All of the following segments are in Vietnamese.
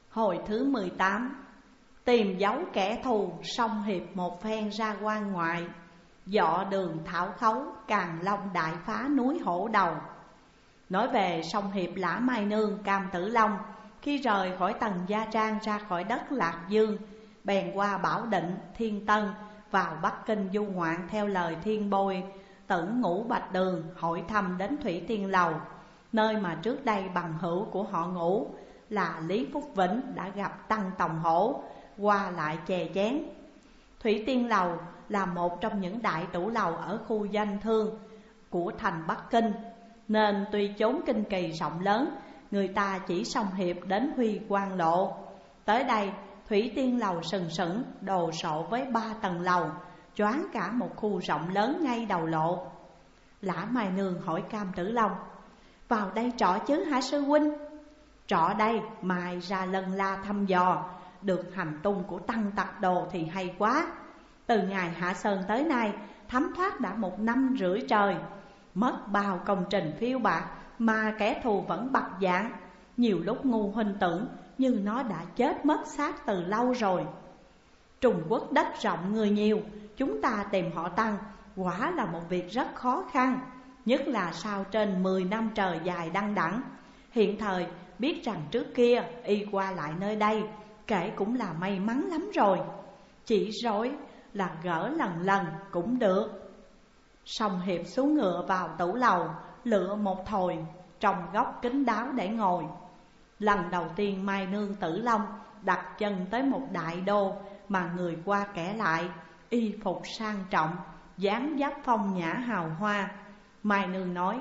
Hồi thứ 18. Tìm dấu kẻ thù, song hiệp một phen ra quan ngoại. Dọ đường thảo khấu, Càn Long đại phá núi Hổ Đầu. Nói về song hiệp Lã Mai Nương, Cam Tử Long, khi rời khỏi Tần Gia Trang ra khỏi đất Lạc Dương, bèn qua Bảo Định, Thiên Tân, vào Bắc Kinh du ngoạn theo lời Thiên Bôi, Tử Ngũ Bạch Đường hỏi thăm đến Thủy Tiên Lầu, nơi mà trước đây bằng hữu của họ Ngũ là Lý Phúc Vĩnh đã gặp Tăng Tòng Hổ, qua lại chè chén. Thủy Tiên Lầu là một trong những đại tủ lầu ở khu danh thương của thành Bắc Kinh, nên tuy chốn kinh kỳ rộng lớn, người ta chỉ song hiệp đến Huy Quang Lộ. Tới đây Thủy Tiên Lầu sừng sững đồ sộ với 3 tầng lầu, choáng cả một khu rộng lớn ngay đầu lộ. Lã Mai Nương hỏi Cam Tử Long: vào đây trọ chứ hả sư huynh? Trọ đây, mai ra lần la thăm dò, được hành tung của Tăng Tặc Đồ thì hay quá. Từ ngày hạ sơn tới nay, thấm thoát đã 1 năm rưỡi trời. Mất bao công trình phiêu bạc mà kẻ thù vẫn bặt dạng. Nhiều lúc ngu huynh tưởng như nó đã chết mất xác từ lâu rồi. Trung Quốc đất rộng người nhiều, chúng ta tìm họ Tăng quả là một việc rất khó khăn, nhất là sau trên 10 năm trời dài đăng đẵng. Hiện thời biết rằng trước kia y qua lại nơi đây kể cũng là may mắn lắm rồi. Chỉ rối là gỡ lần lần cũng được. Song hiệp xuống ngựa vào tủ lầu, lựa một thồi trong góc kín đáo để ngồi. Lần đầu tiên Mai Nương Tử Long đặt chân tới một đại đô mà người qua kẻ lại, y phục sang trọng, dáng dấp phong nhã hào hoa. Mai Nương nói: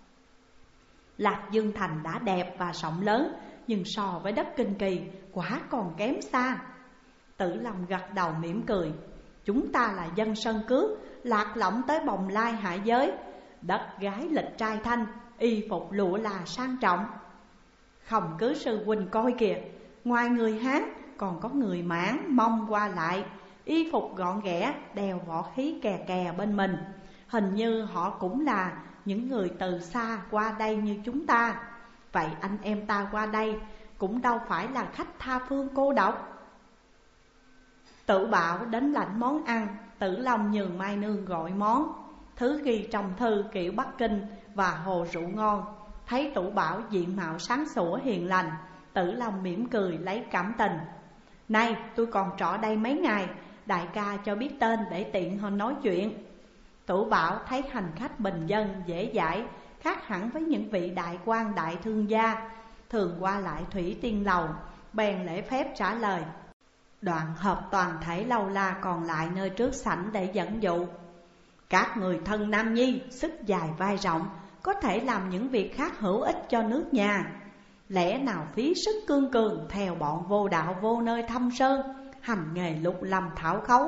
Lạc Dương thành đã đẹp và rộng lớn, nhưng so với đất Kinh Kỳ quả còn kém xa. Tử Long gật đầu mỉm cười: chúng ta là dân sơn cước, lạc lõng tới bồng lai hạ giới, đất gái lịch trai thanh, y phục lụa là sang trọng. Không cứ sư huynh coi kìa, ngoài người Hán còn có người Mãn, Mông qua lại, y phục gọn ghẽ, đeo võ khí kè kè bên mình. Hình như họ cũng là những người từ xa qua đây như chúng ta. Vậy anh em ta qua đây cũng đâu phải là khách tha phương cô độc. Tử Bảo đến lãnh món ăn, Tử Long nhường Mai Nương gọi món. Thứ ghi trong thư kiểu Bắc Kinh và hồ rượu ngon. Thấy Tử Bảo diện mạo sáng sủa hiền lành, Tử Long mỉm cười lấy cảm tình: Này tôi còn trọ đây mấy ngày, đại ca cho biết tên để tiện hơn nói chuyện. Tử Bảo thấy hành khách bình dân dễ dãi, khác hẳn với những vị đại quan đại thương gia thường qua lại Thủy Tiên Lầu, bèn lễ phép trả lời. Đoạn hợp toàn thể lâu la còn lại nơi trước sảnh để dẫn dụ: Các người thân nam nhi, sức dài vai rộng, có thể làm những việc khác hữu ích cho nước nhà. Lẽ nào phí sức cương cường theo bọn vô đạo vô nơi thăm sơn, hành nghề lục lâm thảo khấu?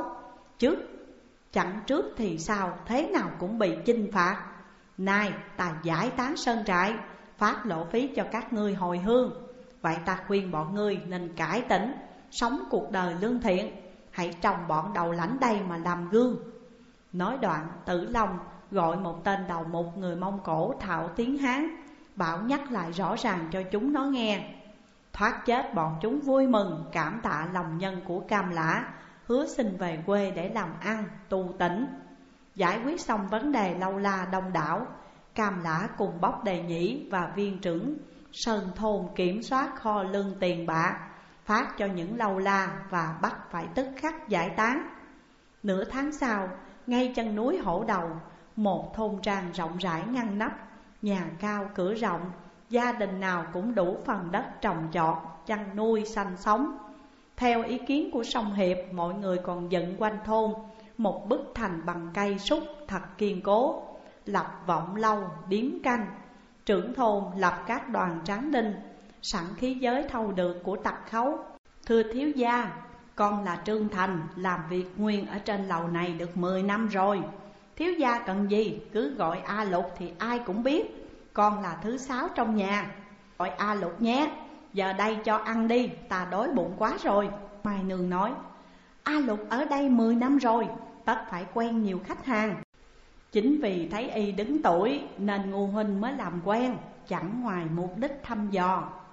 Chẳng trước thì sao, thế nào cũng bị chinh phạt. Nay ta giải tán sơn trại, phát lộ phí cho các ngươi hồi hương. Vậy ta khuyên bọn ngươi nên cải tỉnh, sống cuộc đời lương thiện, hãy trồng bọn đầu lãnh đây mà làm gương. Nói đoạn, Tử Long gọi một tên đầu mục người Mông Cổ thạo tiếng Hán, bảo nhắc lại rõ ràng cho chúng nó nghe. Thoát chết bọn chúng vui mừng, cảm tạ lòng nhân của Cam Lã, hứa xin về quê để làm ăn, tu tỉnh. Giải quyết xong vấn đề lâu la đông đảo, Cam Lã cùng Bóc Đề Nhĩ và viên trưởng Sơn Thôn kiểm soát kho lương tiền bạc, phát cho những lâu la và bắt phải tức khắc giải tán. Nửa tháng sau, ngay chân núi Hổ Đầu, một thôn trang rộng rãi ngăn nắp, nhà cao cửa rộng, gia đình nào cũng đủ phần đất trồng trọt, chăn nuôi sanh sống. Theo ý kiến của song hiệp, mọi người còn dựng quanh thôn một bức thành bằng cây súc thật kiên cố, lập vọng lâu, điếm canh. Trưởng thôn lập các đoàn tráng đinh, sẵn khí giới thâu được của tặc khấu. Thưa thiếu gia, con là Trương Thành, làm việc nguyên ở trên lầu này được 10 năm rồi. Thiếu gia cần gì cứ gọi A Lục thì ai cũng biết. Con là thứ 6 trong nhà, gọi A Lục nhé. Giờ đây cho ăn đi, ta đói bụng quá rồi. Mai Nương nói: A Lục ở đây 10 năm rồi, tất phải quen nhiều khách hàng. Chính vì thấy y đứng tuổi nên ngu huynh mới làm quen, chẳng ngoài mục đích thăm dò.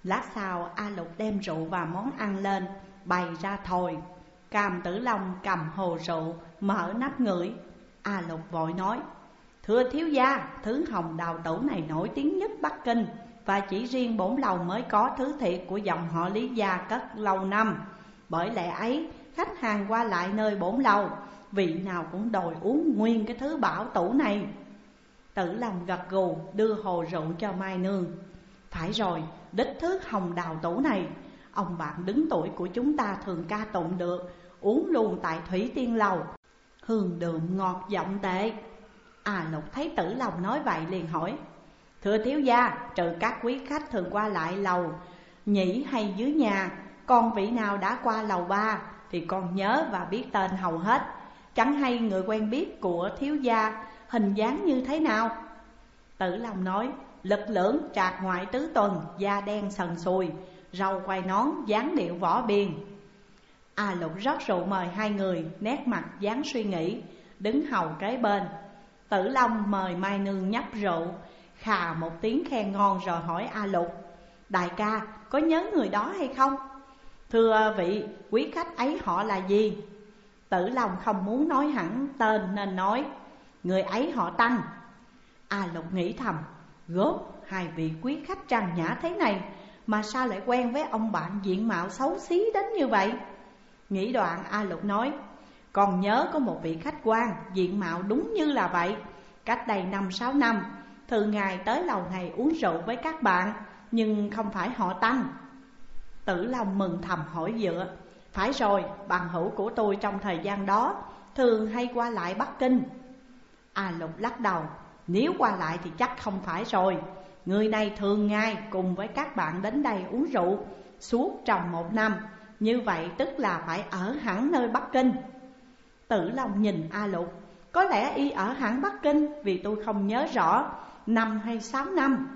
Lát sau A Lục đem rượu và món ăn lên bày ra thồi. Cam Tử Long cầm hồ rượu mở nắp ngửi. A Lục vội nói: thưa thiếu gia, thứ hồng đào tửu này nổi tiếng nhất Bắc Kinh, và chỉ riêng bổn lầu mới có thứ thiệt của dòng họ Lý gia cất lâu năm. Bởi lẽ ấy, khách hàng qua lại nơi bổn lầu, vị nào cũng đòi uống nguyên cái thứ bảo tủ này. Tử Long gật gù đưa hồ rượu cho Mai Nương. Phải rồi, đích thứ hồng đào tủ này ông bạn đứng tuổi của chúng ta thường ca tụng được, uống luôn tại Thủy Tiên Lầu, hương đượm ngọt giọng tệ. A Lục thấy Tử Long nói vậy liền hỏi: thưa thiếu gia, trừ các quý khách thường qua lại lầu nhĩ hay dưới nhà, còn vị nào đã qua lầu 3 thì con nhớ và biết tên hầu hết. Chẳng hay người quen biết của thiếu gia hình dáng như thế nào? Tử Long nói: lực lưỡng, trạc ngoại tứ tuần, da đen sần sùi, râu quai nón, dáng điệu võ biền. A Lục rót rượu mời hai người, nét mặt dáng suy nghĩ, đứng hầu kế bên. Tử Long mời Mai Nương nhấp rượu, khà một tiếng khen ngon rồi hỏi A Lục: đại ca có nhớ người đó hay không? Thưa vị, quý khách ấy họ là gì? Tử Long không muốn nói hẳn tên nên nói: người ấy họ Tăng. A Lục nghĩ thầm: gớm, hai vị quý khách trang nhã thế này mà sao lại quen với ông bạn diện mạo xấu xí đến như vậy? Nghĩ đoạn A Lục nói: còn nhớ có một vị khách quan diện mạo đúng như là vậy. Cách đây 5-6 năm, thường ngày tới lầu này uống rượu với các bạn, nhưng không phải họ Tăng. Tử Long mừng thầm hỏi dựa: phải rồi, bằng hữu của tôi trong thời gian đó thường hay qua lại Bắc Kinh. A Lục lắc đầu: nếu qua lại thì chắc không phải rồi. Người này thường ngày cùng với các bạn đến đây uống rượu suốt trong 1 năm, như vậy tức là phải ở hẳn nơi Bắc Kinh. Tử Long nhìn A Lục: có lẽ y ở hẳn Bắc Kinh, vì tôi không nhớ rõ 5 hay 6 năm.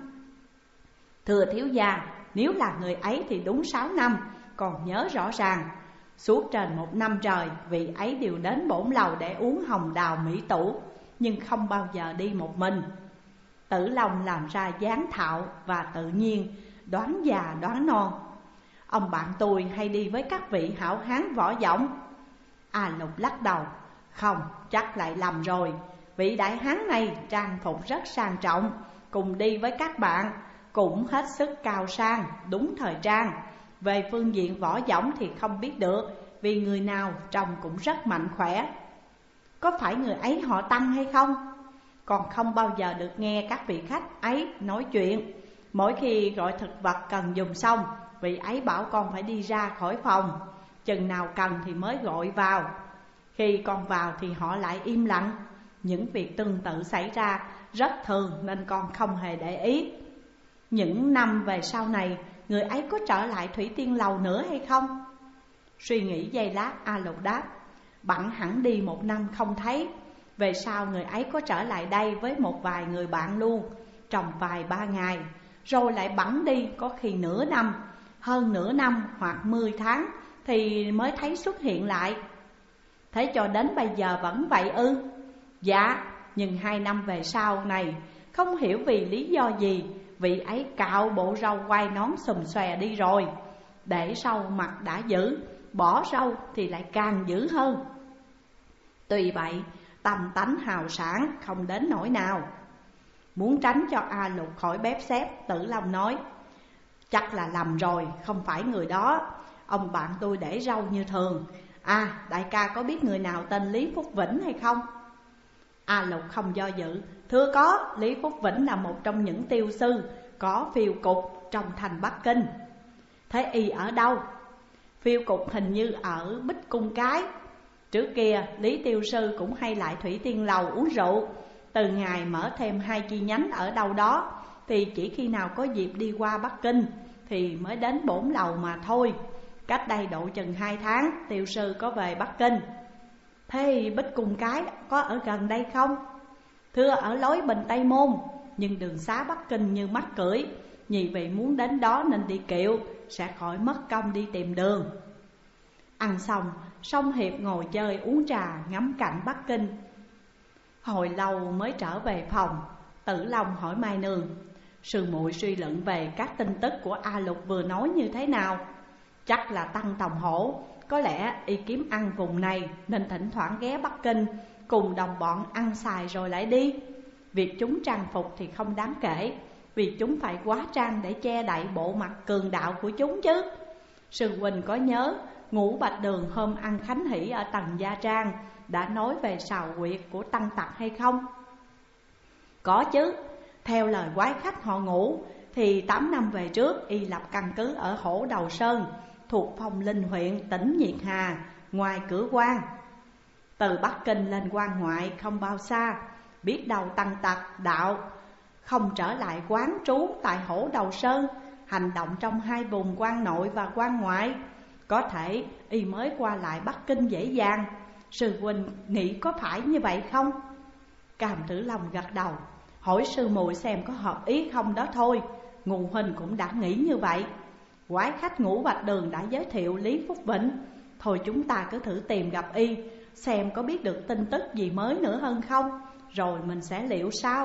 Thưa thiếu gia, nếu là người ấy thì đúng 6 năm, còn nhớ rõ ràng. Suốt trên 1 năm trời, vị ấy đều đến bổn lầu để uống hồng đào mỹ tủ, nhưng không bao giờ đi một mình. Tử Long làm ra dáng thạo và tự nhiên, đoán già đoán non: ông bạn tôi hay đi với các vị hảo hán võ dõng. A Lục lắc đầu: không, chắc lại lầm rồi. Vị đại hán này trang phục rất sang trọng, cùng đi với các bạn cũng hết sức cao sang, đúng thời trang. Về phương diện võ dõng thì không biết được, vì người nào trông cũng rất mạnh khỏe. Có phải người ấy họ Tăng hay không? Còn không bao giờ được nghe các vị khách ấy nói chuyện. Mỗi khi gọi thực vật cần dùng xong, vị ấy bảo con phải đi ra khỏi phòng, chừng nào cần thì mới gọi vào. Khi con vào thì họ lại im lặng. Những việc tương tự xảy ra rất thường nên con không hề để ý. Những năm về sau này, người ấy có trở lại Thủy Tiên Lầu nữa hay không? Suy nghĩ giây lát, A Lục đáp: bẵng hẳn đi 1 năm không thấy. Về sau người ấy có trở lại đây với một vài người bạn luôn, trong vài 3 ngày, rồi lại bẵng đi, có khi nửa năm, hơn nửa năm hoặc 10 tháng thì mới thấy xuất hiện lại. Thế cho đến bây giờ vẫn vậy ư? Dạ, nhưng 2 năm về sau này, không hiểu vì lý do gì, vị ấy cạo bộ râu quai nón xùm xòe đi rồi. Để râu mặt đã dữ, bỏ râu thì lại càng dữ hơn. Tuy vậy, tâm tánh hào sảng không đến nỗi nào. Muốn tránh cho A Lục khỏi bếp xếp, Tử Long nói: chắc là lầm rồi, không phải người đó. Ông bạn tôi để râu như thường. À, đại ca có biết người nào tên Lý Phúc Vĩnh hay không? A Lục không do dự: thưa có, Lý Phúc Vĩnh là một trong những tiêu sư có phiêu cục trong thành Bắc Kinh. Thế y ở đâu? Phiêu cục hình như ở Bích Cung Cái. Trước kia Lý tiêu sư cũng hay lại Thủy Tiên Lầu uống rượu. Từ ngày mở thêm 2 chi nhánh ở đâu đó, thì chỉ khi nào có dịp đi qua Bắc Kinh thì mới đến bổn lầu mà thôi. Cách đây độ chừng 2 tháng, tiêu sư có về Bắc Kinh. Thế Bích Cung Cái có ở gần đây không? Thưa, ở lối Bình Tây Môn, nhưng đường xá Bắc Kinh như mắt cưỡi. Nhị vị muốn đến đó nên đi kiệu, sẽ khỏi mất công đi tìm đường. Ăn xong, Song Hiệp ngồi chơi uống trà ngắm cảnh Bắc Kinh. Hồi lâu mới trở về phòng. Tử Long hỏi Mai Nương: Sư muội suy luận về các tin tức của A Lục vừa nói như thế nào? Chắc là Tăng Tòng Hổ, có lẽ y kiếm ăn vùng này nên thỉnh thoảng ghé Bắc Kinh cùng đồng bọn ăn xài rồi lại đi. Việc chúng trang phục thì không đáng kể, vì chúng phải hóa trang để che đậy bộ mặt cường đạo của chúng chứ. Sư huynh có nhớ Ngũ Bạch Đường hôm ăn khánh hỷ ở Tần Gia Trang đã nói về sào quyệt của Tăng Tặc hay không? Có chứ. Theo lời quái khách họ Ngũ thì 8 năm về trước y lập căn cứ ở Hổ Đầu Sơn thuộc Phong Linh huyện tỉnh Nhiệt Hà, ngoài cửa quan. Từ Bắc Kinh lên quan ngoại không bao xa, biết đâu Tăng Tặc đạo không trở lại quán trú tại Hổ Đầu Sơn, hành động trong hai vùng quan nội và quan ngoại. Có thể y mới qua lại Bắc Kinh dễ dàng. Sư huynh nghĩ có phải như vậy không? Cam Tử Long gật đầu, hỏi sư muội xem có hợp ý không đó thôi. Ngụ huynh cũng đã nghĩ như vậy. Quái khách Ngũ Bạch Đường đã giới thiệu Lý Phúc Vĩnh, thôi chúng ta cứ thử tìm gặp y, xem có biết được tin tức gì mới nữa hơn không, rồi mình sẽ liệu sao.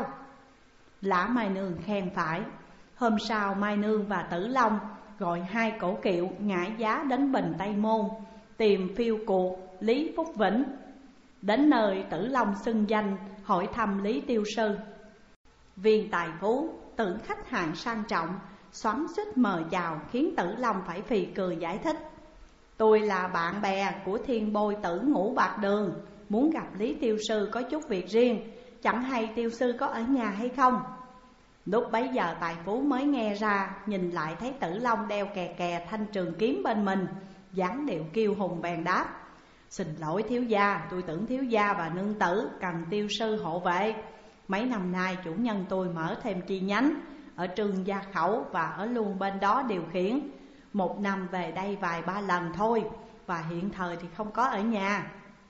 Lã Mai Nương khen phải. Hôm sau Mai Nương và Tử Long gọi hai cổ kiệu ngải giá đến Bình Tây Môn tìm phiêu cuộc Lý Phúc Vĩnh. Đến nơi Tử Long xưng danh hỏi thăm Lý Tiêu Sư. Viên tài phú tưởng khách hàng sang trọng xoắn xích mời chào, khiến Tử Long phải phì cười giải thích: tôi là bạn bè của Thiên Bôi Tử Ngũ Bạch Đường, muốn gặp Lý Tiêu Sư có chút việc riêng, chẳng hay Tiêu Sư có ở nhà hay không. Lúc bấy giờ tài phú mới nghe ra, nhìn lại thấy Tử Long đeo kè kè thanh trường kiếm bên mình, dáng điệu kiêu hùng bèn đáp: xin lỗi thiếu gia, tôi tưởng thiếu gia và nương tử cần Tiêu Sư hộ vệ. Mấy năm nay chủ nhân tôi mở thêm chi nhánh ở Trương Gia Khẩu và ở luôn bên đó điều khiển. Một năm về đây vài ba lần thôi, và hiện thời thì không có ở nhà.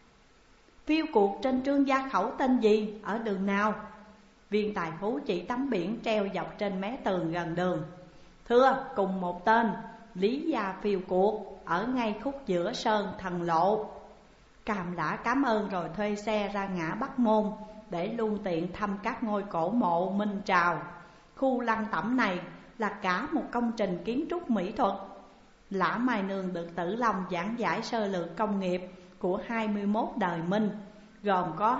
Phiêu cuộc trên Trương Gia Khẩu tên gì, ở đường nào? Viên tài phú chỉ tấm biển treo dọc trên mé tường gần đường. Thưa, cùng một tên, Lý Gia Phiêu cuộc, ở ngay khúc giữa Sơn Thần Lộ. Càm Lã cảm ơn rồi thuê xe ra ngã Bắc Môn để luôn tiện thăm các ngôi cổ mộ Minh Trào. Khu lăng tẩm này là cả một công trình kiến trúc mỹ thuật. Lã Mai Nương được Tử Long giảng giải sơ lược công nghiệp của 21 đời Minh, gồm có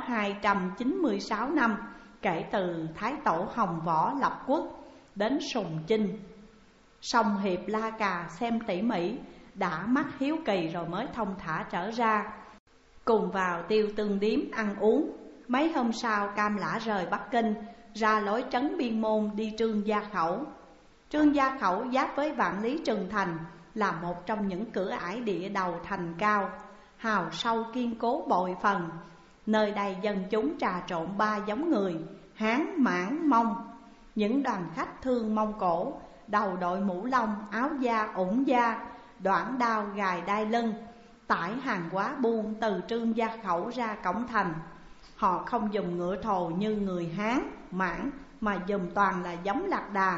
296 năm kể từ Thái Tổ Hồng Võ lập quốc đến Sùng Chinh. Song Hiệp La Cà xem tỉ mỉ, đã mắt hiếu kỳ rồi mới thông thả trở ra, cùng vào Tiêu Tương Điếm ăn uống. Mấy hôm sau Cam Lã rời Bắc Kinh, ra lối trấn Biên Môn đi Trương Gia Khẩu. Trương Gia Khẩu giáp với Vạn Lý Trường Thành, là một trong những cửa ải địa đầu thành cao, hào sâu kiên cố bội phần. Nơi đây dân chúng trà trộn ba giống người: Hán, Mãn, Mông. Những đoàn khách thương Mông Cổ, đầu đội mũ lông, áo da, ủng da, đoản đao gài đai lưng, tải hàng hóa buôn từ Trương Gia Khẩu ra cổng thành. Họ không dùng ngựa thồ như người Hán, Mãn, mà dùng toàn là giống lạc đà,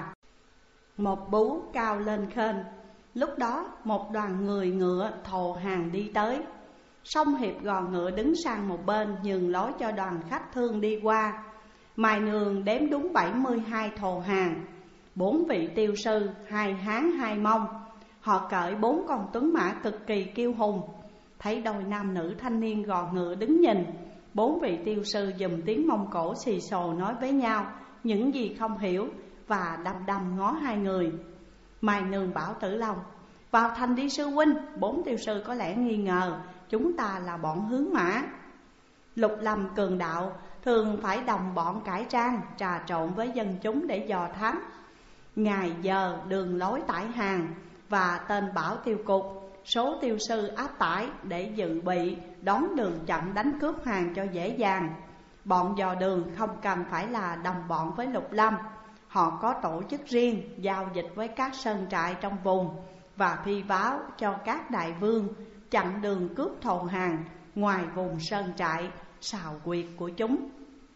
một bú cao lên khênh. Lúc đó một đoàn người ngựa thồ hàng đi tới. Song Hiệp gò ngựa đứng sang một bên, nhường lối cho đoàn khách thương đi qua. Mai Nương đếm đúng 72 thồ hàng, 4 vị tiêu sư, 2 Hán 2 Mông. Họ cởi 4 con tuấn mã cực kỳ kiêu hùng. Thấy đôi nam nữ thanh niên gò ngựa đứng nhìn, 4 vị tiêu sư dùm tiếng Mông Cổ xì xồ nói với nhau những gì không hiểu, và đăm đăm ngó hai người. Mai Nương bảo Tử Long: vào thành đi sư huynh. 4 tiêu sư có lẽ nghi ngờ chúng ta là bọn hướng mã. Lục Lâm cường đạo thường phải đồng bọn cải trang, trà trộn với dân chúng để dò thám ngày giờ, đường lối tải hàng và tên bảo tiêu cục. Số tiêu sư áp tải để dự bị đón đường chặn đánh cướp hàng cho dễ dàng. Bọn dò đường không cần phải là đồng bọn với Lục Lâm. Họ có tổ chức riêng, giao dịch với các sơn trại trong vùng và phi báo cho các đại vương chặn đường cướp thồ hàng ngoài vùng sơn trại, sào quyệt của chúng.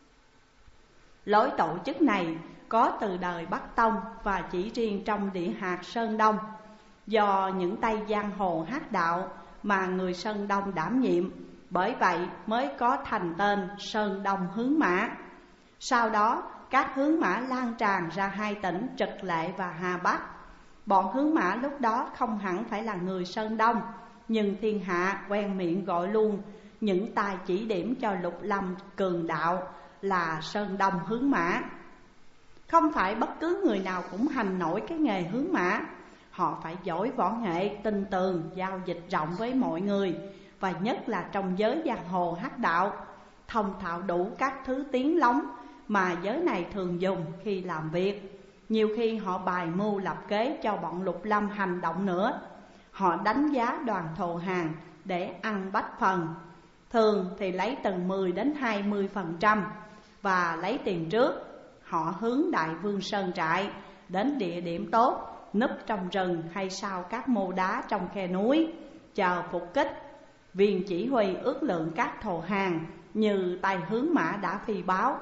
Lối tổ chức này có từ đời Bắc Tông và chỉ riêng trong địa hạt Sơn Đông, do những tay giang hồ hát đạo mà người Sơn Đông đảm nhiệm, bởi vậy mới có thành tên Sơn Đông Hướng Mã. Sau đó các hướng mã lan tràn ra hai tỉnh Trực Lệ và Hà Bắc. Bọn hướng mã lúc đó không hẳn phải là người Sơn Đông, nhưng thiên hạ quen miệng gọi luôn những tài chỉ điểm cho Lục Lâm cường đạo là Sơn Đông hướng mã. Không phải bất cứ người nào cũng hành nổi cái nghề hướng mã. Họ phải giỏi võ nghệ, tinh tường, giao dịch rộng với mọi người, và nhất là trong giới giang hồ hắc đạo, thông thạo đủ các thứ tiếng lóng mà giới này thường dùng khi làm việc. Nhiều khi họ bài mưu lập kế cho bọn Lục Lâm hành động nữa. Họ đánh giá đoàn thổ hàng để ăn bách phần, thường thì lấy từ 10 đến 20%, và lấy tiền trước. Họ hướng Đại Vương Sơn trại đến địa điểm tốt, núp trong rừng hay sau các mô đá trong khe núi, chờ phục kích. Viên chỉ huy ước lượng các thổ hàng như tay hướng mã đã phi báo.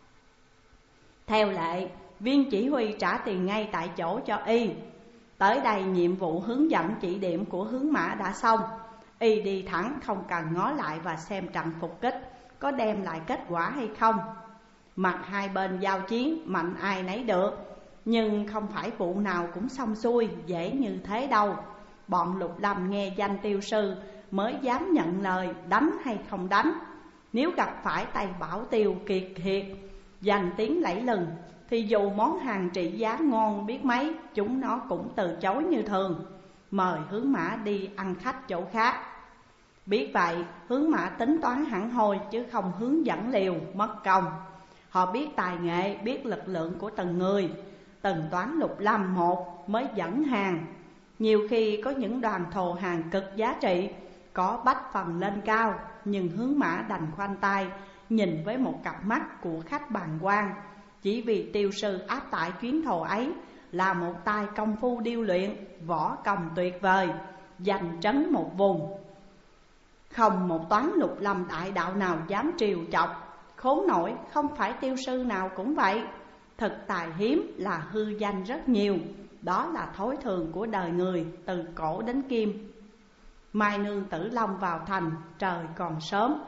Theo lệ, viên chỉ huy trả tiền ngay tại chỗ cho y. Tới đây nhiệm vụ hướng dẫn chỉ điểm của hướng mã đã xong. Y đi thẳng không cần ngó lại và xem trận phục kích có đem lại kết quả hay không. Mặt hai bên giao chiến mạnh ai nấy được, nhưng không phải vụ nào cũng xong xuôi dễ như thế đâu. Bọn Lục Lâm nghe danh Tiêu sư mới dám nhận lời đánh hay không đánh. Nếu gặp phải tay bảo Tiêu kiệt hiệt, danh tiếng lẫy lừng, thì dù món hàng trị giá ngon biết mấy, chúng nó cũng từ chối như thường, mời hướng mã đi ăn khách chỗ khác. Biết vậy, hướng mã tính toán hẳn hoi chứ không hướng dẫn liều mất công. Họ biết tài nghệ, biết lực lượng của từng người, từng toán Lục Lâm một mới dẫn hàng. Nhiều khi có những đoàn thồ hàng cực giá trị, có bách phần lên cao, nhưng hướng mã đành khoanh tay nhìn với một cặp mắt của khách bàng quan. Chỉ vì Tiêu sư áp tải chuyến thồ ấy là một tay công phu điêu luyện, võ công tuyệt vời, giành trấn một vùng. Không một toán Lục Lâm đại đạo nào dám trêu chọc. Khốn nổi, không phải Tiêu sư nào cũng vậy. Thực tài hiếm là hư danh rất nhiều. Đó là thói thường của đời người từ cổ đến kim. Mai Nương Tử Long vào thành, trời còn sớm.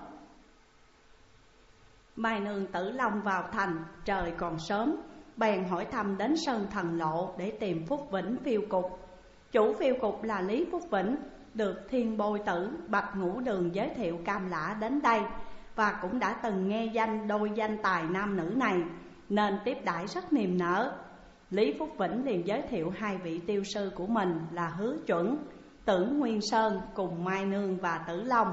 Mai Nương Tử Long vào thành, trời còn sớm, bèn hỏi thăm đến Sơn Thần Lộ để tìm Phúc Vĩnh phiêu cục. Chủ phiêu cục là Lý Phúc Vĩnh, được Thiên Bôi Tử Bạch Ngũ Đường giới thiệu cam lã đến đây, và cũng đã từng nghe danh đôi danh tài nam nữ này, nên tiếp đãi rất niềm nở. Lý Phúc Vĩnh liền giới thiệu hai vị tiêu sư của mình là Hứa Chuẩn, Tưởng Nguyên Sơn cùng Mai Nương và Tử Long.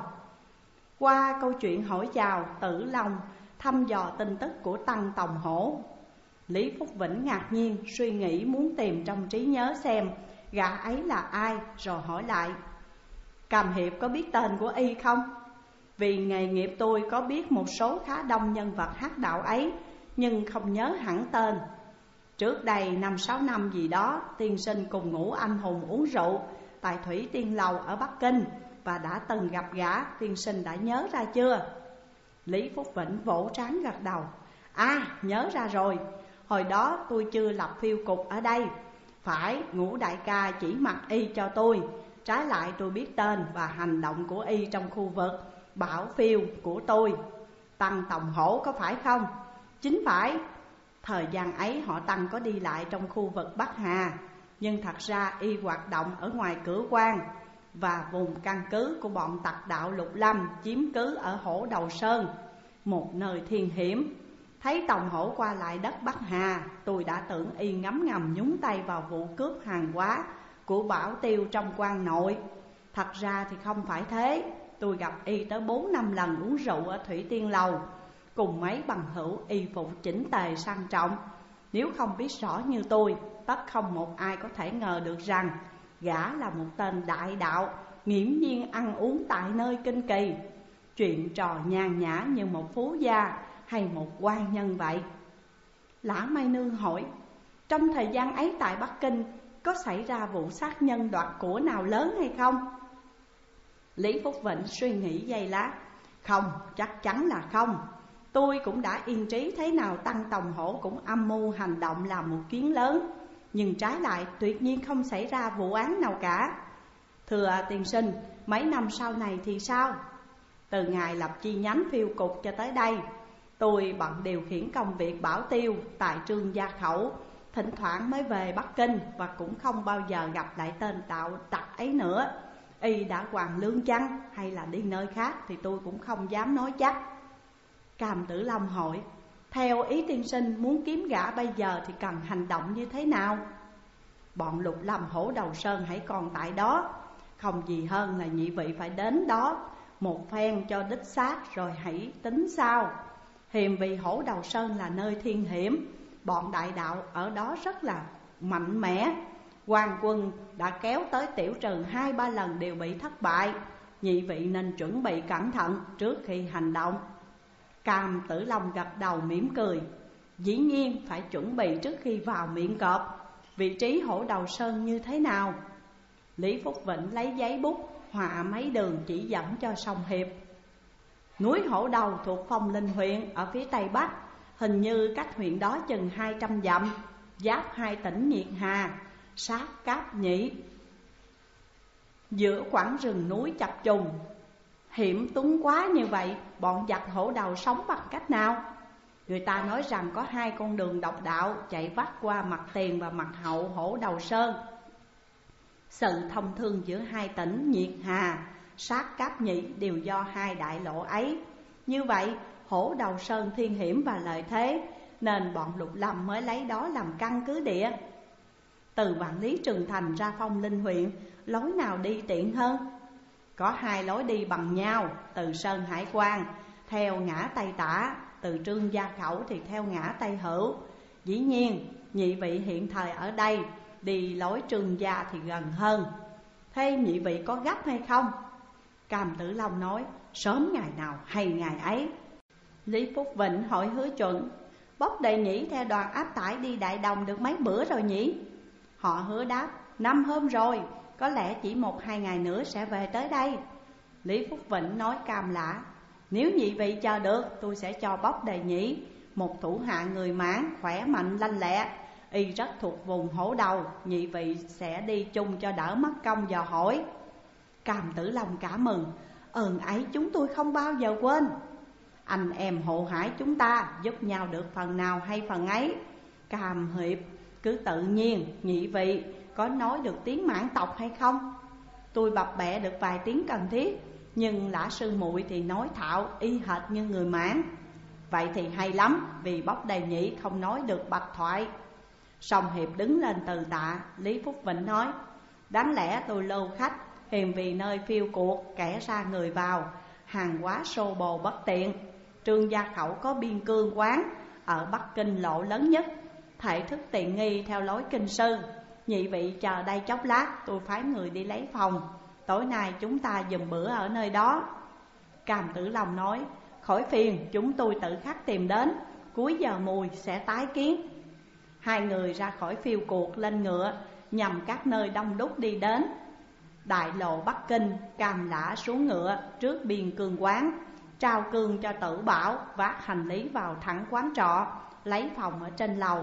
Qua câu chuyện hỏi chào, Tử Long thăm dò tin tức của Tăng Tòng Hổ. Lý Phúc Vĩnh ngạc nhiên, suy nghĩ muốn tìm trong trí nhớ xem gã ấy là ai, rồi hỏi lại: Cầm Hiệp có biết tên của y không? Vì nghề nghiệp tôi có biết một số khá đông nhân vật hắc đạo ấy, nhưng không nhớ hẳn tên. Trước đây 5-6 năm gì đó, tiên sinh cùng Ngũ Anh Hùng uống rượu tại Thủy Tiên Lầu ở Bắc Kinh, và đã từng gặp gã, tiên sinh đã nhớ ra chưa? Lý Phúc Vĩnh vỗ trán gật đầu: nhớ ra rồi, hồi đó tôi chưa lập phiêu cục ở đây. Phải, Ngũ đại ca chỉ mặt y cho tôi, trái lại tôi biết tên và hành động của y trong khu vực bảo phiêu của tôi. Tăng Tòng Hổ có phải không? Chính phải. Thời gian ấy họ Tăng có đi lại trong khu vực Bắc Hà, nhưng thật ra y hoạt động ở ngoài cửa quan, và vùng căn cứ của bọn tặc đạo Lục Lâm chiếm cứ ở Hổ Đầu Sơn, một nơi thiên hiểm. Thấy Tòng Hổ qua lại đất Bắc Hà, tôi đã tưởng y ngấm ngầm nhúng tay vào vụ cướp hàng hóa của Bảo Tiêu trong quan nội. Thật ra thì không phải thế. Tôi gặp y tới 4-5 lần uống rượu ở Thủy Tiên Lầu, cùng mấy bằng hữu y phục chỉnh tề sang trọng. Nếu không biết rõ như tôi, tất không một ai có thể ngờ được rằng gã là một tên đại đạo, nghiễm nhiên ăn uống tại nơi kinh kỳ, chuyện trò nhàn nhã như một phú gia hay một quan nhân vậy. Lã Mai Nương hỏi: Trong thời gian ấy tại Bắc Kinh có xảy ra vụ sát nhân đoạt của nào lớn hay không? Lý Phúc Vĩnh suy nghĩ giây lát: Không, chắc chắn là không. Tôi cũng đã yên trí thế nào Tăng Tòng Hổ cũng âm mưu hành động làm một chuyến lớn, nhưng trái lại tuyệt nhiên không xảy ra vụ án nào cả. Thưa tiên sinh, mấy năm sau này thì sao? Từ ngày lập chi nhánh phiêu cục cho tới đây, Tôi bận điều khiển công việc bảo tiêu tại Trương Gia Khẩu, thỉnh thoảng mới về Bắc Kinh và cũng không bao giờ gặp lại tên đạo tặc ấy nữa. Y đã hoàn lương chăng hay là đi nơi khác thì tôi cũng không dám nói chắc. Cam Tử Long hỏi: theo ý tiên sinh, muốn kiếm gã bây giờ thì cần hành động như thế nào? Bọn Lục Lâm Hổ Đầu Sơn hãy còn tại đó, không gì hơn là nhị vị phải đến đó một phen cho đích xác rồi hãy tính sao. Hiềm vì Hổ Đầu Sơn là nơi thiên hiểm, bọn đại đạo ở đó rất là mạnh mẽ. Hoàng quân đã kéo tới Tiểu Trừ 2-3 lần đều bị thất bại. Nhị vị nên chuẩn bị cẩn thận trước khi hành động. Cam Tử Long gật đầu mỉm cười: dĩ nhiên phải chuẩn bị trước khi vào miệng cọp. Vị trí Hổ Đầu Sơn như thế nào? Lý Phúc Vĩnh lấy giấy bút họa mấy đường chỉ dẫn cho Song Hiệp. Núi Hổ Đầu thuộc Phong Linh huyện ở phía tây bắc, hình như cách huyện đó chừng 200 dặm, giáp hai tỉnh Nhiệt Hà, sát Cáp Nhĩ. Giữa khoảng rừng núi chập trùng, hiểm túng quá như vậy, bọn giặc Hổ Đầu sống bằng cách nào? Người ta nói rằng có 2 con đường độc đạo chạy vắt qua mặt tiền và mặt hậu Hổ Đầu Sơn. Sự thông thương giữa hai tỉnh Nhiệt Hà, sát Cáp Nhĩ đều do 2 đại lộ ấy. Như vậy Hổ Đầu Sơn thiên hiểm và lợi thế, nên bọn Lục Lâm mới lấy đó làm căn cứ địa. Từ Vạn Lý Trường Thành ra Phong Linh huyện, lối nào đi tiện hơn? Có 2 lối đi bằng nhau. Từ Sơn Hải Quan theo ngã Tây Tả, từ Trương Gia Khẩu thì theo ngã Tây Hữu. Dĩ nhiên nhị vị hiện thời ở đây, đi lối Trương Gia thì gần hơn. Thế nhị vị có gấp hay không? Cam Tử Long nói: sớm ngày nào hay ngày ấy. Lý Phúc Vĩnh hỏi Hứa Chuẩn: Bốc Đại Nhĩ theo đoàn áp tải đi Đại Đồng được mấy bữa rồi nhỉ? Họ Hứa đáp: 5 hôm rồi, có lẽ chỉ 1-2 ngày nữa sẽ về tới đây. Lý Phúc Vĩnh nói cam lã: nếu nhị vị chờ được, tôi sẽ cho Bốc Đại Nhĩ một thủ hạ người Mãn, khỏe mạnh lanh lẹ. Y rất thuộc vùng Hổ Đầu, nhị vị sẽ đi chung cho đỡ mất công dò hỏi. Cam Tử Long cả mừng: ơn ấy chúng tôi không bao giờ quên. Anh em hộ hải chúng ta giúp nhau được phần nào hay phần ấy. Cam Hiệp cứ tự nhiên, nhị vị có nói được tiếng Mãn tộc hay không? Tôi bập bẹ được vài tiếng cần thiết, nhưng Lã sư muội thì nói thạo y hệt như người Mãn. Vậy thì hay lắm, vì Bốc Đại Nhĩ không nói được bạch thoại. Song Hiệp đứng lên từ tạ. Lý Phúc Vĩnh nói: đáng lẽ tôi lưu khách, hiềm vì nơi phiêu cuộc, kẻ ra người vào, hàng hóa xô bồ bất tiện. Trương Gia Khẩu có biên cương quán ở Bắc Kinh lộ lớn nhất, thể thức tiện nghi theo lối kinh sư. Nhị vị chờ đây chốc lát, tôi phái người đi lấy phòng. Tối nay chúng ta dùm bữa ở nơi đó. Cam Tử Long nói: khỏi phiền, chúng tôi tự khắc tìm đến, cuối giờ mùi sẽ tái kiến. 2 người ra khỏi phiêu cuộc lên ngựa, nhằm các nơi đông đúc đi đến. Đại lộ Bắc Kinh, Cam Lã xuống ngựa trước biên cương quán, trao cương cho Tử Bảo, vác hành lý vào thẳng quán trọ, lấy phòng ở trên lầu.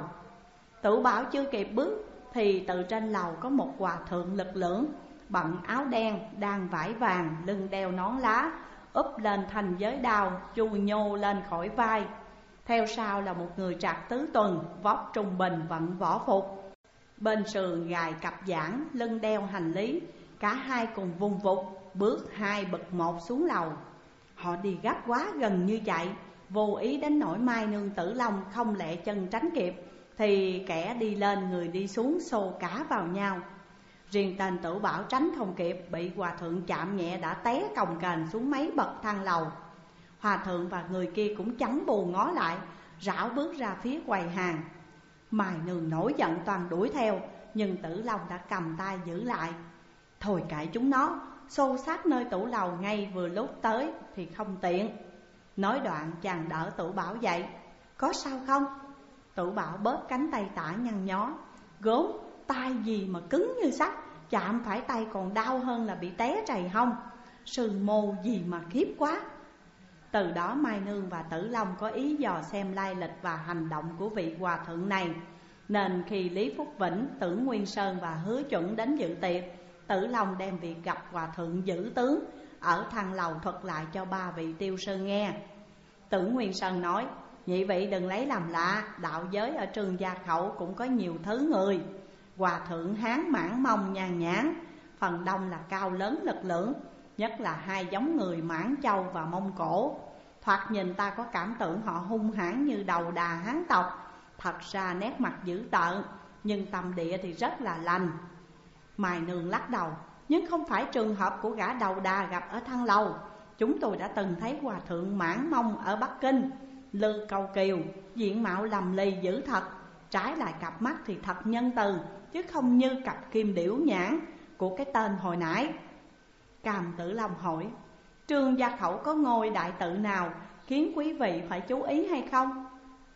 Tử Bảo chưa kịp bước thì từ trên lầu có một hòa thượng lực lưỡng, bận áo đen, đang vải vàng, lưng đeo nón lá, úp lên thành giới đao, chui nhô lên khỏi vai. Theo sau là một người trạc tứ tuần, vóc trung bình vận võ phục, bên sườn gài cặp giảng, lưng đeo hành lý. Cả hai cùng vung vụt, bước 2 bậc 1 xuống lầu. Họ đi gấp quá gần như chạy, vô ý đến nỗi Mai Nương Tử Long không lẹ chân tránh kịp, thì kẻ đi lên người đi xuống xô cả vào nhau. Riêng tên Tử Bảo tránh không kịp, bị hòa thượng chạm nhẹ đã té còng kềnh xuống mấy bậc thang lầu. Hòa thượng và người kia cũng chẳng bù ngó lại, rảo bước ra phía quầy hàng. Mai Nương nổi giận toàn đuổi theo, nhưng Tử Long đã cầm tay giữ lại. Thôi kệ chúng nó, xô xát nơi tủ lầu ngay vừa lúc tới thì không tiện. Nói đoạn chàng đỡ Tử Bảo dậy. Có sao không? Tử Bảo bóp cánh tay tả nhăn nhó. Gốm, tay gì mà cứng như sắt, chạm phải tay còn đau hơn là bị té trầy hông. Sư mô gì mà khiếp quá. Từ đó Mai Nương và Tử Long có ý dò xem lai lịch và hành động của vị hòa thượng này. Nên khi Lý Phúc Vĩnh, Tưởng Nguyên Sơn và Hứa Chuẩn đến dự tiệc, Tử Long đem việc gặp hòa thượng giữ tướng ở thang lầu thuật lại cho 3 vị tiêu sư nghe. Tưởng Nguyên Sơn nói: nhị vị đừng lấy làm lạ, đạo giới ở Trường Gia Khẩu cũng có nhiều thứ người. Hòa thượng Hán, Mãn, Mông, Nhàn Nhãn, phần đông là cao lớn lực lưỡng, nhất là hai giống người Mãn Châu và Mông Cổ. Thoạt nhìn ta có cảm tưởng họ hung hãn như đầu đà Hán tộc. Thật ra nét mặt dữ tợn, nhưng tâm địa thì rất là lành. Mai Nương lắc đầu, nhưng không phải trường hợp của gã đầu đà gặp ở Thăng Lầu. Chúng tôi đã từng thấy hòa thượng Mãn Mông ở Bắc Kinh, Lư Cầu Kiều, diện mạo lầm lì dữ thật. Trái lại cặp mắt thì thật nhân từ, chứ không như cặp kim điểu nhãn của cái tên hồi nãy. Cam Tử Long hỏi, Trường Gia Khẩu có ngôi đại tự nào khiến quý vị phải chú ý hay không?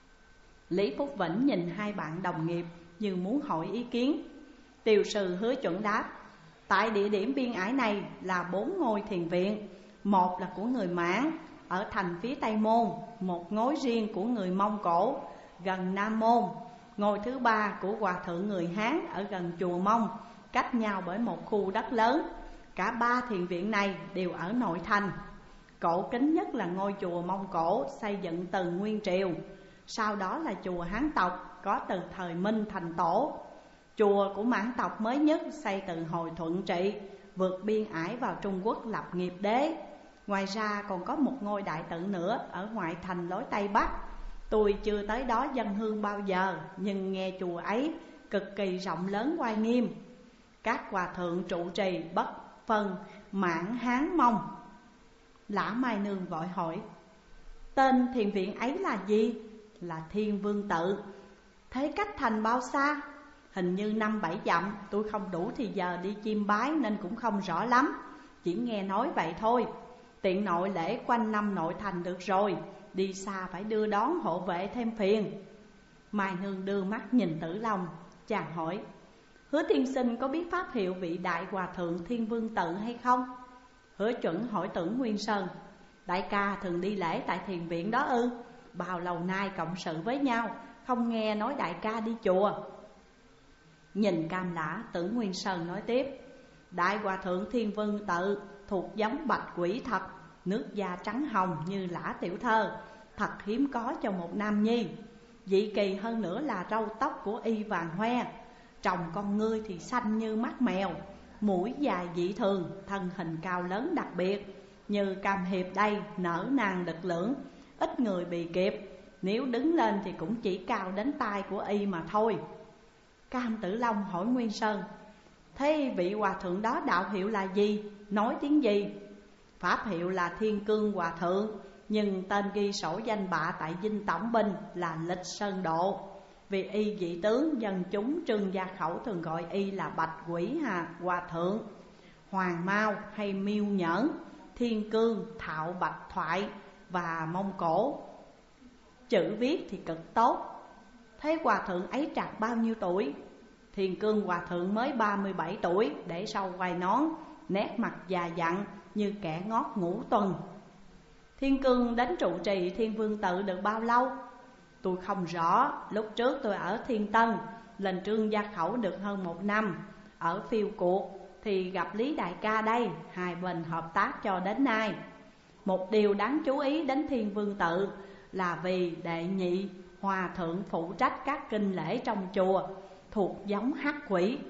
Lý Phúc Vĩnh nhìn hai bạn đồng nghiệp như muốn hỏi ý kiến. Tiều sư Hứa Chuẩn đáp, tại địa điểm biên ải này là 4 ngôi thiền viện. Một là của người Mãn ở thành phía Tây Môn, một ngôi riêng của người Mông Cổ gần Nam Môn, ngôi thứ 3 của hòa thượng người Hán ở gần chùa Mông, cách nhau bởi một khu đất lớn. Cả 3 thiền viện này đều ở nội thành. Cổ kính nhất là ngôi chùa Mông Cổ xây dựng từ Nguyên Triều, sau đó là chùa Hán tộc có từ thời Minh Thành Tổ. Chùa của Mãn tộc mới nhất xây từ hồi Thuận Trị, vượt biên ải vào Trung Quốc lập nghiệp đế. Ngoài ra còn có một ngôi đại tự nữa ở ngoại thành lối Tây Bắc. Tôi chưa tới đó dâng hương bao giờ, nhưng nghe chùa ấy cực kỳ rộng lớn oai nghiêm. Các hòa thượng trụ trì bất phân Mãn, Hán, Mông. Lã Mai Nương vội hỏi, tên thiền viện ấy là gì? Là Thiên Vương Tự. Thế cách thành bao xa? Hình như 5-7 dặm, tôi không đủ thì giờ đi chiêm bái nên cũng không rõ lắm. Chỉ nghe nói vậy thôi. Tiện nội lễ quanh năm nội thành được rồi, đi xa phải đưa đón hộ vệ thêm phiền. Mai Nương đưa mắt nhìn Tử Long, chàng hỏi, Hứa tiên sinh có biết pháp hiệu vị đại hòa thượng Thiên Vương Tự hay không? Hứa Chuẩn hỏi Tưởng Nguyên Sơn, đại ca thường đi lễ tại thiền viện đó ư? Bao lâu nay cộng sự với nhau, không nghe nói đại ca đi chùa. Nhìn Cam Lã, Tưởng Nguyên Sơn nói tiếp, đại hòa thượng Thiên Vương Tự thuộc giống bạch quỷ thật, nước da trắng hồng như Lã tiểu thơ, thật hiếm có cho một nam nhi. Dị kỳ hơn nữa là râu tóc của y vàng hoe, tròng con ngươi thì xanh như mắt mèo, mũi dài dị thường, thân hình cao lớn đặc biệt. Như Cam Hiệp đây nở nang lực lưỡng, ít người bì kịp, nếu đứng lên thì cũng chỉ cao đến tai của y mà thôi. Cam Tử Long hỏi Nguyên Sơn, thế vị hòa thượng đó đạo hiệu là gì, nói tiếng gì? Pháp hiệu là Thiên Cương Hòa Thượng, nhưng tên ghi sổ danh bạ tại dinh tổng binh là Lịch Sơn Độ. Vì y dị tướng, dân chúng Trương Gia Khẩu thường gọi y là Bạch Quỷ Hòa Thượng, Hoàng Mao hay Miêu Nhẫn, Thiên Cương, Thạo Bạch Thoại và Mông Cổ. Chữ viết thì cực tốt. Thế hòa thượng ấy trạc bao nhiêu tuổi? Thiên Cương hòa thượng mới 37 tuổi, để sau quai nón, nét mặt già dặn như kẻ ngót ngũ tuần. Thiên Cương đến trụ trì Thiên Vương Tự được bao lâu? Tôi không rõ, lúc trước tôi ở Thiên Tân, lên Trương Gia Khẩu được hơn 1 năm. Ở phiêu cuộc thì gặp Lý đại ca đây, hai bên hợp tác cho đến nay. Một điều đáng chú ý đến Thiên Vương Tự là vì đệ nhị hòa thượng phụ trách các kinh lễ trong chùa, thuộc giống hắc quỷ.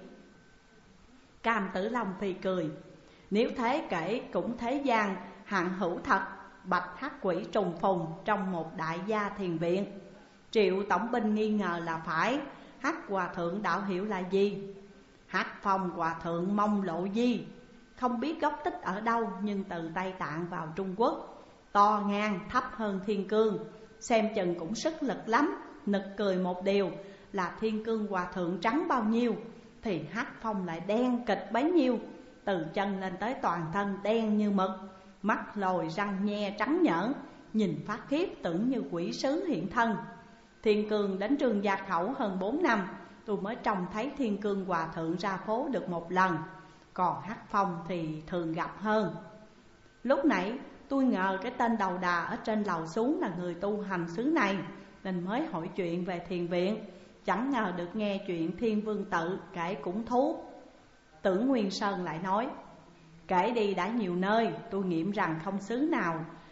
Cam Tử Long phì cười, nếu thế kể cũng thế gian hạng hữu thật, bạch hắc quỷ trùng phùng trong một đại gia thiền viện. Triệu tổng binh nghi ngờ là phải, hắc hòa thượng đạo hiệu là gì? Hắc phong hòa thượng Mông Lộ Di, không biết gốc tích ở đâu nhưng từ Tây Tạng vào Trung Quốc, to ngang thấp hơn Thiên Cương, xem chừng cũng sức lực lắm. Nực cười một điều là Thiên Cương hòa thượng trắng bao nhiêu thì hắc phong lại đen kịch bấy nhiêu, từ chân lên tới toàn thân đen như mực, mắt lồi răng nhe trắng nhợn, nhìn phát khiếp tưởng như quỷ sứ hiện thân. Thiên Cương đến Trương Gia Khẩu hơn 4 năm, tôi mới trông thấy Thiên Cương hòa thượng ra phố được 1 lần, còn hắc phong thì thường gặp hơn. Lúc nãy tôi ngờ cái tên đầu đà ở trên lầu xuống là người tu hành xứ này, nên mới hỏi chuyện về thiền viện. Chẳng ngờ được nghe chuyện Thiên Vương Tự kể cũng thú. Tưởng Nguyên Sơn lại nói, kể đi đã nhiều nơi, tôi nghiệm rằng không xứ nào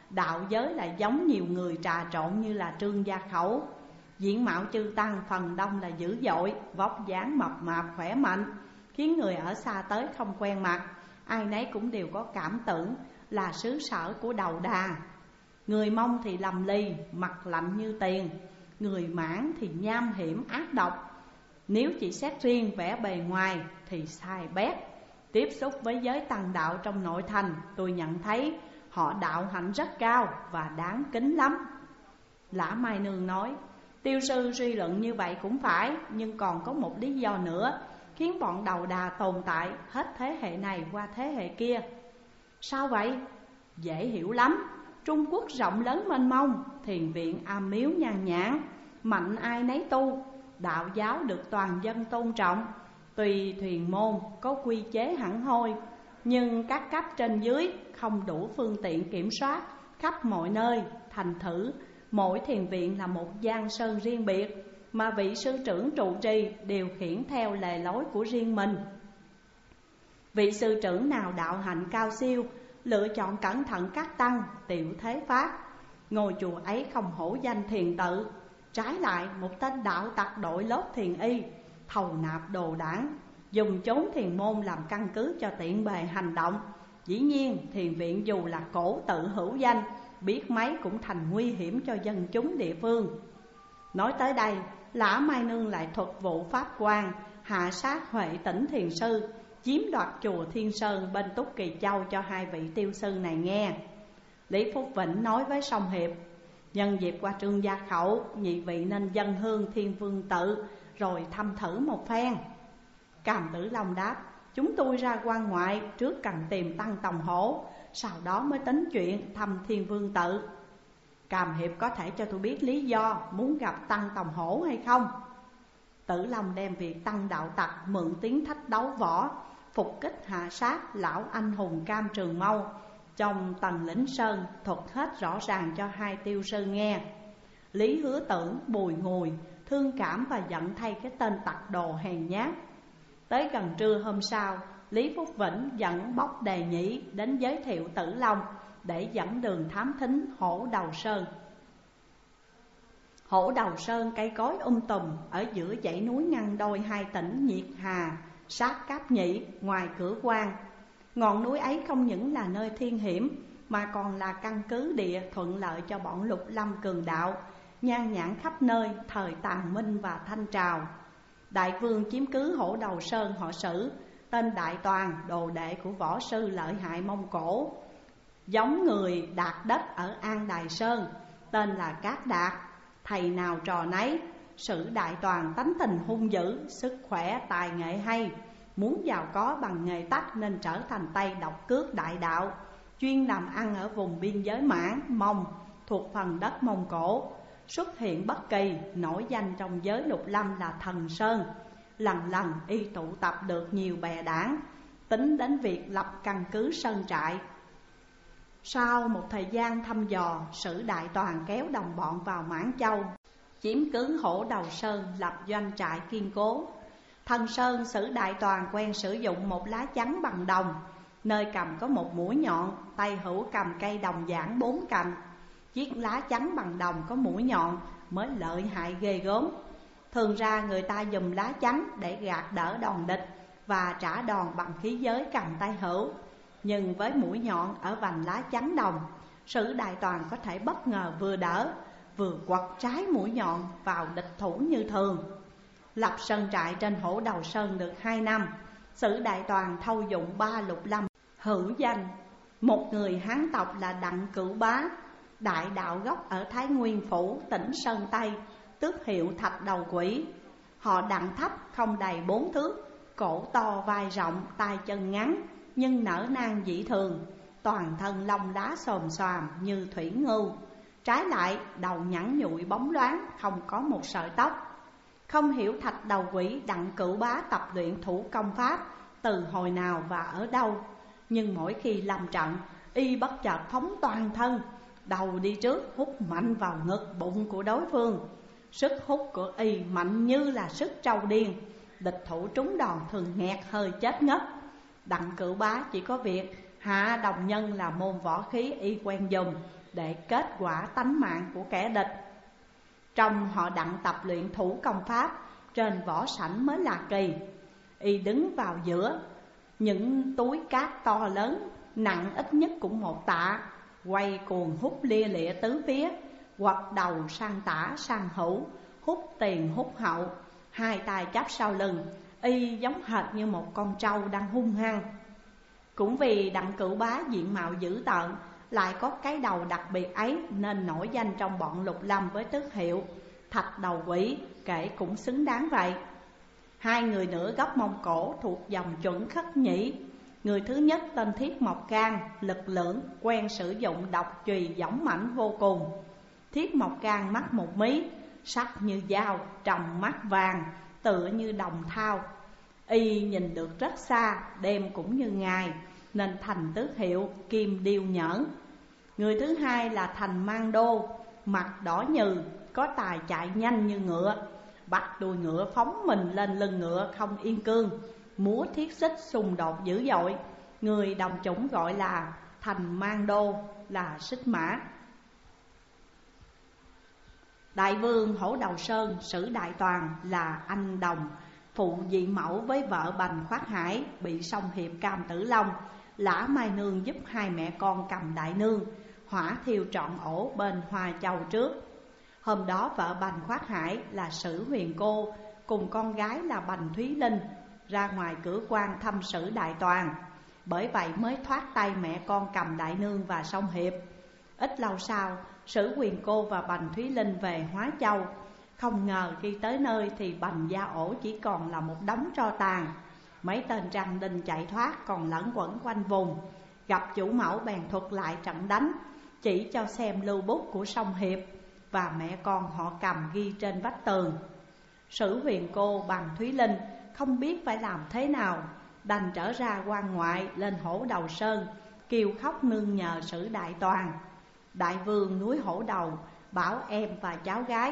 đạo giới lại giống nhiều người trà trộn như là Trương Gia Khẩu. Diện mạo chư tăng phần đông là dữ dội, vóc dáng mập mạp khỏe mạnh, khiến người ở xa tới không quen mặt, ai nấy cũng đều có cảm tưởng là xứ sở của Đầu Đà. Người Mông thì lầm lì, mặt lạnh như tiền, người Mãn thì nham hiểm ác độc. Nếu chỉ xét riêng vẻ bề ngoài thì sai bét. Tiếp xúc với giới tăng đạo trong nội thành, tôi nhận thấy họ đạo hạnh rất cao và đáng kính lắm. Lã Mai Nương nói, tiêu sư suy luận như vậy cũng phải, nhưng còn có một lý do nữa khiến bọn Đầu Đà tồn tại hết thế hệ này qua thế hệ kia. Sao vậy? Dễ hiểu lắm. Trung Quốc rộng lớn mênh mông, thiền viện am miếu nhan nhản, mạnh ai nấy tu, đạo giáo được toàn dân tôn trọng. Tuy thuyền môn có quy chế hẳn hoi, nhưng các cấp trên dưới không đủ phương tiện kiểm soát khắp mọi nơi. Thành thử mỗi thiền viện là một giang sơn riêng biệt, mà vị sư trưởng trụ trì điều khiển theo lề lối của riêng mình. Vị sư trưởng nào đạo hạnh cao siêu, lựa chọn cẩn thận các tăng, tiểu thế pháp, ngôi chùa ấy không hổ danh thiền tự. Trái lại, một tên đạo tặc đội lốt thiền y, thầu nạp đồ đảng, dùng chốn thiền môn làm căn cứ cho tiện bề hành động. Dĩ nhiên, thiền viện dù là cổ tự hữu danh, biết mấy cũng thành nguy hiểm cho dân chúng địa phương. Nói tới đây, Lã Mai Nương lại thuật vụ pháp quan hạ sát Huệ Tĩnh thiền sư, chiếm đoạt chùa Thiên Sơn bên Túc Kỳ Châu cho hai vị tiêu sư này nghe. Lý Phúc Vĩnh nói với Song Hiệp, nhân dịp qua Trương Gia Khẩu, nhị vị nên dâng hương Thiên Vương Tự rồi thăm thử một phen. Càm Tử Long đáp, chúng tôi ra quan ngoại trước cần tìm tăng Tòng Hổ, sau đó mới tính chuyện thăm Thiên Vương Tự. Càm Hiệp có thể cho tôi biết lý do muốn gặp tăng Tòng Hổ hay không? Tử Long đem việc tăng đạo tặc mượn tiếng thách đấu võ, phục kích hạ sát lão anh hùng Cam Trường Mâu trong Tần Lĩnh Sơn thuật hết rõ ràng cho hai tiêu sư nghe. Lý Hứa Tưởng bùi ngùi, thương cảm và giận thay cái tên tặc đồ hèn nhát. Tới gần trưa hôm sau, Lý Phúc Vĩnh dẫn Bốc Đề Nhĩ đến giới thiệu Tử Long để dẫn đường thám thính Hổ Đầu Sơn. Hổ Đầu Sơn cây cối tùm ở giữa dãy núi ngăn đôi hai tỉnh Nhiệt Hà, sát Cáp Nhĩ ngoài cửa quan. Ngọn núi ấy không những là nơi thiên hiểm mà còn là căn cứ địa thuận lợi cho bọn Lục Lâm cường đạo nhan nhản khắp nơi thời Tàn Minh và Thanh Trào. Đại vương chiếm cứ Hổ Đầu Sơn họ Sử, tên Đại Toàn, đồ đệ của võ sư lợi hại Mông Cổ, giống người đạt đất ở An Đài Sơn, tên là Cát Đạt. Thầy nào trò nấy, Sử Đại Toàn tánh tình hung dữ, sức khỏe tài nghệ hay, muốn giàu có bằng nghề tắc nên trở thành tay độc cước đại đạo, chuyên làm ăn ở vùng biên giới Mãn, Mông thuộc phần đất Mông Cổ. Xuất hiện bất kỳ, nổi danh trong giới Lục Lâm là Thần Sơn. Lần lần y tụ tập được nhiều bè đảng, tính đến việc lập căn cứ sơn trại. Sau một thời gian thăm dò, Sử Đại Toàn kéo đồng bọn vào Mãn Châu, chiếm cứ Hổ Đầu Sơn, lập doanh trại kiên cố. Thần Sơn, Sử Đại Toàn quen sử dụng một lá chắn bằng đồng, nơi cầm có một mũi nhọn, tay hữu cầm cây đồng giảng 4 cạnh. Chiếc lá chắn bằng đồng có mũi nhọn mới lợi hại ghê gớm. Thường ra người ta dùng lá chắn để gạt đỡ đòn địch và trả đòn bằng khí giới cầm tay hữu. Nhưng với mũi nhọn ở vành lá chắn đồng, Sử Đại Toàn có thể bất ngờ vừa đỡ vừa quật trái mũi nhọn vào địch thủ như thường. Lập sơn trại trên Hổ Đầu Sơn được 2 năm, Sử Đại Toàn thâu dụng 3 Lục Lâm hữu danh. Một người Hán tộc là Đặng Cửu Bá, đại đạo gốc ở Thái Nguyên Phủ, tỉnh Sơn Tây, tước hiệu Thạch Đầu Quỷ. Họ Đặng thấp không đầy 4 thước, cổ to vai rộng, tay chân ngắn, nhưng nở nang dị thường, toàn thân lông lá xồm xoàm như thủy ngưu. Trái lại đầu nhẵn nhụi bóng loáng, không có một sợi tóc. Không hiểu Thạch Đầu Quỷ Đặng Cửu Bá tập luyện thủ công pháp từ hồi nào và ở đâu, nhưng mỗi khi lâm trận, y bất chợt phóng toàn thân, đầu đi trước hút mạnh vào ngực bụng của đối phương. Sức hút của y mạnh như là sức trâu điên, địch thủ trúng đòn thường nghẹt hơi chết ngất. Đặng Cửu Bá chỉ có việc hạ đồng nhân là môn võ khí y quen dùng để kết quả tánh mạng của kẻ địch. Trong họ đặng tập luyện thủ công pháp, trên võ sảnh mới là kỳ. Y đứng vào giữa những túi cát to lớn, nặng ít nhất cũng 1 tạ, quay cuồng hút lia lịa tứ phía, quật đầu sang tả sang hữu, hút tiền hút hậu, hai tay chắp sau lưng. Y giống hệt như một con trâu đang hung hăng. Cũng vì đặng Cửu Bá diện mạo dữ tợn, lại có cái đầu đặc biệt ấy, nên nổi danh trong bọn Lục Lâm với tước hiệu Thạch Đầu Quỷ, kể cũng xứng đáng vậy. Hai người nữa gốc Mông Cổ thuộc dòng chuẩn Khất Nhĩ. Người thứ nhất tên Thiết Mộc Can, lực lưỡng, quen sử dụng độc chùy dõng mãnh vô cùng. Thiết Mộc Can mắt một mí, sắc như dao, tròng mắt vàng, tựa như đồng thau. Y nhìn được rất xa, đêm cũng như ngày, nên thành tước hiệu Kim Điêu Nhẫn. Người thứ hai là Thành Mang Đô, mặt đỏ nhừ, có tài chạy nhanh như ngựa, bắt đuôi ngựa phóng mình lên lưng ngựa không yên cương, múa thiết xích xung đột dữ dội. Người đồng chủng gọi là Thành Mang Đô là Xích Mã. Đại vương Hổ Đầu Sơn Sử Đại Toàn là anh đồng, phụ dị mẫu với vợ Bành Khoát Hải, bị Song Hiệp Cam Tử Long, Lã Mai Nương giúp hai mẹ con cầm Đại Nương, hỏa thiêu trọn ổ bên Hoa Châu trước. Hôm đó vợ Bành Khoát Hải là Sử Huyền Cô cùng con gái là Bành Thúy Linh ra ngoài cửa quan thăm Sử Đại Toàn, bởi vậy mới thoát tay mẹ con cầm Đại Nương và Song Hiệp. Ít lâu sau, Sử Huyền Cô và Bành Thúy Linh về Hóa Châu. Không ngờ khi tới nơi thì Bành gia ổ chỉ còn là một đống tro tàn. Mấy tên răng đinh chạy thoát còn lẫn quẩn quanh vùng. Gặp chủ mẫu bèn thuật lại trận đánh, chỉ cho xem lưu bút của Song Hiệp và mẹ con họ cầm ghi trên vách tường. Sử Huyền Cô Bành Thúy Linh không biết phải làm thế nào, đành trở ra quan ngoại lên Hổ Đầu Sơn, kêu khóc nương nhờ Sử Đại Toàn. Đại vương núi Hổ Đầu bảo em và cháu gái: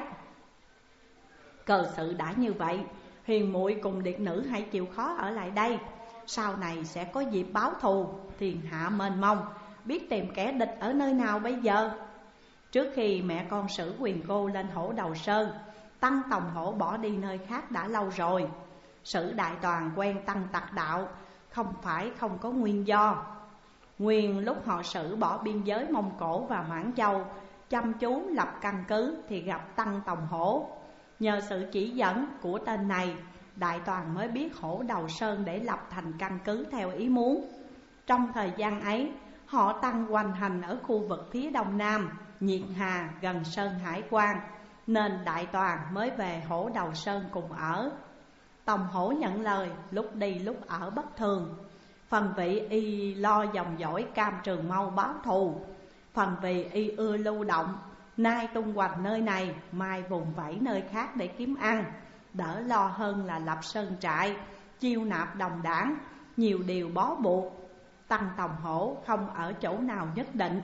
cờ sự đã như vậy, Huyền muội cùng điệt nữ hãy chịu khó ở lại đây. Sau này sẽ có dịp báo thù, thiên hạ mênh mông, biết tìm kẻ địch ở nơi nào bây giờ. Trước khi mẹ con Sử Huyền Cô lên Hổ Đầu Sơn, Tăng Tòng Hổ bỏ đi nơi khác đã lâu rồi. Sử Đại Toàn quen Tăng tặc đạo, không phải không có nguyên do. Nguyên lúc họ Sử bỏ biên giới Mông Cổ và Mãn Châu, chăm chú lập căn cứ thì gặp Tăng Tòng Hổ. Nhờ sự chỉ dẫn của tên này, Đại Toàn mới biết Hổ Đầu Sơn để lập thành căn cứ theo ý muốn. Trong thời gian ấy, họ Tăng hoành hành ở khu vực phía đông nam, Nhiệt Hà gần Sơn Hải Quan, nên Đại Toàn mới về Hổ Đầu Sơn cùng ở. Tòng Hổ nhận lời, lúc đi lúc ở bất thường. Phần vì y lo dòng dõi Cam Trường Mâu báo thù, phần vì y ưa lưu động, nay tung hoành nơi này, mai vùng vẫy nơi khác để kiếm ăn, đỡ lo hơn là lập sơn trại, chiêu nạp đồng đảng, nhiều điều bó buộc. Tăng Tòng Hổ không ở chỗ nào nhất định.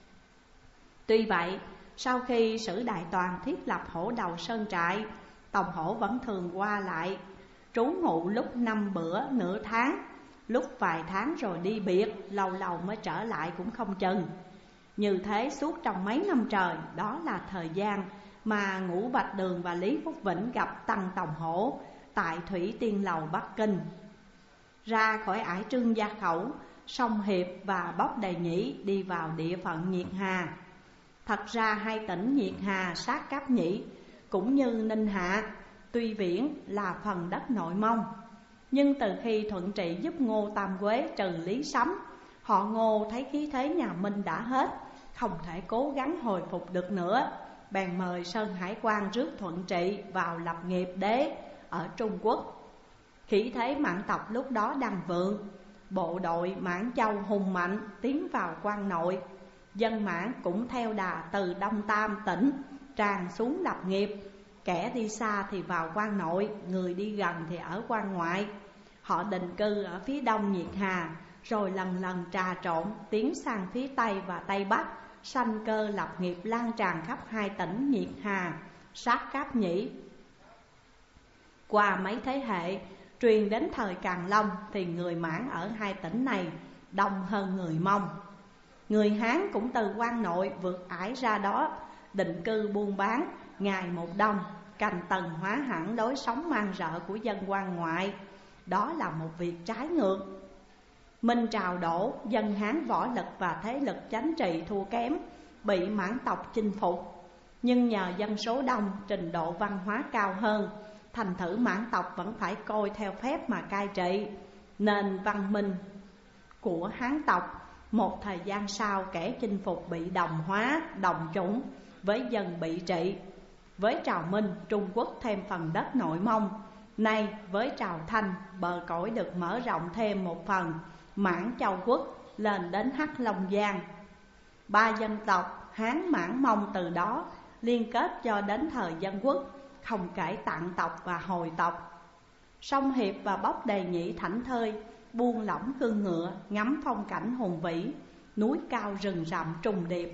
Tuy vậy, sau khi Sử Đại Toàn thiết lập Hổ Đầu Sơn trại, Tòng Hổ vẫn thường qua lại, trú ngụ lúc 5 bữa nửa tháng, lúc vài tháng rồi đi biệt, lâu lâu mới trở lại cũng không chừng. Như thế suốt trong mấy năm trời, đó là thời gian mà Ngũ Bạch Đường và Lý Phúc Vĩnh gặp Tăng Tòng Hổ tại Thủy Tiên Lầu Bắc Kinh. Ra khỏi ải Trương Gia Khẩu, Song Hiệp và Bóc Đề Nhĩ đi vào địa phận Nhiệt Hà. Thật ra hai tỉnh Nhiệt Hà sát Cáp Nhĩ cũng như Ninh Hạ, tuy viễn là phần đất Nội Mông, nhưng từ khi Thuận Trị giúp Ngô Tam Quế trừ Lý Sắm, họ Ngô thấy khí thế nhà Minh đã hết, không thể cố gắng hồi phục được nữa, bèn mời Sơn Hải Quan rước Thuận Trị vào lập nghiệp đế ở Trung Quốc. Khí thế Mãn tộc lúc đó đang vượng, bộ đội Mãn Châu hùng mạnh tiến vào quan nội. Dân Mãn cũng theo đà từ Đông Tam tỉnh tràn xuống lập nghiệp, kẻ đi xa thì vào quan nội, người đi gần thì ở quan ngoại. Họ định cư ở phía đông Nhiệt Hà, rồi lần lần trà trộn tiến sang phía Tây và Tây Bắc, sanh cơ lập nghiệp lan tràn khắp hai tỉnh Nhiệt Hà, sát Cáp Nhĩ. Qua mấy thế hệ, truyền đến thời Càn Long thì người Mãn ở hai tỉnh này đông hơn người Mông. Người Hán cũng từ quan nội vượt ải ra đó định cư buôn bán. Ngày một đông, cành tần hóa hẳn lối sống man rợ của dân quan ngoại. Đó là một việc trái ngược. Minh trào đổ, dân Hán võ lực và thế lực chính trị thua kém, bị Mãn tộc chinh phục. Nhưng nhờ dân số đông, trình độ văn hóa cao hơn, thành thử Mãn tộc vẫn phải coi theo phép mà cai trị. Nên văn minh của Hán tộc một thời gian sau kẻ chinh phục bị đồng hóa, đồng chủng với dân bị trị. Với Trào Minh, Trung Quốc thêm phần đất Nội Mông. Nay với Trào Thanh, bờ cõi được mở rộng thêm một phần, Mãn Châu Quốc lên đến Hắc Long Giang. Ba dân tộc Hán, Mãn, Mông từ đó liên kết cho đến thời Dân Quốc, không kể Tạng tộc và Hồi tộc. Song Hiệp và Bóc Đề Nhĩ thảnh thơi, buông lỏng cương ngựa, ngắm phong cảnh hùng vĩ, núi cao rừng rậm trùng điệp.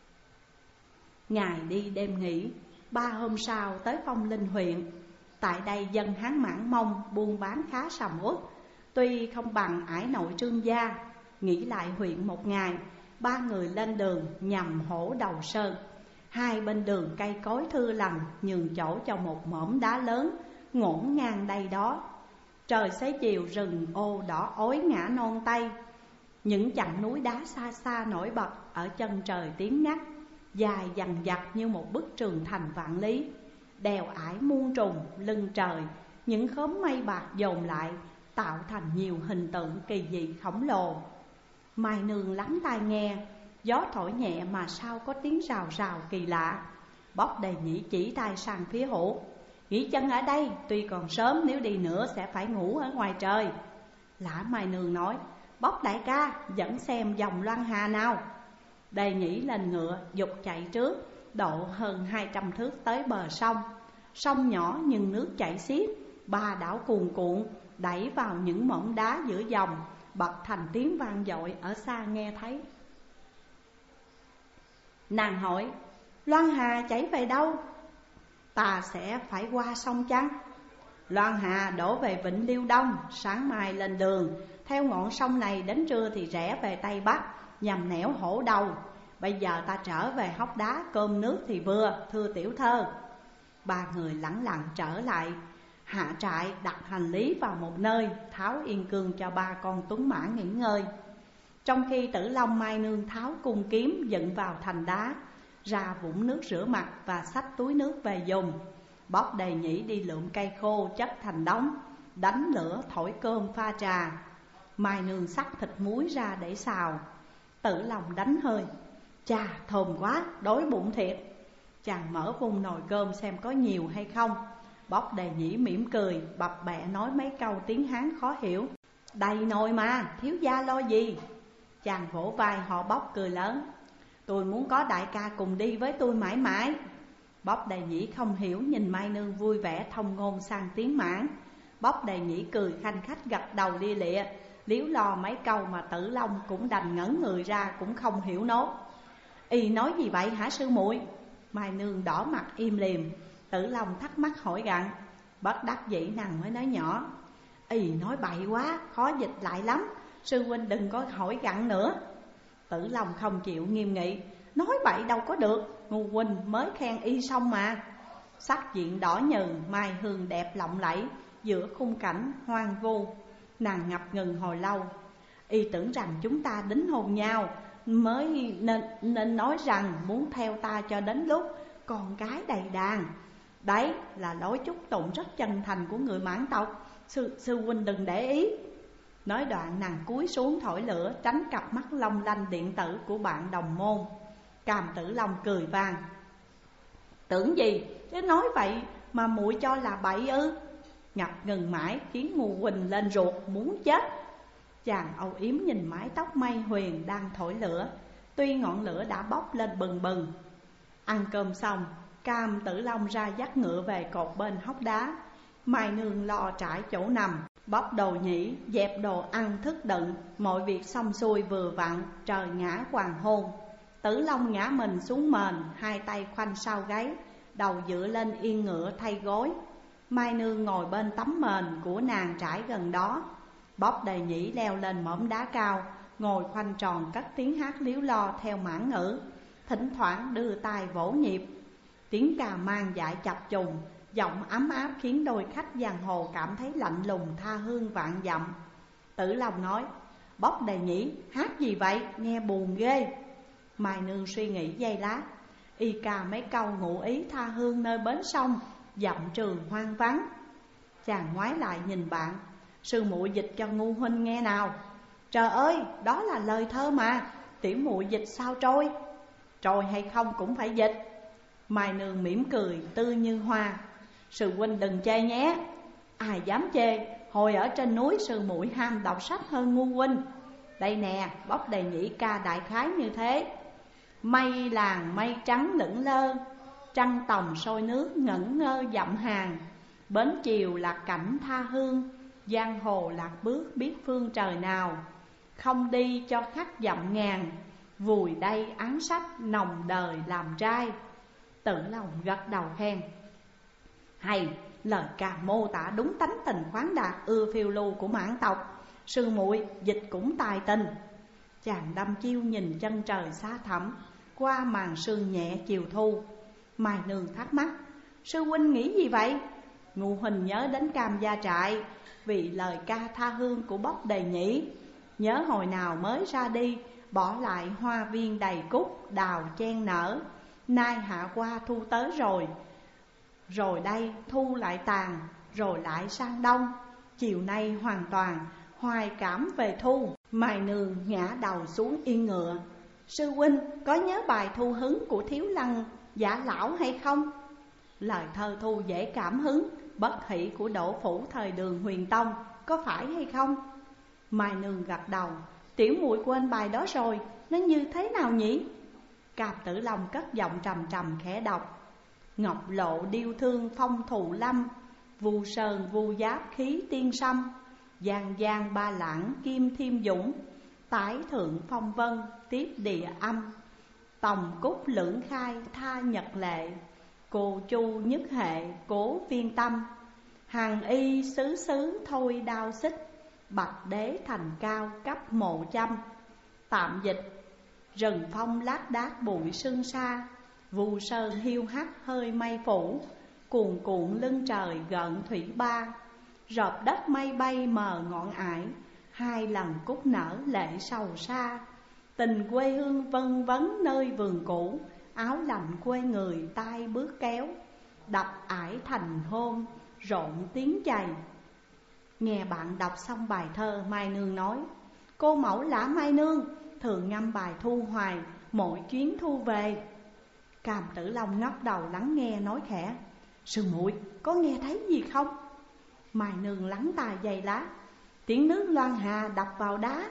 Ngày đi đêm nghỉ, 3 hôm sau tới Phong Linh huyện. Tại đây dân Hán Mãn Mông buôn bán khá sầm uất, tuy không bằng ải nội Trương Gia. Nghỉ lại huyện một ngày, 3 người lên đường nhằm Hổ Đầu Sơn. Hai bên đường cây cối thưa lằn, nhường chỗ cho một mỏm đá lớn ngổn ngang đây đó. Trời xế chiều rừng ô đỏ ối ngã non tây. Những chặng núi đá xa xa nổi bật ở chân trời tím ngắt, dài dằng dặc như một bức tường thành vạn lý. Đèo ải muôn trùng lưng trời, những khóm mây bạc dồn lại tạo thành nhiều hình tượng kỳ dị khổng lồ. Mai Nương lắng tai nghe, gió thổi nhẹ mà sao có tiếng rào rào kỳ lạ. Bóc Đề Nhĩ chỉ tay sang phía Hổ: nghỉ chân ở đây, tuy còn sớm, nếu đi nữa sẽ phải ngủ ở ngoài trời. Lã Mai Nương nói: Bóc đại ca, dẫn xem dòng Loan Hà nào. Đề Nhĩ lên ngựa, dục chạy trước, độ hơn 200 thước tới bờ sông. Sông nhỏ nhưng nước chảy xiết, 3 đảo cuồn cuộn, đẩy vào những mỏm đá giữa dòng, bật thành tiếng vang dội ở xa nghe thấy. Nàng hỏi: Loan Hà chảy về đâu? Ta sẽ phải qua sông chăng? Loan Hà đổ về Vịnh Liêu Đông, sáng mai lên đường theo ngọn sông này, đến trưa thì rẽ về Tây Bắc nhằm nẻo Hổ Đầu. Bây giờ ta trở về Hốc Đá, cơm nước thì vừa, thưa tiểu thơ. 3 người lẳng lặng trở lại, hạ trại đặt hành lý vào một nơi, tháo yên cương cho 3 con tuấn mã nghỉ ngơi. Trong khi Tử Long, Mai Nương tháo cung kiếm dựng vào thành đá, ra vũng nước rửa mặt và xách túi nước về dùng. Bóc Đề Nhĩ đi lượm cây khô chất thành đống, đánh lửa thổi cơm pha trà. Mai Nương xắt thịt muối ra để xào. Tử Long đánh hơi: chà, thơm quá, đói bụng thiệt. Chàng mở vung nồi cơm xem có nhiều hay không. Bóc Đề Nhĩ mỉm cười, bập bẹ nói mấy câu tiếng Hán khó hiểu: đầy nồi mà, thiếu gia lo gì? Chàng vỗ vai họ Bóc cười lớn: tôi muốn có đại ca cùng đi với tôi mãi mãi. Bóc Đề Nhĩ không hiểu, nhìn Mai Nương vui vẻ thông ngôn sang tiếng Mãn. Bóc Đề Nhĩ cười khanh khách gật đầu lia lịa, líu lo mấy câu mà Tử Long cũng đành ngẩn người ra, cũng không hiểu nốt. Y nói gì vậy hả sư muội? Mai Nương đỏ mặt im lìm. Tử Long thắc mắc hỏi gặng. Bất đắc dĩ nàng mới nói nhỏ: Y nói bậy quá, khó dịch lại lắm, sư huynh đừng có hỏi gặng nữa. Tử Long không chịu, nghiêm nghị: nói bậy đâu có được, ngu huynh mới khen y xong mà. Sắc diện đỏ nhừ, mai hương đẹp lộng lẫy giữa khung cảnh hoang vu. Nàng ngập ngừng hồi lâu. Y tưởng rằng chúng ta đính hôn nhau, mới nên nói rằng muốn theo ta cho đến lúc con cái đầy đàn. Đấy là lối chúc tụng rất chân thành của người Mãn tộc, sư huynh đừng để ý. Nói đoạn nàng cúi xuống thổi lửa, tránh cặp mắt long lanh điện tử của bạn đồng môn. Càm Tử Long cười vang: tưởng gì chứ nói vậy mà muội cho là bậy ư? Ngập ngừng mãi khiến ngu huynh lên ruột muốn chết. Chàng âu yếm nhìn mái tóc mây huyền đang thổi lửa, tuy ngọn lửa đã bốc lên bừng bừng. Ăn cơm xong, Cam Tử Long ra dắt ngựa về cột bên Hốc Đá. Mai Nương lo trải chỗ nằm, Bóc Đồ Nhĩ dẹp đồ ăn thức đựng. Mọi việc xong xuôi vừa vặn, trời ngã hoàng hôn. Tử Long ngã mình xuống mền, hai tay khoanh sau gáy, đầu dựa lên yên ngựa thay gối. Mai Nương ngồi bên tấm mền của nàng trải gần đó. Bóc Đề Nhĩ leo lên mỏm đá cao, ngồi khoanh tròn cất tiếng hát líu lo theo mãn ngữ, thỉnh thoảng đưa tay vỗ nhịp. Tiếng ca mang dại chập trùng, giọng ấm áp khiến đôi khách giang hồ cảm thấy lạnh lùng tha hương vạn dặm. Tử Long nói: Bóc Đầy Nhĩ, hát gì vậy, nghe buồn ghê. Mai Nương suy nghĩ giây lát, y ca mấy câu ngụ ý tha hương nơi bến sông, dặm trường hoang vắng. Chàng ngoái lại nhìn bạn: Sư muội dịch cho ngu huynh nghe nào. Trời ơi, đó là lời thơ mà, tiểu muội dịch sao trôi. Trôi hay không cũng phải dịch. Mai Nương mỉm cười tươi như hoa: Sư huynh đừng chê nhé. Ai dám chê, hồi ở trên núi sư muội ham đọc sách hơn ngu huynh. Đây nè, Bóc Đầy Nhĩ ca đại khái như thế: Mây làng mây trắng lững lơ, trăng tòng sôi nước ngẩn ngơ dặm hàng. Bến chiều lạc cảnh tha hương, giang hồ lạc bước biết phương trời nào. Không đi cho khách dặm ngàn, vùi đây án sách nồng đời làm trai. Tử Long gật đầu khen: Hay, lời ca mô tả đúng tánh tình khoáng đạt ưa phiêu lưu của mãn tộc. Sư muội dịch cũng tài tình. Chàng đăm chiêu nhìn chân trời xa thẳm qua màn sương nhẹ chiều thu. Mai Nương thắc mắc: Sư huynh nghĩ gì vậy? Ngu huynh nhớ đến Cam Gia Trại, vì lời ca tha hương của Bóc Đầy Nhĩ. Nhớ hồi nào mới ra đi, bỏ lại hoa viên đầy cúc đào chen nở. Nay hạ qua thu tới rồi, rồi đây thu lại tàn, rồi lại sang đông. Chiều nay hoàn toàn hoài cảm về thu. Mai Nương ngã đầu xuống yên ngựa: Sư huynh có nhớ bài Thu Hứng của Thiếu Lăng Giả Lão hay không? Lời thơ thu dễ cảm hứng, bất hỷ của Đỗ Phủ thời Đường Huyền Tông, có phải hay không? Mai Nương gật đầu: Tiểu muội quên bài đó rồi, nó như thế nào nhỉ? Cam Tử Long cất giọng trầm trầm khẽ đọc: Ngọc lộ điêu thương phong thù lâm, vu sơn vu giáp khí tiên sâm. Giang giang ba lãng kim thiêm dũng, tái thượng phong vân tiếp địa âm. Tòng cúc lưỡng khai tha nhật lệ, cô chu nhất hệ cố viên tâm. Hàng y xứ xứ thôi đao xích, bạch đế thành cao cấp mộ châm. Tạm dịch: Rừng phong lác đác bụi sương sa, vu sơn hiu hắt hơi mây phủ. Cuồn cuộn lưng trời gợn thủy ba, rợp đất mây bay mờ ngọn ải. Hai lần cúc nở lệ sầu xa, tình quê hương vân vấn nơi vườn cũ. Áo lạnh quê người tay bước kéo, đập ải thành hôm rộn tiếng chày. Nghe bạn đọc xong bài thơ, Mai Nương nói: Cô mẫu Lã Mai Nương thường ngâm bài thu hoài mỗi chuyến thu về. Cam Tử Long ngóc đầu lắng nghe nói khẽ: Sư muội có nghe thấy gì không? Mai Nương lắng tai giây lá: Tiếng nước loan hà đập vào đá,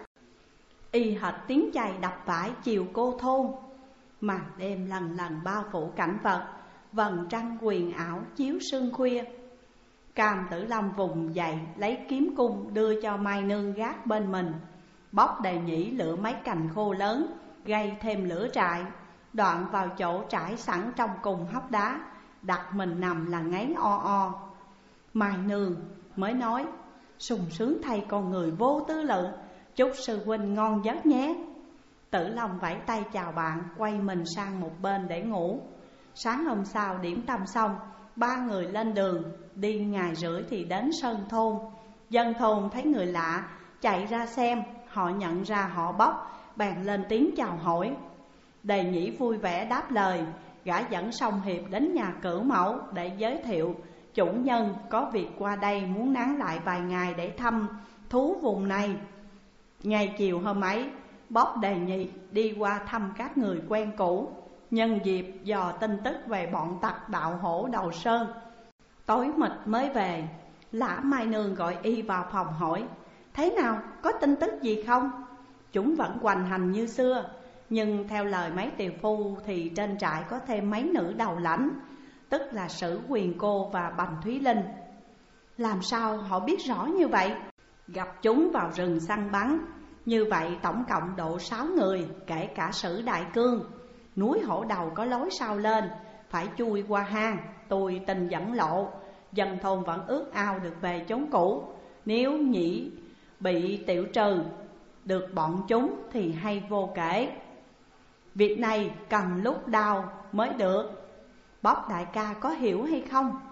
y hệt tiếng chày đập vải chiều cô thôn. Màn đêm lần lần bao phủ cảnh vật, vầng trăng huyền ảo chiếu sương khuya. Cam Tử Long vùng dậy lấy kiếm cung đưa cho Mai Nương gác bên mình. Bóc Đầy Nhĩ lựa mấy cành khô lớn, gây thêm lửa trại, đoạn vào chỗ trải sẵn trong cùng hốc đá, đặt mình nằm là ngáy o o. Mai Nương mới nói: Sung sướng thay con người vô tư lự, chúc sư huynh ngon giấc nhé. Tử Long vẫy tay chào bạn, quay mình sang một bên để ngủ. Sáng hôm sau điểm tâm xong, ba người lên đường. Đi ngày rưỡi thì đến sơn thôn. Dân thôn thấy người lạ chạy ra xem, họ nhận ra họ Bóc, bèn lên tiếng chào hỏi. Đầy Nhĩ vui vẻ đáp lời. Gã dẫn Song Hiệp đến nhà Cửu Mẫu để giới thiệu chủ nhân có việc qua đây muốn nán lại vài ngày để thăm thú vùng này. Ngày chiều hôm ấy, Bóc Đầy Nhĩ đi qua thăm các người quen cũ, nhân dịp dò tin tức về bọn tặc đạo hổ Đầu Sơn. Tối mịt mới về, Lã Mai Nương gọi y vào phòng hỏi: Thế nào, có tin tức gì không? Chúng vẫn hoành hành như xưa, nhưng theo lời mấy tiều phu thì trên trại có thêm mấy nữ đầu lãnh, tức là Sử Quyền Cô và Bành Thúy Linh. Làm sao họ biết rõ như vậy? Gặp chúng vào rừng săn bắn. Như vậy tổng cộng độ 6 người, kể cả Sử Đại Cương. Núi Hổ Đầu có lối sao lên, phải chui qua hang, tôi tình dẫn lộ. Dân thôn vẫn ước ao được về chốn cũ. Nếu Nhĩ bị tiểu trừ được bọn chúng thì hay vô kể. Việc này cần lúc đau mới được. Bóc đại ca có hiểu hay không?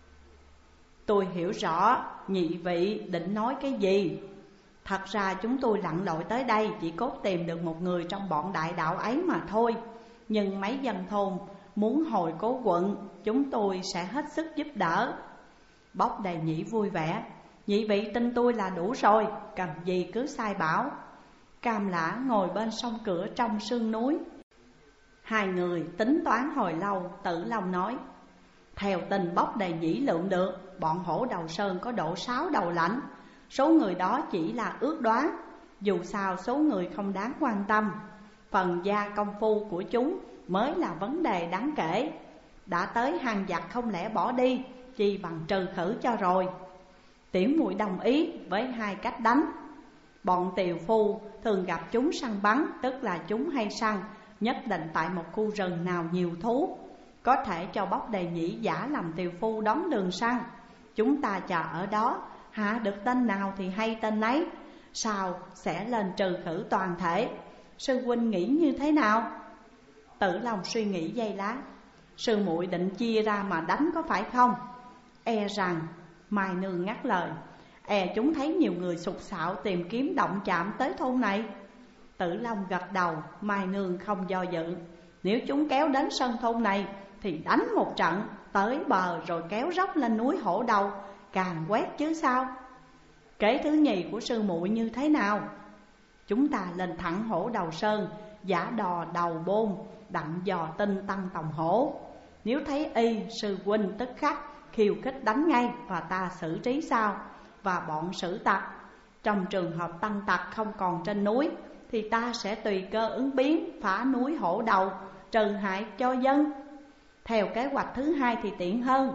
Tôi hiểu rõ nhị vị định nói cái gì. Thật ra chúng tôi lặn lội tới đây chỉ cốt tìm được một người trong bọn đại đạo ấy mà thôi. Nhưng mấy dân thôn muốn hồi cố quận, chúng tôi sẽ hết sức giúp đỡ. Bóc đầy nhị vui vẻ. Nhị vị tin tôi là đủ rồi, cần gì cứ sai bảo. Cam Lã ngồi bên sông cửa trong sương núi. Hai người tính toán hồi lâu. Tử Long nói: theo tình Bóc đầy nhĩ lượng được, bọn Hổ Đầu Sơn có độ 6 đầu lãnh. Số người đó chỉ là ước đoán, dù sao số người không đáng quan tâm. Phần gia công phu của chúng mới là vấn đề đáng kể. Đã tới hang giặc không lẽ bỏ đi, chi bằng trừ khử cho rồi. Tiểu muội đồng ý với hai cách đánh. Bọn tiều phu thường gặp chúng săn bắn, tức là chúng hay săn nhất định tại một khu rừng nào nhiều thú. Có thể cho Bóc đầy nhĩ giả làm tiều phu đón đường săn. Chúng ta chờ ở đó, hạ được tên nào thì hay tên nấy. Sau sẽ lên trừ khử toàn thể. Sư huynh nghĩ như thế nào? Tử Long suy nghĩ giây lát. Sư muội định chia ra mà đánh có phải không? E rằng, Mai Nương ngắt lời, chúng thấy nhiều người sục sạo tìm kiếm động chạm tới thôn này. Tử Long gật đầu. Mai Nương không do dự. Nếu chúng kéo đến sân thôn này thì đánh một trận tới bờ rồi kéo dốc lên núi Hổ Đầu, càng quét chứ sao. Kế thứ nhì của sư muội như thế nào? Chúng ta lên thẳng Hổ Đầu Sơn, giả đò đầu bôn, đặng dò tin Tăng Tòng Hổ. Nếu thấy y, sư huynh tức khắc khiêu khích đánh ngay và ta xử trí sao? Và bọn xử tặc. Trong trường hợp Tăng tặc không còn trên núi thì ta sẽ tùy cơ ứng biến, phá núi Hổ Đầu, trừ hại cho dân. Theo kế hoạch thứ hai thì tiện hơn.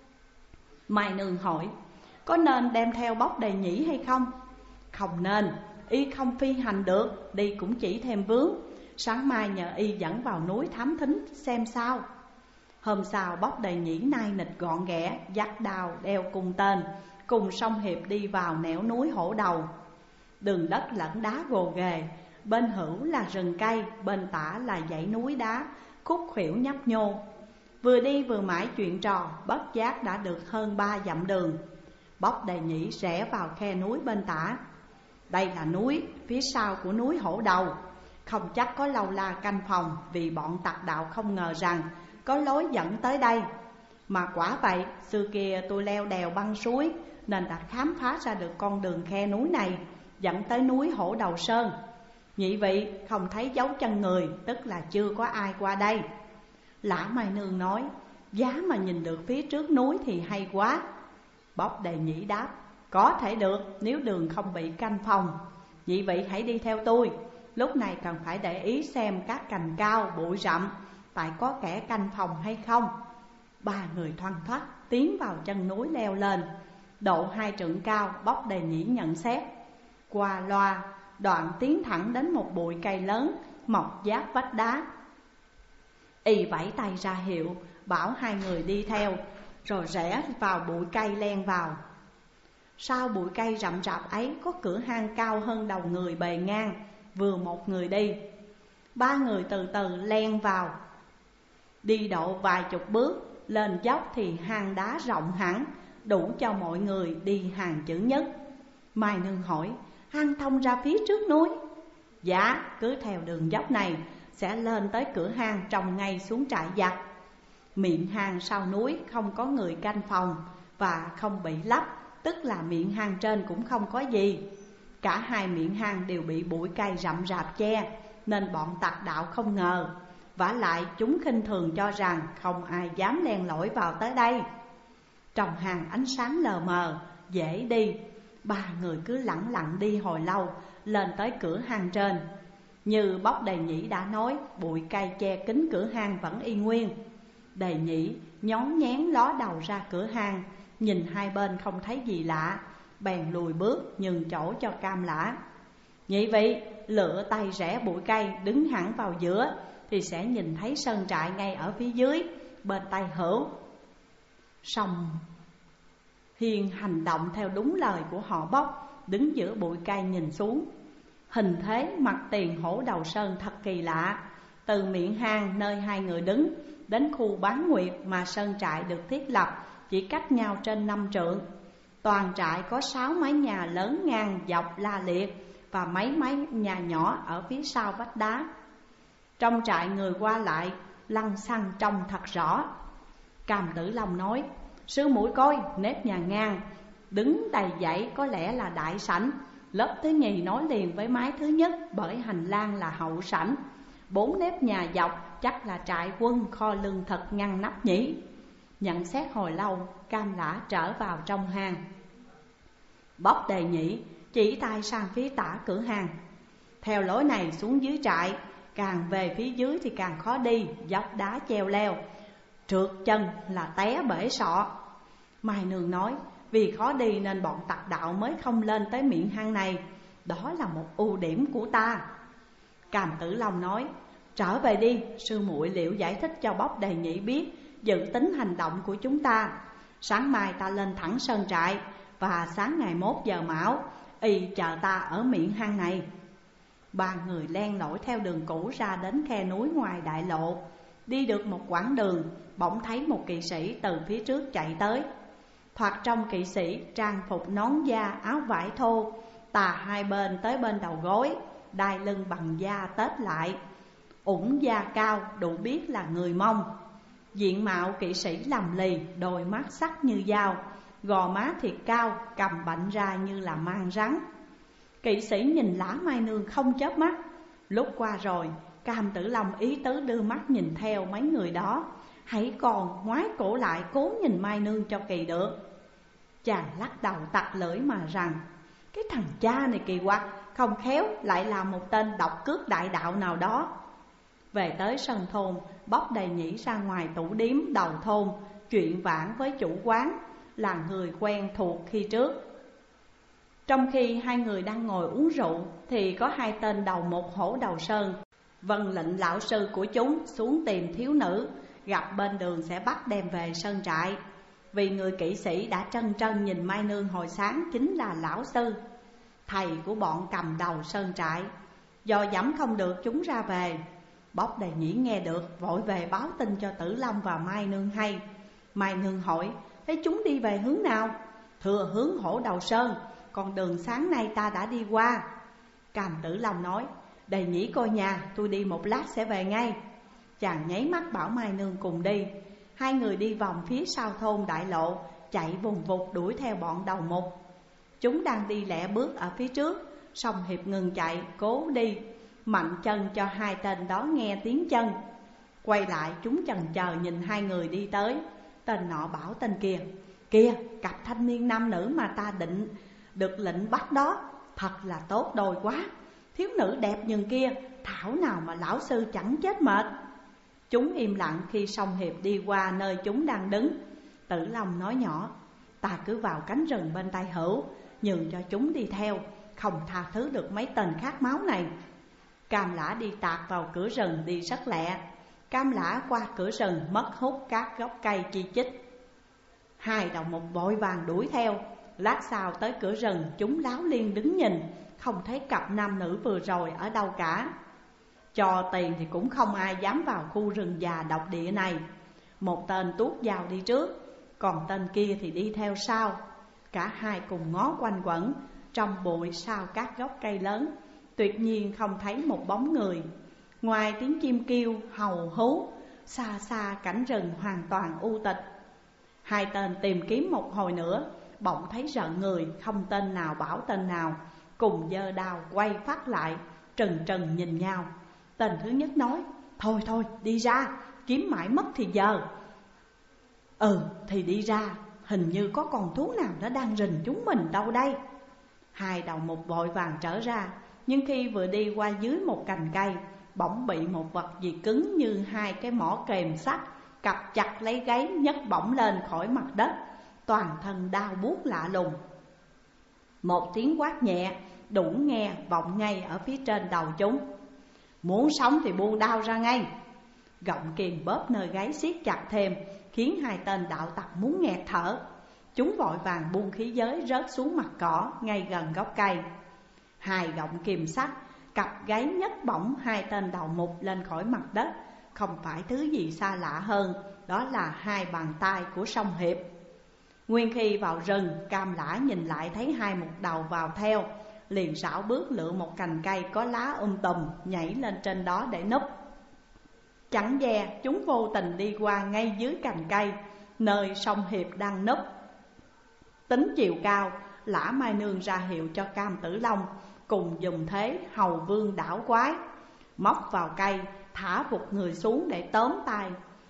Mai Nương hỏi: có nên đem theo Bóc đầy nhĩ hay không? Không nên, y không phi hành được, đi cũng chỉ thêm vướng. Sáng mai nhờ y dẫn vào núi thám thính xem sao. Hôm sau Bóc đầy nhĩ nai nịch gọn ghẽ, dắt đao đeo cung tên, cùng song Hiệp đi vào nẻo núi Hổ Đầu. Đường đất lẫn đá gồ ghề, bên hữu là rừng cây, bên tả là dãy núi đá khúc khuỷu nhấp nhô. Vừa đi vừa mãi chuyện trò, bất giác đã được hơn 3 dặm đường. Bóc đầy nhĩ rẽ vào khe núi bên tả. Đây là núi, phía sau của núi Hổ Đầu. Không chắc có lâu la canh phòng, vì bọn tặc đạo không ngờ rằng có lối dẫn tới đây. Mà quả vậy, xưa kia tôi leo đèo băng suối nên đã khám phá ra được con đường khe núi này dẫn tới núi Hổ Đầu Sơn. Nhị vị không thấy dấu chân người, tức là chưa có ai qua đây. Lã Mai Nương nói: giá mà nhìn được phía trước núi thì hay quá. Bóc đầy nhĩ đáp: có thể được, nếu đường không bị canh phòng. Nhị vị hãy đi theo tôi. Lúc này cần phải để ý xem các cành cao, bụi rậm, tại có kẻ canh phòng hay không. Ba người thoăn thoắt tiến vào chân núi leo lên. Độ 2 trượng cao, Bóc đầy nhĩ nhận xét. Qua loa, đoạn tiến thẳng đến một bụi cây lớn mọc giáp vách đá. Y vẫy tay ra hiệu, bảo hai người đi theo, rồi rẽ vào bụi cây len vào. Sau bụi cây rậm rạp ấy có cửa hang cao hơn đầu người bề ngang, vừa một người đi. Ba người từ từ len vào. Đi độ vài chục bước, lên dốc thì hang đá rộng hẳn, đủ cho mọi người đi hàng chữ nhất. Mai Nương hỏi: hang thông ra phía trước núi? Dạ, cứ theo đường dốc này sẽ lên tới cửa hang trồng ngay xuống trại giặc. Miệng hang sau núi không có người canh phòng và không bị lấp, tức là miệng hang trên cũng không có gì. Cả hai miệng hang đều bị bụi cây rậm rạp che, nên bọn tặc đạo không ngờ. Vả lại chúng khinh thường cho rằng không ai dám len lỏi vào tới đây. Trong hang ánh sáng lờ mờ, dễ đi. Ba người cứ lẳng lặng đi hồi lâu, lên tới cửa hang trên. Như Bóc đầy nhĩ đã nói, bụi cây che kín cửa hang vẫn y nguyên. Đầy nhĩ nhón nhén ló đầu ra cửa hang, nhìn hai bên không thấy gì lạ, bèn lùi bước nhường chỗ cho Cam Lã. Nhị vị lựa tay rẽ bụi cây, đứng hẳn vào giữa thì sẽ nhìn thấy sân trại ngay ở phía dưới, bên tay hữu. Song Hiền hành động theo đúng lời của họ Bóc, đứng giữa bụi cây nhìn xuống. Hình thế mặt tiền hổ đầu sơn thật kỳ lạ. Từ miệng hang nơi hai người đứng đến khu bán nguyệt mà sơn trại được thiết lập chỉ cách nhau trên 5 trượng. Toàn trại có 6 mái nhà lớn ngang dọc la liệt và mấy mái nhà nhỏ ở phía sau vách đá. Trong trại người qua lại lăng xăng trông thật rõ. Càm Tử Long nói: sư muội coi, nếp nhà ngang đứng đầy dãy có lẽ là đại sảnh. Lớp thứ nhì nối liền với mái thứ nhất bởi hành lang là hậu sảnh. 4 nếp nhà dọc chắc là trại quân, kho lương thực ngăn nắp nhỉ. Nhận xét hồi lâu, Cam Lã trở vào trong hang. Bóc Đề Nhĩ chỉ tay sang phía tả cửa hang: theo lối này xuống dưới trại, càng về phía dưới thì càng khó đi, dốc đá treo leo, trượt chân là té bể sọ. Mai Nương nói: vì khó đi nên bọn tặc đạo mới không lên tới miệng hang này. Đó là một ưu điểm của ta. Càm Tử Long nói: trở về đi, sư muội liệu giải thích cho Bóc Đề Nhĩ biết dự tính hành động của chúng ta. Sáng mai ta lên thẳng sơn trại, và sáng ngày 1 giờ mão y chờ ta ở miệng hang này. Ba người len lỏi theo đường cũ ra đến khe núi ngoài đại lộ. Đi được một quãng đường, bỗng thấy một kỵ sĩ từ phía trước chạy tới. Thoạt trông kỵ sĩ trang phục nón da áo vải thô, tà hai bên tới bên đầu gối, đai lưng bằng da tết lại, ủng da cao đủ biết là người Mông. Diện mạo kỵ sĩ lầm lì, đôi mắt sắc như dao, gò má thịt cao, cầm bạnh ra như là mang rắn. Kỵ sĩ nhìn Lã Mai Nương không chớp mắt. Lúc qua rồi, Cam Tử Long ý tứ đưa mắt nhìn theo mấy người đó, hãy còn ngoái cổ lại cố nhìn Mai Nương cho kỳ được. Chàng lắc đầu tặc lưỡi mà rằng: cái thằng cha này kỳ quặc, không khéo lại là một tên độc cước đại đạo nào đó. Về tới sân thôn, Bóc Đề Nhĩ ra ngoài tủ điếm đầu thôn chuyện vãn với chủ quán, là người quen thuộc khi trước. Trong khi hai người đang ngồi uống rượu thì có hai tên đầu một hổ đầu sơn vâng lệnh lão sư của chúng xuống tìm thiếu nữ, gặp bên đường sẽ bắt đem về sơn trại. Vì người kỵ sĩ đã trân trân nhìn Mai Nương hồi sáng chính là lão sư, thầy của bọn cầm đầu sơn trại. Do dẫm không được chúng ra về. Bóc Đề Nhĩ nghe được vội về báo tin cho Tử Long và Mai Nương hay. Mai Nương hỏi: thế chúng đi về hướng nào? Thưa hướng hổ đầu sơn, còn đường sáng nay ta đã đi qua. Càm Tử Long nói: Đề Nhĩ coi nhà, tôi đi một lát sẽ về ngay. Chàng nháy mắt bảo Mai Nương cùng đi. Hai người đi vòng phía sau thôn đại lộ, chạy vùng vụt đuổi theo bọn đầu mục. Chúng đang đi lẹ bước ở phía trước, song Hiệp ngừng chạy, cố đi, mạnh chân cho hai tên đó nghe tiếng chân. Quay lại chúng chần chờ nhìn hai người đi tới. Tên nọ bảo tên kia: kìa, cặp thanh niên nam nữ mà ta định được lệnh bắt đó, thật là tốt đôi quá. Thiếu nữ đẹp nhường kia, thảo nào mà lão sư chẳng chết mệt. Chúng im lặng khi song Hiệp đi qua nơi chúng đang đứng. Tử Long nói nhỏ: ta cứ vào cánh rừng bên tay hữu, nhường cho chúng đi theo, không tha thứ được mấy tên khát máu này. Cam Lã đi tạt vào cửa rừng đi rất lẹ. Cam Lã qua cửa rừng mất hút các gốc cây chi chít. Hai đầu mục vội vàng đuổi theo. Lát sau tới cửa rừng, chúng láo liên đứng nhìn, không thấy cặp nam nữ vừa rồi ở đâu cả. Cho tiền thì cũng không ai dám vào khu rừng già độc địa này. Một tên tuốt dao đi trước, còn tên kia thì đi theo sau. Cả hai cùng ngó quanh quẩn trong bụi sau các gốc cây lớn, tuyệt nhiên không thấy một bóng người. Ngoài tiếng chim kêu hầu hú, xa xa cảnh rừng hoàn toàn u tịch. Hai tên tìm kiếm một hồi nữa, bỗng thấy rợn người, không tên nào bảo tên nào, cùng giơ đao quay phát lại, trừng trừng nhìn nhau. Tên thứ nhất nói: thôi thôi, đi ra, kiếm mãi mất thì giờ. Thì đi ra, hình như có con thú nào nó đang rình chúng mình đâu đây. Hai đầu mục vội vàng trở ra, nhưng khi vừa đi qua dưới một cành cây, bỗng bị một vật gì cứng như hai cái mỏ kềm sắt cặp chặt lấy gáy, nhấc bổng lên khỏi mặt đất, toàn thân đau buốt lạ lùng. Một tiếng quát nhẹ đủ nghe vọng ngay ở phía trên đầu chúng: muốn sống thì buông đao ra ngay. Gọng kìm bóp nơi gáy siết chặt thêm, khiến hai tên đạo tặc muốn nghẹt thở. Chúng vội vàng buông khí giới rớt xuống mặt cỏ ngay gần gốc cây. Hai gọng kìm sắt cặp gáy nhấc bổng hai tên đầu mục lên khỏi mặt đất. Không phải thứ gì xa lạ hơn, đó là hai bàn tay của Song Hiệp. Nguyên khi vào rừng, Cam Lã nhìn lại thấy hai mục đầu vào theo, liền xảo bước lựa một cành cây có lá tùm, nhảy lên trên đó để núp. Chẳng dè chúng vô tình đi qua ngay dưới cành cây nơi Song Hiệp đang núp. Tính chiều cao, Lã Mai Nương ra hiệu cho Cam Tử Long cùng dùng thế hầu vương đảo quái, móc vào cây, thả vụt người xuống để tóm tay.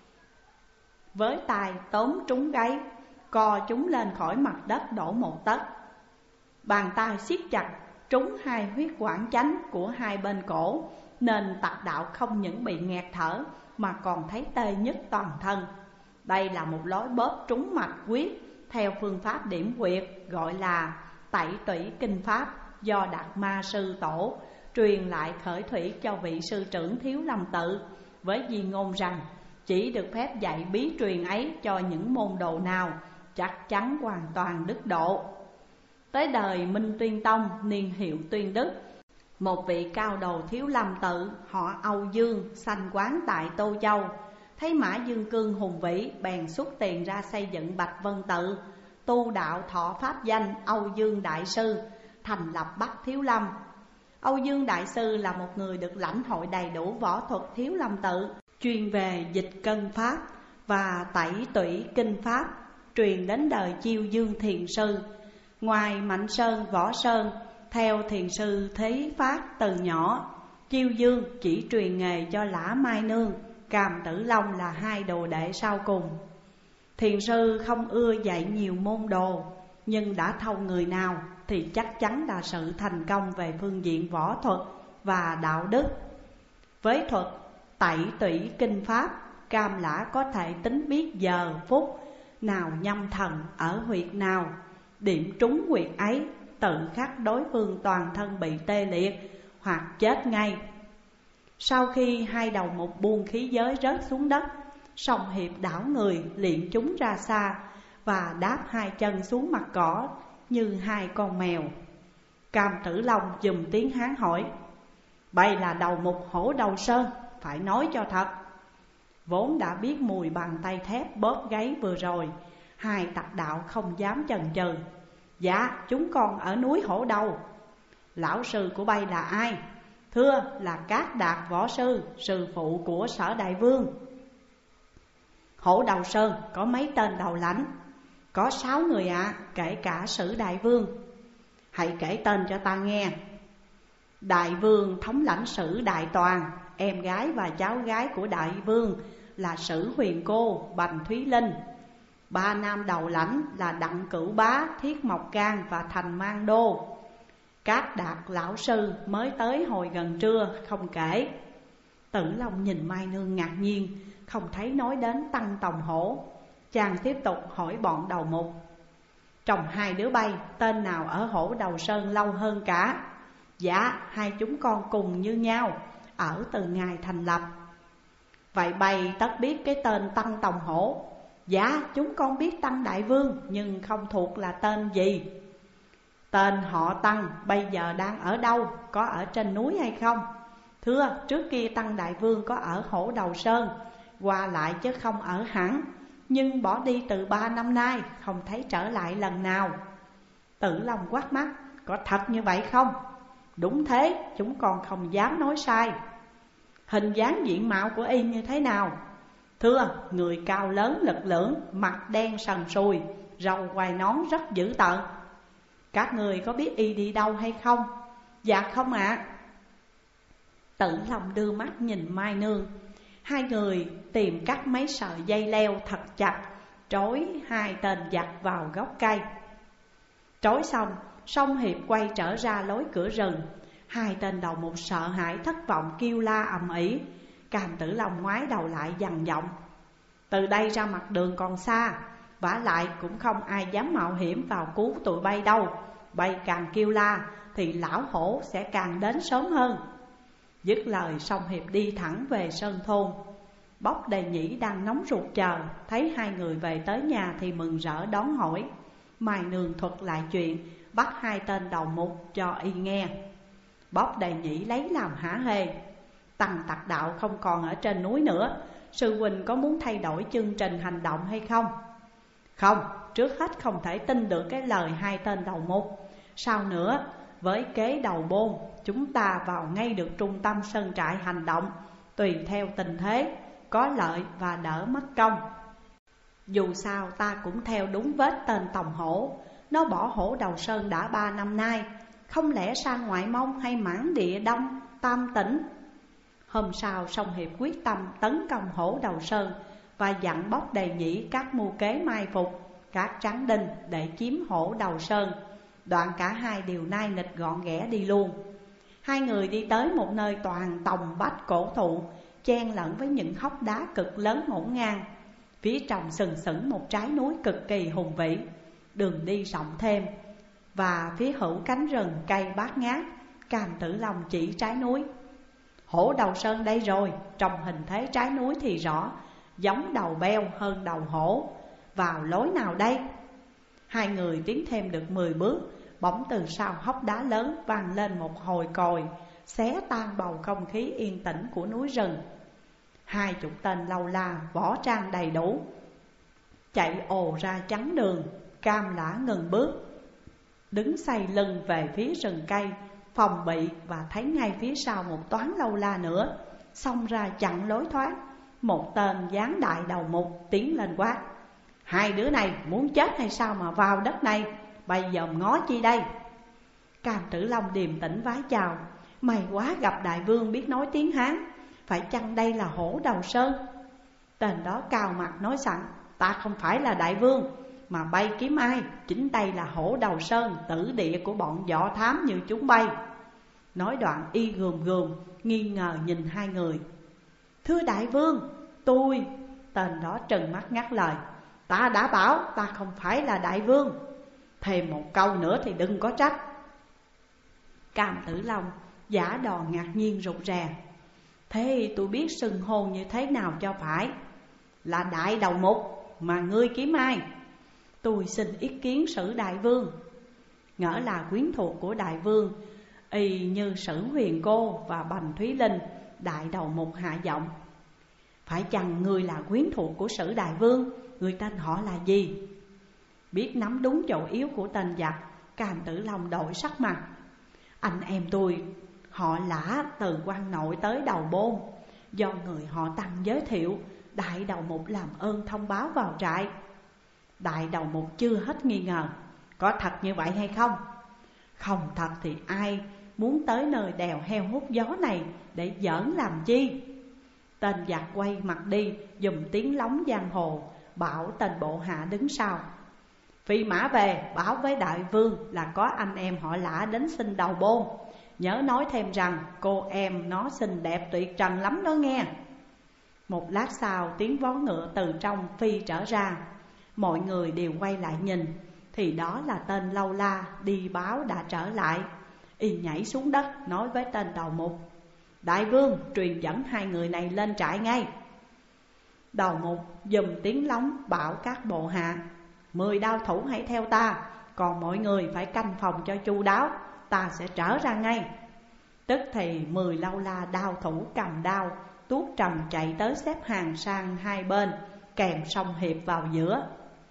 Với tay tóm trúng gáy, co chúng lên khỏi mặt đất đổ một tấc. Bàn tay siết chặt trúng hai huyết quản chánh của hai bên cổ, nên Tặc Đạo không những bị nghẹt thở mà còn thấy tê nhức toàn thân. Đây là một lối bóp trúng mạch huyết theo phương pháp điểm huyệt, gọi là Tẩy Tủy Kinh Pháp, do Đạt Ma Sư Tổ truyền lại khởi thủy cho vị sư trưởng Thiếu Lâm Tự, với di ngôn rằng chỉ được phép dạy bí truyền ấy cho những môn đồ nào chắc chắn hoàn toàn đức độ. Tới đời Minh Tuyên Tông niên hiệu Tuyên Đức, một vị cao đồ Thiếu Lâm Tự họ Âu Dương sanh quán tại Tô Châu, thấy Mã Dương Cương hùng vĩ, bèn xuất tiền ra xây dựng Bạch Vân Tự, tu đạo thọ pháp danh Âu Dương Đại Sư, thành lập Bắc Thiếu Lâm. Âu Dương Đại Sư là một người được lãnh hội đầy đủ võ thuật Thiếu Lâm Tự, chuyên về dịch cân pháp và tẩy tủy kinh pháp, truyền đến đời Chiêu Dương Thiền Sư. Ngoài Mạnh Sơn, Võ Sơn theo thiền sư Thế Phát từ nhỏ, Chiêu Dương chỉ truyền nghề cho Lã Mai Nương, Cam Tử Long là hai đồ đệ sau cùng. Thiền sư không ưa dạy nhiều môn đồ, nhưng đã thâu người nào thì chắc chắn là sự thành công về phương diện võ thuật và đạo đức. Với thuật tẩy tủy kinh pháp, Cam Lã có thể tính biết giờ phút nào nhâm thần ở huyệt nào, điểm trúng huyệt ấy tự khắc đối phương toàn thân bị tê liệt hoặc chết ngay. Sau khi hai đầu mục buông khí giới rớt xuống đất, Song Hiệp đảo người liệng chúng ra xa và đáp hai chân xuống mặt cỏ như hai con mèo. Cam Tử Long dùm tiếng Hán hỏi: "Bây là đầu mục Hổ Đầu Sơn, phải nói cho thật." Vốn đã biết mùi bàn tay thép bóp gáy vừa rồi, hai Tặc Đạo không dám chần chừ: "Dạ, chúng con ở núi Hổ Đầu." "Lão sư của bay là ai?" "Thưa là Cát Đạt võ sư, sư phụ của Sở Đại Vương." "Hổ Đầu Sơn có mấy tên đầu lãnh?" "Có 6 người ạ, kể cả Sử Đại Vương." "Hãy kể tên cho ta nghe." "Đại Vương thống lãnh Sử Đại Toàn, em gái và cháu gái của Đại Vương là Sử Huyền Cô, Bành Thúy Linh. 3 nam đầu lãnh là Đặng Cửu Bá, Thiết Mộc Can và Thành Mang Đô. Cát Đạt lão sư mới tới hồi gần trưa, không kể." Tử Long nhìn Mai Nương ngạc nhiên, không thấy nói đến Tăng Tòng Hổ. Chàng tiếp tục hỏi bọn đầu mục: "Trong hai đứa bay, tên nào ở Hổ Đầu Sơn lâu hơn cả?" "Dạ, hai chúng con cùng như nhau, ở từ ngày thành lập." "Vậy bay tất biết cái tên Tăng Tòng Hổ?" "Dạ, chúng con biết Tăng Đại Vương, nhưng không thuộc là tên gì." "Tên họ Tăng bây giờ đang ở đâu, có ở trên núi hay không?" "Thưa, trước kia Tăng Đại Vương có ở Hổ Đầu Sơn, qua lại chứ không ở hẳn, nhưng bỏ đi từ 3 năm nay, không thấy trở lại lần nào." Tử Long quát mắt: "Có thật như vậy không?" "Đúng thế, chúng con không dám nói sai." "Hình dáng diện mạo của y như thế nào?" "Thưa, người cao lớn lực lưỡng, mặt đen sần sùi, râu quai nón rất dữ tợn." "Các người có biết y đi đâu hay không?" "Dạ không ạ." Tử Long đưa mắt nhìn Mai Nương. Hai người tìm cắt mấy sợi dây leo thật chặt, trói hai tên giặc vào gốc cây. Trói xong, Song Hiệp quay trở ra lối cửa rừng. Hai tên đầu mục sợ hãi thất vọng kêu la ầm ĩ. Cam Tử Long ngoái đầu lại dằn giọng: "Từ đây ra mặt đường còn xa, vả lại cũng không ai dám mạo hiểm vào cứu tụi bay đâu. Bay càng kêu la thì lão hổ sẽ càng đến sớm hơn." Dứt lời, Song Hiệp đi thẳng về sơn thôn. Bốc Đề Nhĩ đang nóng ruột chờ, thấy hai người về tới nhà thì mừng rỡ đón hỏi. Mai Nương thuật lại chuyện, bắt hai tên đầu mục cho y nghe. Bóc Đầy Nhĩ lấy làm hả hê. Tăng Tặc Đạo không còn ở trên núi nữa, sư huynh có muốn thay đổi chương trình hành động hay không? Không, trước hết không thể tin được cái lời hai tên đầu mục. Sau nữa, với kế đầu bôn, chúng ta vào ngay được trung tâm sơn trại hành động, tùy theo tình thế, có lợi và đỡ mất công. Dù sao ta cũng theo đúng vết tên Tòng Hổ. Nó bỏ Hổ Đầu Sơn đã 3 năm nay, không lẽ sang ngoại mông hay mãn địa đông Tam Tỉnh? Hôm sau Song Hiệp quyết tâm tấn công Hổ Đầu Sơn và dặn Bóc Đầy Nhĩ các mưu kế mai phục các tráng đinh để chiếm Hổ Đầu Sơn. Đoạn cả hai đều nai nịch gọn ghẽ đi luôn. Hai người đi tới một nơi toàn tòng bách cổ thụ, chen lẫn với những hốc đá cực lớn ngổn ngang. Phía trong sừng sững một trái núi cực kỳ hùng vĩ, đường đi rộng thêm, và phía hữu cánh rừng cây bát ngát. Cam Tử Long chỉ trái núi: Hổ Đầu Sơn đây rồi. Trong hình thế trái núi thì rõ, giống đầu beo hơn đầu hổ. Vào lối nào đây? Hai người tiến thêm được 10 bước, bỗng từ sau hốc đá lớn vang lên một hồi còi, xé tan bầu không khí yên tĩnh của núi rừng. 20 tên lâu la võ trang đầy đủ chạy ồ ra chắn đường. Cam Lã ngừng bước, đứng xoay lưng về phía rừng cây phòng bị, và thấy ngay phía sau một toán lâu la nữa xông ra chặn lối thoát. Một tên dáng đại đầu mục tiến lên quát: Hai đứa này muốn chết hay sao mà vào đất này? Bây giờ ngó chi đây? Cam Tử Long điềm tĩnh vái chào: May quá gặp đại vương biết nói tiếng Hán, phải chăng đây là Hổ Đầu Sơn? Tên đó cao mặt nói sẵn: Ta không phải là đại vương, mà bay kiếm ai? Chính đây là Hổ Đầu Sơn, tử địa của bọn võ thám như chúng bay. Nói đoạn y gườm gườm nghi ngờ nhìn hai người. Thưa đại vương, tôi... Tên đó trừng mắt ngắt lời: Ta đã bảo ta không phải là đại vương, thêm một câu nữa thì đừng có trách. Cam Tử Long giả đò ngạc nhiên rụt rè: Thế tôi biết xưng hô như thế nào cho phải? Là đại đầu mục, mà ngươi kiếm ai? Tôi xin ý kiến Sử đại vương. Ngỡ là quyến thuộc của đại vương, y như Sử Huyền Cô và Bành Thúy Linh. Đại đầu mục hạ giọng: Phải chăng ngươi là quyến thuộc của Sử đại vương? Người tên họ là gì? Biết nắm đúng chỗ yếu của tên giặc, Cam Tử Long đổi sắc mặt: Anh em tôi họ Lã từ Quan Nội tới Đầu Bôn, do người họ Tăng giới thiệu. Đại đầu mục làm ơn thông báo vào trại. Đại đầu mục chưa hết nghi ngờ: Có thật như vậy hay không? Không thật thì ai muốn tới nơi đèo heo hút gió này để giỡn làm chi? Tên giặc quay mặt đi, dùng tiếng lóng giang hồ bảo tên bộ hạ đứng sau: Phi mã về báo với đại vương là có anh em họ Lã đến xin Đầu Bôn. Nhớ nói thêm rằng cô em nó xinh đẹp tuyệt trần lắm đó nghe. Một lát sau tiếng vó ngựa từ trong phi trở ra. Mọi người đều quay lại nhìn, thì đó là tên lâu la đi báo đã trở lại. Y nhảy xuống đất nói với tên đầu mục: Đại vương truyền dẫn hai người này lên trại ngay. Đầu mục dùm tiếng lóng bảo các bộ hạ: 10 đao thủ hãy theo ta, còn mọi người phải canh phòng cho chu đáo, ta sẽ trở ra ngay. Tức thì 10 lâu la đao thủ cầm đao tuốt trầm chạy tới xếp hàng sang hai bên, kèm Song Hiệp vào giữa.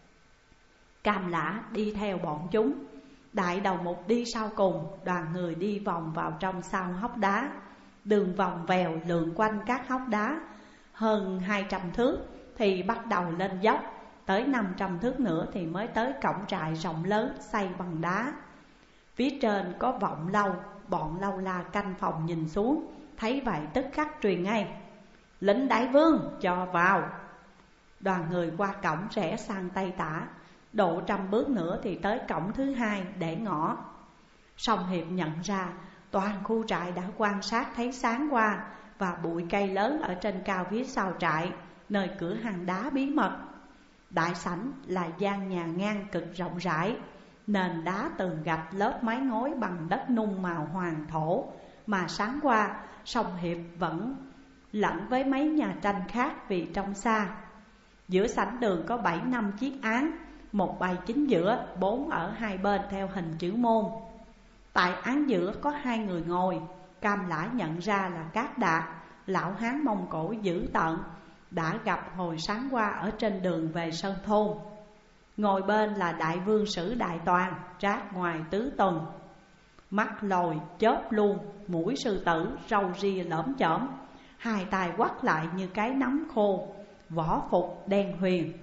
Cam Lã đi theo bọn chúng, đại đầu mục đi sau cùng. Đoàn người đi vòng vào trong sau hốc đá, đường vòng vèo lượn quanh các hốc đá. Hơn 200 thước thì bắt đầu lên dốc, tới 500 thước nữa thì mới tới cổng trại rộng lớn xây bằng đá. Phía trên có vọng lâu, bọn lâu la canh phòng nhìn xuống, thấy vậy tức khắc truyền ngay: Lệnh đại vương cho vào. Đoàn người qua cổng rẽ sang tây tả, độ 100 bước nữa thì tới cổng thứ hai để ngõ. Song Hiệp nhận ra toàn khu trại đã quan sát thấy sáng qua, và bụi cây lớn ở trên cao phía sau trại, nơi cửa hàng đá bí mật. Đại sảnh là gian nhà ngang cực rộng rãi, nền đá tường gạch lớp mái ngói bằng đất nung màu hoàng thổ, mà sáng qua Song Hiệp vẫn lẫn với mấy nhà tranh khác vì trông xa. Giữa sảnh đường có 7-5 chiếc án, một bày chính giữa, 4 ở hai bên theo hình chữ môn. Tại án giữa có hai người ngồi. Cam Lã nhận ra là Cát Đạt, lão hán Mông Cổ dữ tợn đã gặp hồi sáng qua ở trên đường về Sơn Thôn. Ngồi bên là đại vương Sử Đại Toàn, trát ngoài tứ tuần, mắt lồi chớp luôn, mũi sư tử, râu ria lởm chởm, hai tay quắt lại như cái nắm khô, võ phục đen huyền.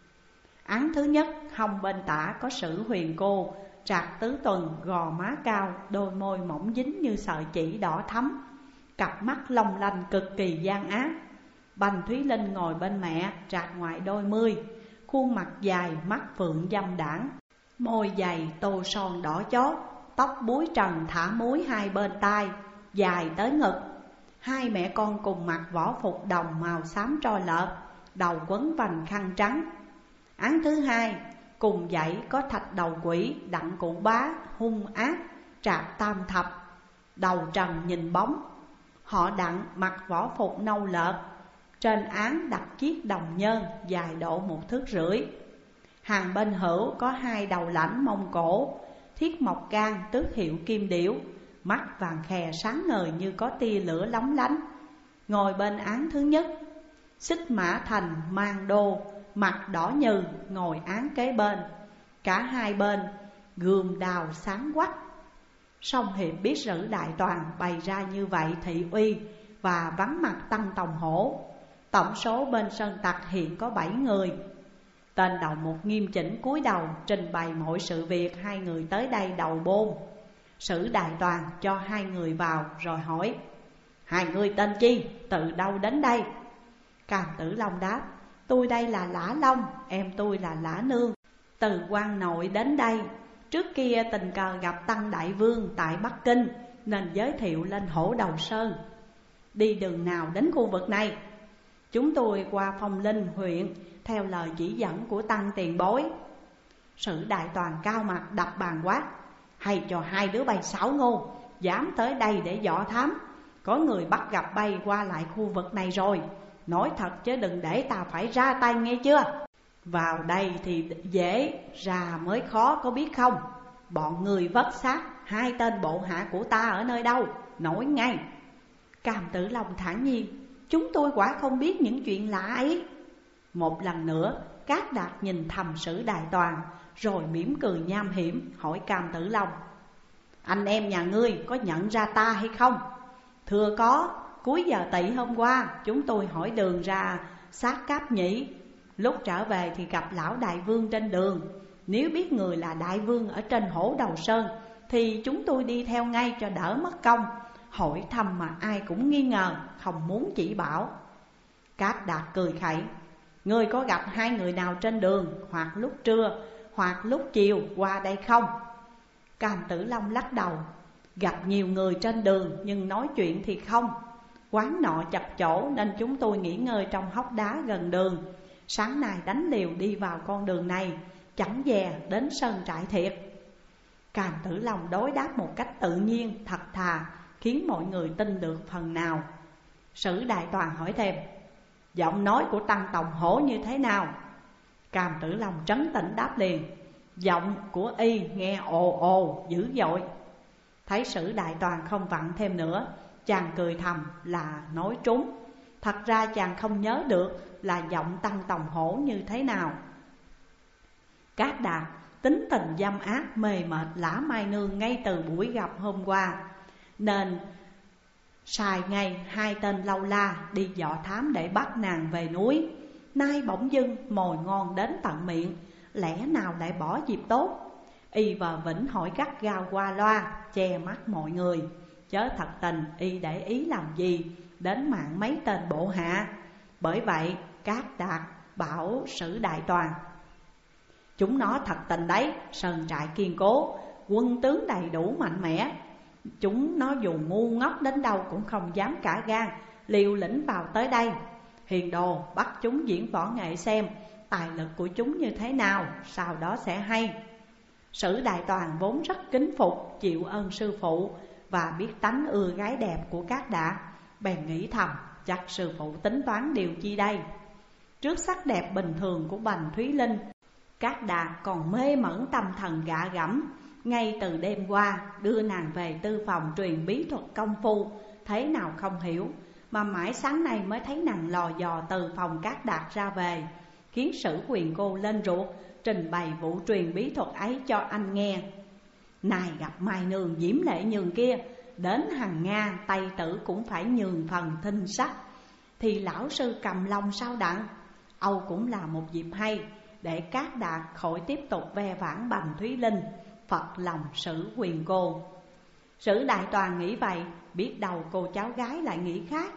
Án thứ nhất, hông bên tả có Sử Huyền Cô, trạc tứ tuần, gò má cao, đôi môi mỏng dính như sợi chỉ đỏ thắm, cặp mắt long lanh cực kỳ gian ác. Bành Thúy Linh ngồi bên mẹ, trạc ngoại đôi mươi, khuôn mặt dài, mắt phượng dâm đãng, môi dày tô son đỏ chót, tóc búi trần thả múi hai bên tai, dài tới ngực. Hai mẹ con cùng mặc võ phục đồng màu xám tro lợt, đầu quấn vành khăn trắng. Án thứ hai, cùng dãy có Thạch Đầu Quỷ, Đặng Cụ Bá, hung ác, trạc tam thập, đầu trần nhìn bóng. Họ Đặng mặc võ phục nâu lợt, trên án đặt chiếc đồng nhơn dài độ 1,5 thước. Hàng bên hữu có hai đầu lãnh Mông Cổ, thiết mộc can tước hiệu Kim Điểu, mắt vàng khè sáng ngời như có tia lửa lóng lánh. Ngồi bên án thứ nhất, Xích Mã Thành mang đô, mặt đỏ nhừ, ngồi án kế bên. Cả hai bên gươm đào sáng quắc. Song Hiệp biết Sử Đại Toàn bày ra như vậy thị uy và vắng mặt Tăng Tòng Hổ. Tổng số bên sơn tặc hiện có 7 người. Tên đầu mục nghiêm chỉnh cúi đầu trình bày mọi sự việc hai người tới đây đầu bôn. Sử Đại Toàn cho hai người vào rồi hỏi: hai người tên chi, từ đâu đến đây? Cam Tử Long đáp: tôi đây là Lã Long, em tôi là Lã Nương, từ quan nội đến đây. Trước kia tình cờ gặp Tăng Đại Vương tại Bắc Kinh nên giới thiệu lên Hổ Đầu Sơn. Đi đường nào đến khu vực này? Chúng tôi qua Phong Linh huyện theo lời chỉ dẫn của Tăng tiền bối. Sử Đại Toàn cao mặt đập bàn quát: hay cho hai đứa bay xảo ngô, dám tới đây để dọ thám. Có người bắt gặp bay qua lại khu vực này rồi, nói thật chứ đừng để ta phải ra tay nghe chưa? Vào đây thì dễ, ra mới khó có biết không? Bọn người vất xác hai tên bộ hạ của ta ở nơi đâu, nói ngay. Cam Tử Long thản nhiên: chúng tôi quả không biết những chuyện lạ ấy. Một lần nữa Cát Đạt nhìn thầm Sử Đại Toàn, rồi mỉm cười nham hiểm hỏi Cam Tử Long: anh em nhà ngươi có nhận ra ta hay không? Thưa có, cuối giờ tỵ hôm qua chúng tôi hỏi đường ra Sát Cáp Nhĩ. Lúc trở về thì gặp lão Đại Vương trên đường. Nếu biết người là Đại Vương ở trên Hổ Đầu Sơn thì chúng tôi đi theo ngay cho đỡ mất công. Hỏi thăm mà ai cũng nghi ngờ, không muốn chỉ bảo. Cát Đạt cười khẩy: ngươi có gặp hai người nào trên đường, hoặc lúc trưa hoặc lúc chiều qua đây không? Cam Tử Long lắc đầu: gặp nhiều người trên đường nhưng nói chuyện thì không. Quán nọ chật chỗ nên chúng tôi nghỉ ngơi trong hốc đá gần đường. Sáng nay đánh liều đi vào con đường này, chẳng dè đến sơn trại thiệt. Cam Tử Long đối đáp một cách tự nhiên, thật thà, khiến mọi người tin được phần nào. Sử Đại Toàn hỏi thêm: giọng nói của Tăng Tòng Hổ như thế nào? Cam Tử Long trấn tĩnh đáp liền: giọng của y nghe ồ ồ dữ dội. Thấy Sử Đại Toàn không vặn thêm nữa, chàng cười thầm là nói trúng. Thật ra chàng không nhớ được là giọng Tăng Tòng Hổ như thế nào. Cát Đạt tính tình dâm ác, mê mệt Lã Mai Nương ngay từ buổi gặp hôm qua, nên xài ngay hai tên lâu la đi dọ thám để bắt nàng về núi. Nay bỗng dưng mồi ngon đến tận miệng, lẽ nào lại bỏ dịp tốt? Y vờ vĩnh hỏi gắt gao qua loa, che mắt mọi người. Chớ thật tình y để ý làm gì đến mạng mấy tên bộ hạ. Bởi vậy Cát Đạt bảo Sử Đại Toàn: chúng nó thật tình đấy, sơn trại kiên cố, quân tướng đầy đủ mạnh mẽ. Chúng nó dù ngu ngốc đến đâu cũng không dám cả gan liều lĩnh vào tới đây. Hiền đồ bắt chúng diễn võ nghệ xem tài lực của chúng như thế nào, sau đó sẽ hay. Sử Đại Toàn vốn rất kính phục, chịu ơn sư phụ và biết tánh ưa gái đẹp của Cát Đạt, bèn nghĩ thầm chắc sư phụ tính toán điều chi đây. Trước sắc đẹp bình thường của Bành Thúy Linh, Cát Đạt còn mê mẩn tâm thần gạ gẫm, ngay từ đêm qua đưa nàng về tư phòng truyền bí thuật công phu, thế nào không hiểu, mà mãi sáng nay mới thấy nàng lò dò từ phòng Cát Đạt ra về, khiến Sử Huyền Cô lên ruột, trình bày vụ truyền bí thuật ấy cho anh nghe. Này gặp Mai Nương diễm lệ nhường kia, đến hàng Nga Tây Tử cũng phải nhường phần thinh sắc, thì lão sư cầm lòng sao đặng. Âu cũng là một dịp hay để Cát Đạt khỏi tiếp tục ve vãn Bành Thúy Linh, phật lòng Sử Huyền Cô. Sử Đại Toàn nghĩ vậy, biết đâu cô cháu gái lại nghĩ khác.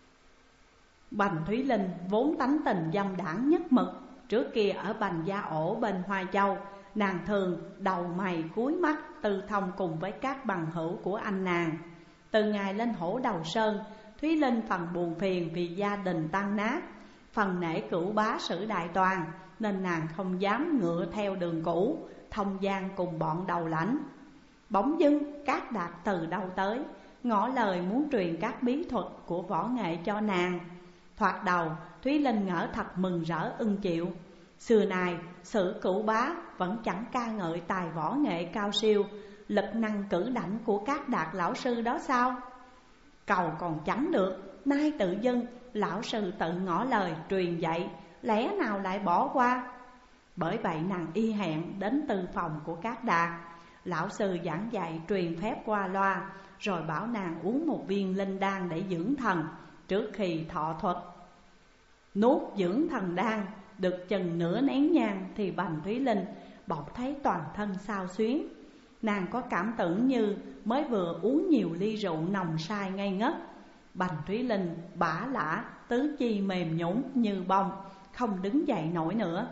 Bành Thúy Linh vốn tánh tình dâm đảng nhất mực, trước kia ở Bành Gia Ổ bên Hoa Châu, nàng thường đầu mày cúi mắt tư thông cùng với các bằng hữu của anh nàng. Từ ngày lên Hổ Đầu Sơn, Thúy Linh phần buồn phiền vì gia đình tan nát, phần nể cửu bá Sử Đại Toàn, nên nàng không dám ngựa theo đường cũ, thông gian cùng bọn đầu lãnh. Bỗng dưng Cát Đạt từ đâu tới, ngỏ lời muốn truyền các bí thuật của võ nghệ cho nàng. Thoạt đầu Thúy Linh ngỡ thật mừng rỡ ưng chịu. Xưa này Sử cửu bá vẫn chẳng ca ngợi tài võ nghệ cao siêu, lực năng cử đảnh của Cát Đạt lão sư đó sao? Cầu còn chẳng được, nay tự dưng lão sư tự ngỏ lời truyền dạy, lẽ nào lại bỏ qua? Bởi vậy nàng y hẹn đến tư phòng của Cát Đạt. Lão sư giảng dạy truyền phép qua loa, rồi bảo nàng uống một viên linh đan để dưỡng thần trước khi thọ thuật. Nuốt dưỡng thần đan được chừng nửa nén nhang thì Bành Thúy Linh bỗng thấy toàn thân xao xuyến. Nàng có cảm tưởng như mới vừa uống nhiều ly rượu nồng say ngây ngất. Bành Thúy Linh bả lả, tứ chi mềm nhũn như bông, không đứng dậy nổi nữa.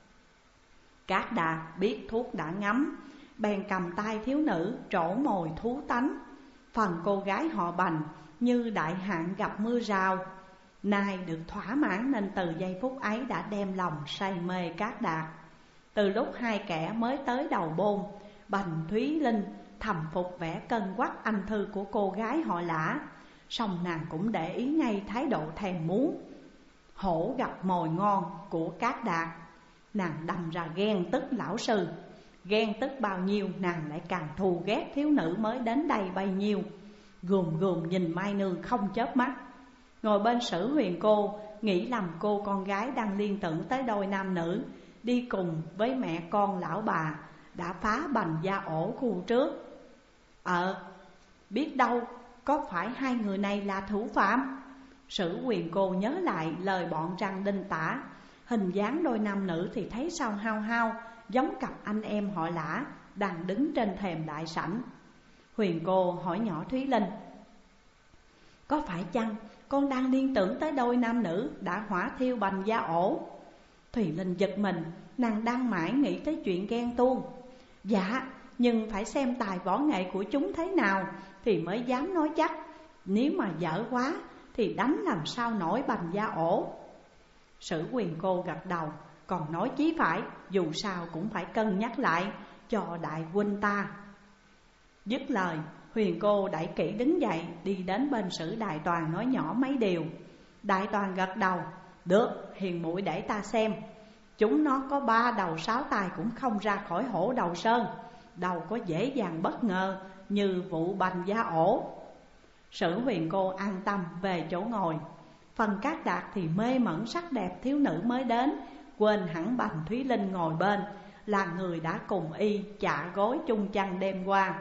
Cát Đạt biết thuốc đã ngấm, bèn cầm tay thiếu nữ trổ mồi thú tánh. Phần cô gái họ Bành như đại hạn gặp mưa rào, nay được thỏa mãn nên từ giây phút ấy đã đem lòng say mê Cát Đạt. Từ lúc hai kẻ mới tới đầu bôn, Bành Thúy Linh thầm phục vẻ cân quắc anh thư của cô gái họ Lã, song nàng cũng để ý ngay thái độ thèm muốn. Hổ gặp mồi ngon của Cát Đạt, nàng đâm ra ghen tức lão sư. Ghen tức bao nhiêu nàng lại càng thù ghét thiếu nữ mới đến đây bấy nhiêu. Gườm gườm nhìn Mai Nương không chớp mắt. Ngồi bên Sử Huyền Cô nghĩ lầm cô con gái đang liên tưởng tới đôi nam nữ đi cùng với mẹ con lão bà đã phá Bành Gia Ổ khu trước. Biết đâu có phải hai người này là thủ phạm. Sử Huyền Cô nhớ lại lời bọn Trăng Đinh tả, hình dáng đôi nam nữ thì thấy sao hao hao, giống cặp anh em họ Lã đang đứng trên thềm đại sảnh. Huyền Cô hỏi nhỏ Thúy Linh: có phải chăng con đang liên tưởng tới đôi nam nữ đã hỏa thiêu Bành Gia Ổ? Thùy Linh giật mình, nàng đang mãi nghĩ tới chuyện ghen tuông. Dạ, nhưng phải xem tài võ nghệ của chúng thế nào thì mới dám nói chắc. Nếu mà dở quá thì đánh làm sao nổi Bành Gia Ổ. Sử Huyền Cô gật đầu, còn nói chí phải, dù sao cũng phải cân nhắc lại cho đại huynh ta. Dứt lời, Huyền Cô đẩy kỹ đứng dậy, đi đến bên Sử Đại Toàn nói nhỏ mấy điều. Đại Toàn gật đầu: được, hiền muội để ta xem. Chúng nó có 3 đầu 6 tay cũng không ra khỏi Hổ Đầu Sơn, đâu có dễ dàng bất ngờ như vụ Bành Gia Ổ. Sử Huyền Cô an tâm về chỗ ngồi. Phần Cát Đạt thì mê mẩn sắc đẹp thiếu nữ mới đến, quên hẳn Bành Thúy Linh ngồi bên là người đã cùng y chạ gối chung chăn đêm qua.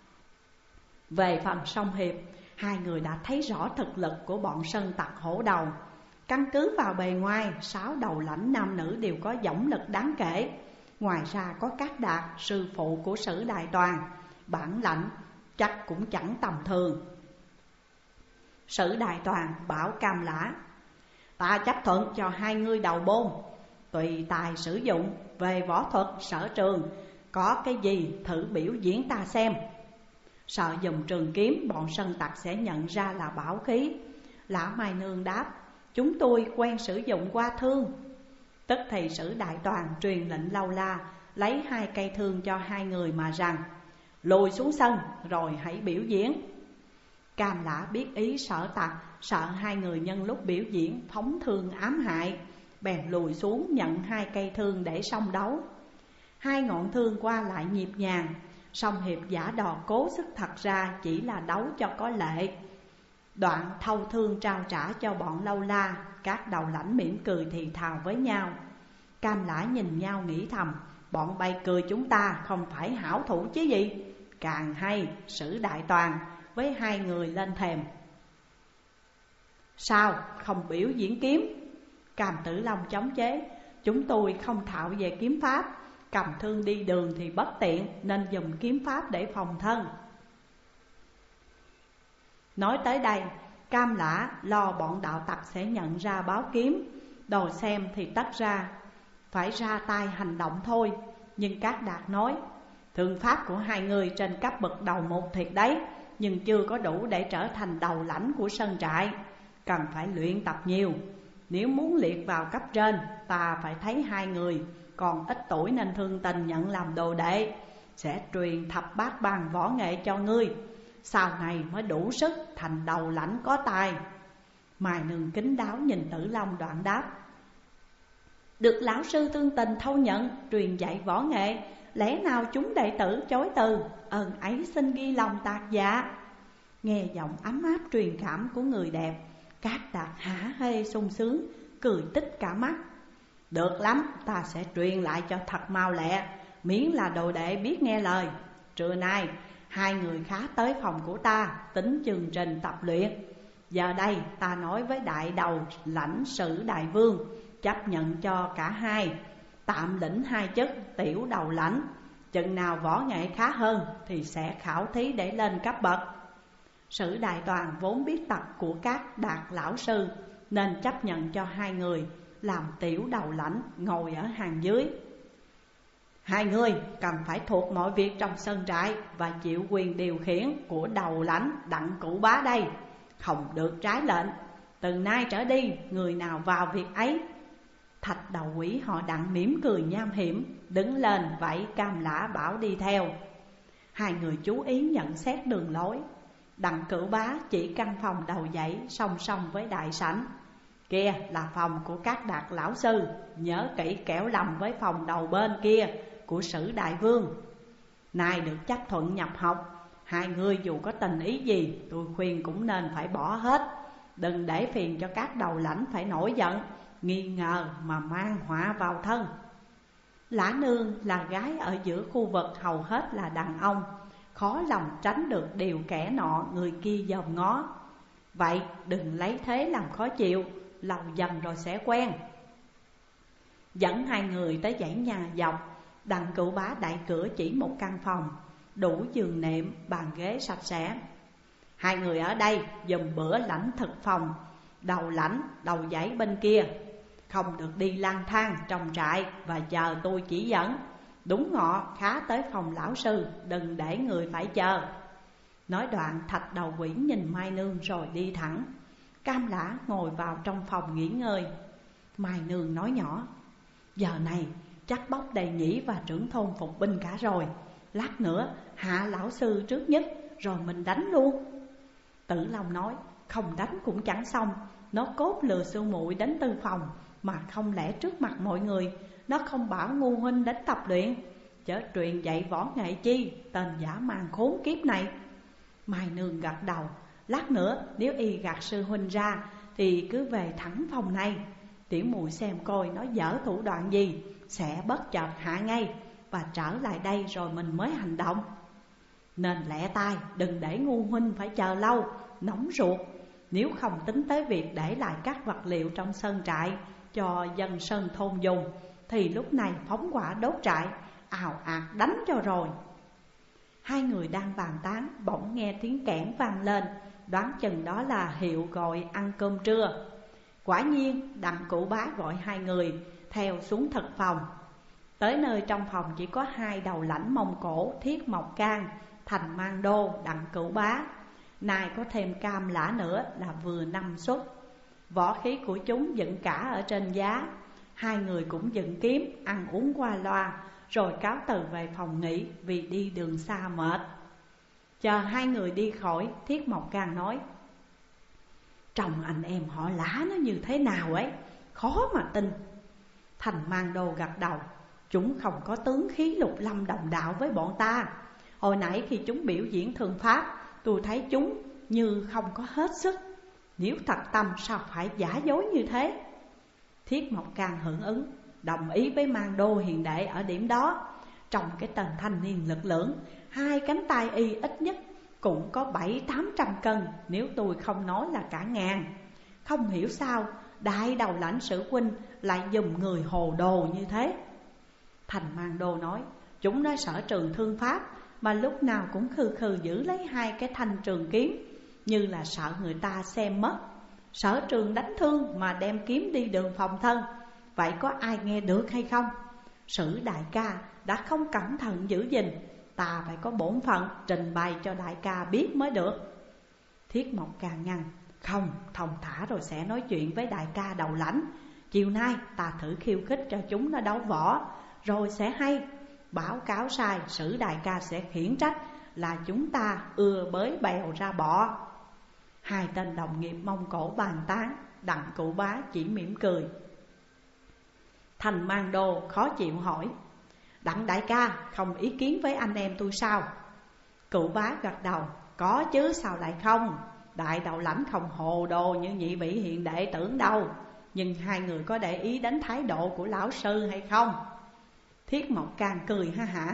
Về phần Song Hiệp, hai người đã thấy rõ thực lực của bọn sơn tặc Hổ Đầu. Căn cứ vào bề ngoài, 6 đầu lãnh nam nữ đều có dõng lực đáng kể. Ngoài ra có Cát Đạt, sư phụ của Sử Đại Toàn, bản lãnh chắc cũng chẳng tầm thường. Sử Đại Toàn bảo Cam Lã: ta chấp thuận cho hai ngươi đầu bôn, tùy tài sử dụng. Về võ thuật sở trường, có cái gì thử biểu diễn ta xem. Sợ dùng trường kiếm bọn sơn tặc sẽ nhận ra là bảo khí. Lã Mai Nương đáp: chúng tôi quen sử dụng qua thương. Tức thì Sử Đại Toàn truyền lệnh lâu la, lấy 2 cây thương cho hai người mà rằng: lùi xuống sân rồi hãy biểu diễn. Cam Lã biết ý Sở Tặc, sợ hai người nhân lúc biểu diễn phóng thương ám hại, bèn lùi xuống nhận 2 cây thương để song đấu. 2 ngọn thương qua lại nhịp nhàng, song Hiệp giả đò cố sức thật ra chỉ là đấu cho có lệ. Đoạn thâu thương trao trả cho bọn Lâu La. Các đầu lãnh mỉm cười thì thào với nhau. Cam Lã nhìn nhau nghĩ thầm, bọn bay cười chúng ta không phải hảo thủ chứ gì. Càng hay, Sử Đại Toàn với hai người lên thèm. Sao không biểu diễn kiếm? Cam Tử Long chống chế. Chúng tôi không thạo về kiếm pháp, cầm thương đi đường thì bất tiện, nên dùng kiếm pháp để phòng thân. Nói tới đây, Cam Lã lo bọn đạo tặc sẽ nhận ra báo kiếm, đồ xem thì tất ra phải ra tay hành động thôi. Nhưng Cát Đạt nói, thương pháp của hai người trên cấp bậc đầu một thiệt đấy, nhưng chưa có đủ để trở thành đầu lãnh của sơn trại, cần phải luyện tập nhiều. Nếu muốn liệt vào cấp trên, ta phải thấy hai người còn ít tuổi nên thương tình nhận làm đồ đệ, sẽ truyền thập bát bằng võ nghệ cho ngươi, sau này mới đủ sức thành đầu lãnh có tài. Mai Nương kính đáo nhìn Tử Long đoạn đáp, được lão sư Thương Tình thâu nhận truyền dạy võ nghệ, lẽ nào chúng đệ tử chối từ, ơn ấy xin ghi lòng tạc dạ. Nghe giọng ấm áp truyền cảm của người đẹp, Cát Đạt hả hê sung sướng, cười tích cả mắt. Được lắm, ta sẽ truyền lại cho thật mau lẹ, miễn là đồ đệ biết nghe lời. Trưa nay hai người khá tới phòng của ta tính chương trình tập luyện. Giờ đây ta nói với đại đầu lãnh Sử Đại Vương, chấp nhận cho cả hai tạm lĩnh hai chức tiểu đầu lãnh. Chừng nào võ nghệ khá hơn thì sẽ khảo thí để lên cấp bậc. Sử Đại Toàn vốn biết tật của các Đạt lão sư, nên chấp nhận cho hai người làm tiểu đầu lãnh ngồi ở hàng dưới. Hai người cần phải thuộc mọi việc trong sân trại và chịu quyền điều khiển của đầu lãnh Đặng Cửu Bá đây, không được trái lệnh. Từ nay trở đi, người nào vào việc ấy. Thạch đầu quỷ họ Đặng mỉm cười nham hiểm, đứng lên vẫy Cam Lã bảo đi theo. Hai người chú ý nhận xét đường lối. Đặng Cửu Bá chỉ căn phòng đầu dãy song song với đại sảnh. Kia là phòng của các Đạt lão sư, nhớ kỹ kẻo lầm với phòng đầu bên kia của Sử Đại Vương. Nay được chấp thuận nhập học, hai người dù có tình ý gì, tôi khuyên cũng nên phải bỏ hết. Đừng để phiền cho các đầu lãnh phải nổi giận, nghi ngờ mà mang họa vào thân. Lã Nương là gái ở giữa khu vực hầu hết là đàn ông, khó lòng tránh được điều kẻ nọ người kia dòm ngó. Vậy đừng lấy thế làm khó chịu, lâu dần rồi sẽ quen. Dẫn hai người tới dãy nhà dọc, Đặng Cửu Bá đẩy cửa chỉ một căn phòng, đủ giường nệm, bàn ghế sạch sẽ. Hai người ở đây dùm bữa lãnh thực phòng, đầu lãnh đầu dãy bên kia. Không được đi lang thang trong trại và chờ tôi chỉ dẫn. Đúng ngọ khá tới phòng lão sư, đừng để người phải chờ. Nói đoạn Thạch đầu quỷ nhìn Mai Nương rồi đi thẳng. Cam Lã ngồi vào trong phòng nghỉ ngơi. Mai Nương nói nhỏ, giờ này chắc bốc đầy nhĩ và trưởng thôn phục binh cả rồi. Lát nữa hạ lão sư trước nhất, rồi mình đánh luôn. Tử Long nói, không đánh cũng chẳng xong. Nó cốt lừa sư muội đến tư phòng, mà không lẽ trước mặt mọi người nó không bảo ngu huynh đến tập luyện, chớ truyền dạy võ nghệ chi, tên giả mang khốn kiếp này. Mai Nương gật đầu, lát nữa nếu y gạt sư huynh ra thì cứ về thẳng phòng này. Tiểu muội xem coi nó dở thủ đoạn gì, sẽ bất chợt hạ ngay và trở lại đây rồi mình mới hành động. Nên lẹ tay, đừng để ngu huynh phải chờ lâu, nóng ruột. Nếu không tính tới việc để lại các vật liệu trong sân trại cho dân sơn thôn dùng, thì lúc này phóng hỏa đốt trại, ào ạt đánh cho rồi. Hai người đang bàn tán, bỗng nghe tiếng kẽn vang lên, đoán chừng đó là hiệu gọi ăn cơm trưa. Quả nhiên Đặng Cửu Bá gọi hai người theo xuống thực phòng. Tới nơi trong phòng chỉ có hai đầu lãnh Mông Cổ, Thiết Mộc Can, Thành Mang Đô, Đặng Cửu Bá. Nay có thêm Cam Lã nữa là vừa 5 suất. Võ khí của chúng dựng cả ở trên giá. Hai người cũng dựng kiếm, ăn uống qua loa, rồi cáo từ về phòng nghỉ vì đi đường xa mệt. Chờ hai người đi khỏi, Thiết Mộc Can nói, chồng anh em họ Lã nó như thế nào ấy, khó mà tin. Thành Mang Đô gật đầu, chúng không có tướng khí lục lâm đồng đạo với bọn ta. Hồi nãy khi chúng biểu diễn thương pháp, tôi thấy chúng như không có hết sức. Nếu thật tâm sao phải giả dối như thế? Thiết Mộc Can hưởng ứng, đồng ý với Mang Đô hiền đệ ở điểm đó. Trong cái tên thanh niên lực lưỡng, 2 cánh tay y ít nhất cũng có 700-800 cân, nếu tôi không nói là cả ngàn. Không hiểu sao đại đầu lãnh Sử huynh lại dùng người hồ đồ như thế. Thành Mang Đô nói, chúng nói sở trường thương pháp mà lúc nào cũng khư khư giữ lấy 2 cái thanh trường kiếm, như là sợ người ta xem mất. Sở trường đánh thương mà đem kiếm đi đường phòng thân, vậy có ai nghe được hay không? Sử đại ca đã không cẩn thận giữ gìn, ta phải có bổn phận trình bày cho đại ca biết mới được. Thiết Mộc Can ngăn, không, thông thả rồi sẽ nói chuyện với đại ca đầu lãnh. Chiều nay ta thử khiêu khích cho chúng nó đấu võ, rồi sẽ hay. Báo cáo sai, Sử đại ca sẽ khiển trách là chúng ta ưa bới bèo ra bọ. 2 tên đồng nghiệp Mông Cổ bàn tán, Đặng Cụ Bá chỉ mỉm cười. Thành Mang Đô khó chịu hỏi, Đặng đại ca không ý kiến với anh em tôi sao? Cụ Bá gật đầu, có chứ sao lại không. Đại đầu lãnh không hồ đồ như nhị vị hiện đệ tưởng đâu. Nhưng 2 người có để ý đến thái độ của lão sư hay không? Thiết Mộc Can cười ha hả,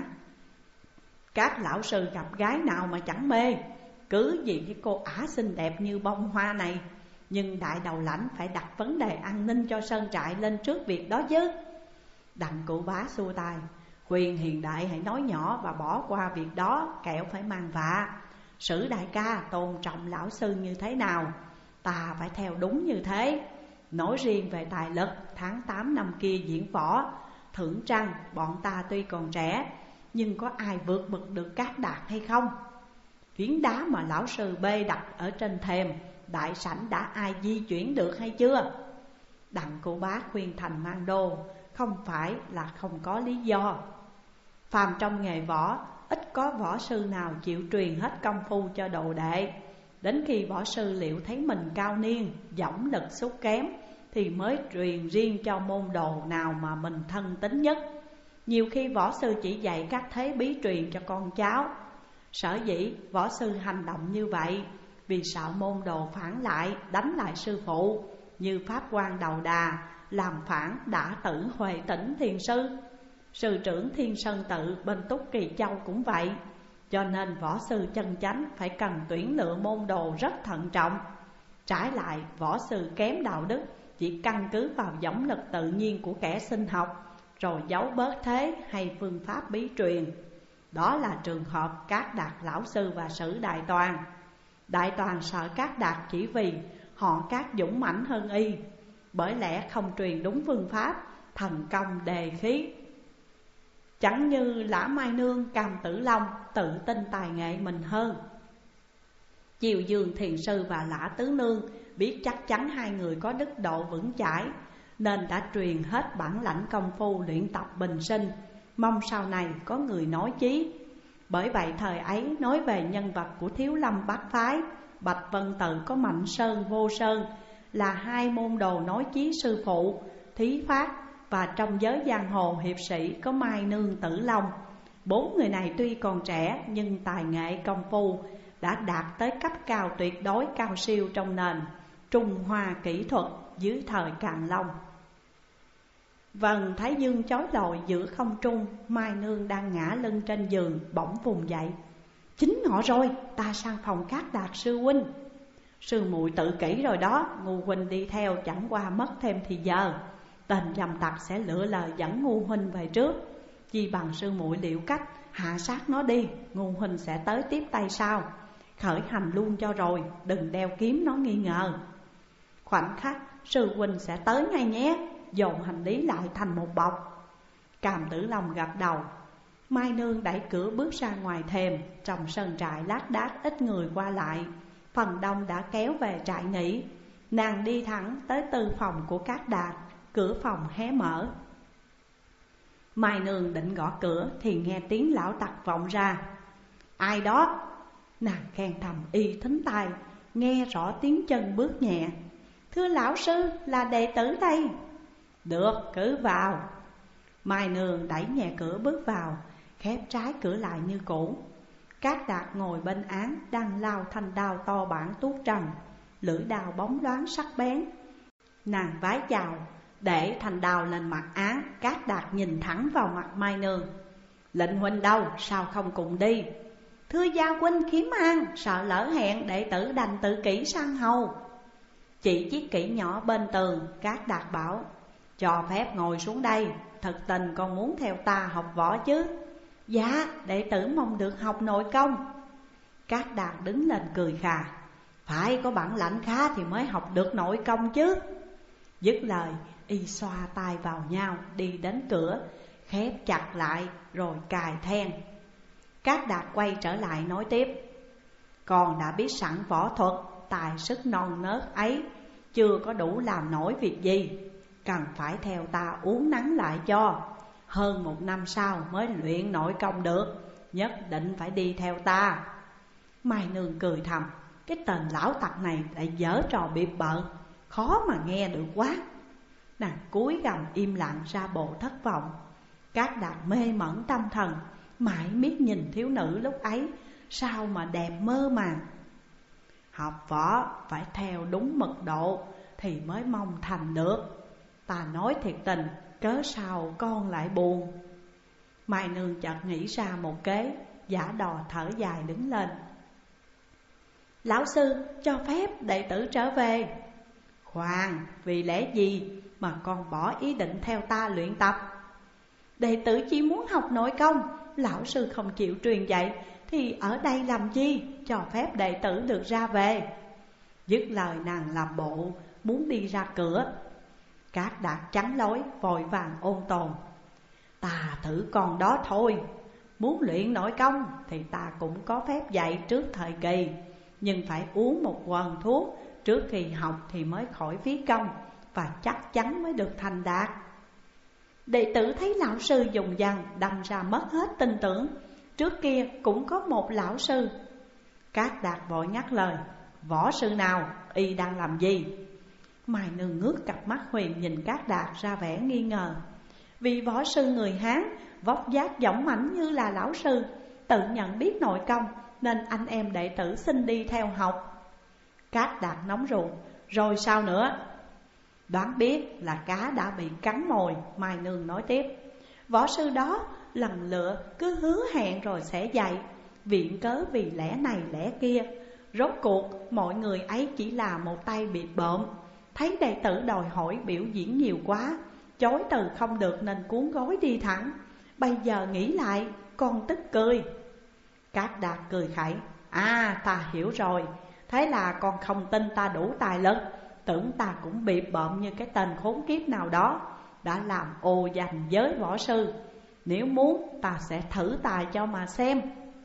các lão sư gặp gái nào mà chẳng mê, cứ gì cái cô ả xinh đẹp như bông hoa này. Nhưng đại đầu lãnh phải đặt vấn đề an ninh cho sơn trại lên trước việc đó chứ. Đặng Cụ Bá xua tay, khuyên hiền đại hãy nói nhỏ và bỏ qua việc đó, kẻo phải mang vạ. Sử đại ca tôn trọng lão sư như thế nào, ta phải theo đúng như thế. Nói riêng về tài lực, tháng 8 năm kia diễn võ, thưởng trăng bọn ta tuy còn trẻ, nhưng có ai vượt bậc được Cát Đạt hay không? Phiến đá mà lão sư bê đặt ở trên thềm đại sảnh đã ai di chuyển được hay chưa? Đặng Cụ Bá khuyên Thành Mang Đô, không phải là không có lý do. Phàm trong nghề võ, ít có võ sư nào chịu truyền hết công phu cho đồ đệ. Đến khi võ sư liệu thấy mình cao niên, dõng lực sút kém, thì mới truyền riêng cho môn đồ nào mà mình thân tín nhất. Nhiều khi võ sư chỉ dạy các thế bí truyền cho con cháu. Sở dĩ võ sư hành động như vậy vì sợ môn đồ phản lại, đánh lại sư phụ, như Pháp Quan Đầu Đà làm phản đã tử Huệ Tĩnh thiền sư. Sư trưởng Thiên Sơn Tự bên Túc Kỳ Châu cũng vậy. Cho nên võ sư chân chánh phải cần tuyển lựa môn đồ rất thận trọng. Trái lại võ sư kém đạo đức chỉ căn cứ vào giống lực tự nhiên của kẻ sinh học, rồi giấu bớt thế hay phương pháp bí truyền. Đó là trường hợp Cát Đạt lão sư và Sử Đại Toàn. Đại Toàn sợ Cát Đạt chỉ vì họ Cát dũng mãnh hơn y, bởi lẽ không truyền đúng phương pháp, thần công đề khí. Chẳng như Lã Mai Nương, Cam Tử Long tự tin tài nghệ mình hơn. Chiều Dương Thiền Sư và Lã Tứ Nương biết chắc chắn 2 người có đức độ vững chãi, nên đã truyền hết bản lãnh công phu luyện tập bình sinh, mong sau này có người nói chí. Bởi vậy thời ấy nói về nhân vật của Thiếu Lâm Bát Phái, Bạch Vân Tự có Mạnh Sơn, Vô Sơn là 2 môn đồ nói chí sư phụ, Thí Phát. Và trong giới giang hồ hiệp sĩ có Mai Nương, Tử Long. 4 người này tuy còn trẻ nhưng tài nghệ công phu đã đạt tới cấp cao tuyệt đối cao siêu trong nền Trung Hoa kỹ thuật dưới thời Càn Long. Vầng thái dương chói lọi giữa không trung, Mai Nương đang ngã lưng trên giường bỗng vùng dậy. Chính họ rồi, ta sang phòng Cát Đạt sư huynh. Sư muội tự kỷ rồi đó, Ngu huynh đi theo chẳng qua mất thêm thì giờ. Tên dầm tặc sẽ lựa lời dẫn Ngu huynh về trước. Chi bằng sư muội liệu cách hạ sát nó đi, Ngu huynh sẽ tới tiếp tay sau. Khởi hành luôn cho rồi, đừng đeo kiếm nó nghi ngờ. Khoảnh khắc sư huynh sẽ tới ngay nhé, dồn hành lý lại thành một bọc. Cam Tử Long gật đầu. Mai Nương đẩy cửa bước ra ngoài thềm. Trong sân trại lác đác ít người qua lại, phần đông đã kéo về trại nghỉ. Nàng đi thẳng tới tư phòng của Cát Đạt. Cửa phòng hé mở. Mai Nương định gõ cửa thì nghe tiếng lão tặc vọng ra. Ai đó? Nàng khen thầm y thính tai, nghe rõ tiếng chân bước nhẹ. Thưa lão sư, là đệ tử đây. Được, cứ vào. Mai Nương đẩy nhẹ cửa bước vào, khép trái cửa lại như cũ. Cát Đạt ngồi bên án đang lao thanh đao to bản tuốt trần, lưỡi đao bóng loáng sắc bén. Nàng vái chào, để thanh đao lên mặt án. Cát Đạt nhìn thẳng vào mặt Mai Nương. Lệnh huynh đâu, sao không cùng đi? Thưa gia huynh khiếm an, sợ lỡ hẹn, đệ tử đành tự kỷ sang hầu. Chỉ chiếc kỷ nhỏ bên tường, Cát Đạt bảo: cho phép ngồi xuống đây, thực tình con muốn theo ta học võ chứ? Dạ, đệ tử mong được học nội công. Cát Đạt đứng lên cười khà: phải có bản lãnh khá thì mới học được nội công chứ. Dứt lời, y xoa tay vào nhau đi đến cửa, khép chặt lại rồi cài then. Cát Đạt quay trở lại nói tiếp: con đã biết sẵn võ thuật, tài sức non nớt ấy chưa có đủ làm nổi việc gì, cần phải theo ta uốn nắn lại cho. Hơn 1 năm sau mới luyện nội công được, nhất định phải đi theo ta. Mai Nương cười thầm: cái tên lão tặc này lại giở trò bịp bợm, khó mà nghe được quá. Nàng cúi gằm im lặng ra bộ thất vọng. Cát Đạt mê mẩn tâm thần, mãi miết nhìn thiếu nữ lúc ấy, sao mà đẹp mơ màng. Học võ phải theo đúng mật độ thì mới mong thành được. Ta nói thiệt tình, cớ sao con lại buồn? Mai Nương chợt nghĩ ra một kế, giả đò thở dài đứng lên. Lão sư cho phép đệ tử trở về. Khoan, vì lẽ gì mà con bỏ ý định theo ta luyện tập? Đệ tử chỉ muốn học nội công, lão sư không chịu truyền dạy thì ở đây làm chi, cho phép đệ tử được ra về. Dứt lời nàng làm bộ muốn đi ra cửa. Cát Đạt chắn lối vội vàng ôn tồn: ta thử con đó thôi, muốn luyện nội công thì ta cũng có phép dạy trước thời kỳ, nhưng phải uống một quần thuốc trước khi học thì mới khỏi phí công, và chắc chắn mới được thành đạt. Đệ tử thấy lão sư dùng dằn đâm ra mất hết tin tưởng. Trước kia cũng có một lão sư. Cát Đạt vội ngắt lời: võ sư nào, y đang làm gì? Mai Nương ngước cặp mắt huyền nhìn Cát Đạt ra vẻ nghi ngờ. Vì võ sư người Hán, vóc dáng dõng mãnh như là lão sư, tự nhận biết nội công, nên anh em đệ tử xin đi theo học. Cát Đạt nóng ruột: rồi sao nữa? Đoán biết là cá đã bị cắn mồi. Mai Nương nói tiếp: võ sư đó lần lựa cứ hứa hẹn rồi sẽ dạy, viện cớ vì lẽ này lẽ kia. Rốt cuộc mọi người ấy chỉ là một tay bịp bợm, thấy đệ tử đòi hỏi biểu diễn nhiều quá, chối từ không được nên cuốn gói đi thẳng. Bây giờ nghĩ lại con tức cười. Cát Đạt cười khẩy: à, ta hiểu rồi. Thế là con không tin ta đủ tài lực, tưởng ta cũng bịp bợm như cái tên khốn kiếp nào đó đã làm ồ dành giới võ sư. Nếu muốn ta sẽ thử tài cho mà xem.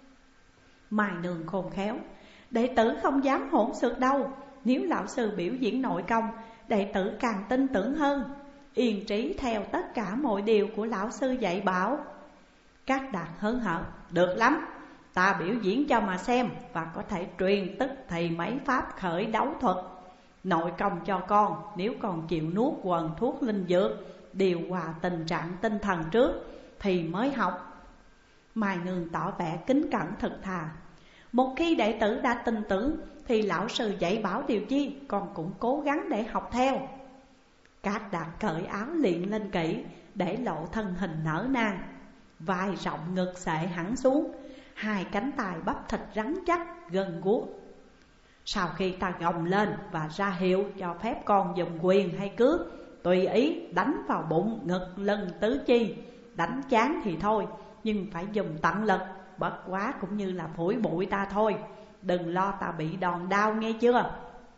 Mai Nương khôn khéo: đệ tử không dám hỗn xược đâu. Nếu lão sư biểu diễn nội công, đệ tử càng tin tưởng hơn, yên trí theo tất cả mọi điều của lão sư dạy bảo. Cát Đạt hớn hở: được lắm, ta biểu diễn cho mà xem, và có thể truyền tức thì mấy pháp khởi đấu thuật. Nội công cho con, nếu con chịu nuốt quần thuốc linh dược, điều hòa tình trạng tinh thần trước thì mới học. Mai Nương tỏ vẻ kính cẩn thật thà: một khi đệ tử đã tin tưởng thì lão sư dạy bảo điều chi, con cũng cố gắng để học theo. Cát Đạt cởi áo liền lên kỹ, để lộ thân hình nở nang, vai rộng ngực xệ hẳn xuống, hai cánh tay bắp thịt rắn chắc gân guốc. Sau khi ta gồng lên và ra hiệu cho phép con dùng quyền hay cước, tùy ý đánh vào bụng, ngực, lưng, tứ chi. Đánh chán thì thôi, nhưng phải dùng tận lực, bất quá cũng như là phủi bụi ta thôi. Đừng lo ta bị đòn đau nghe chưa?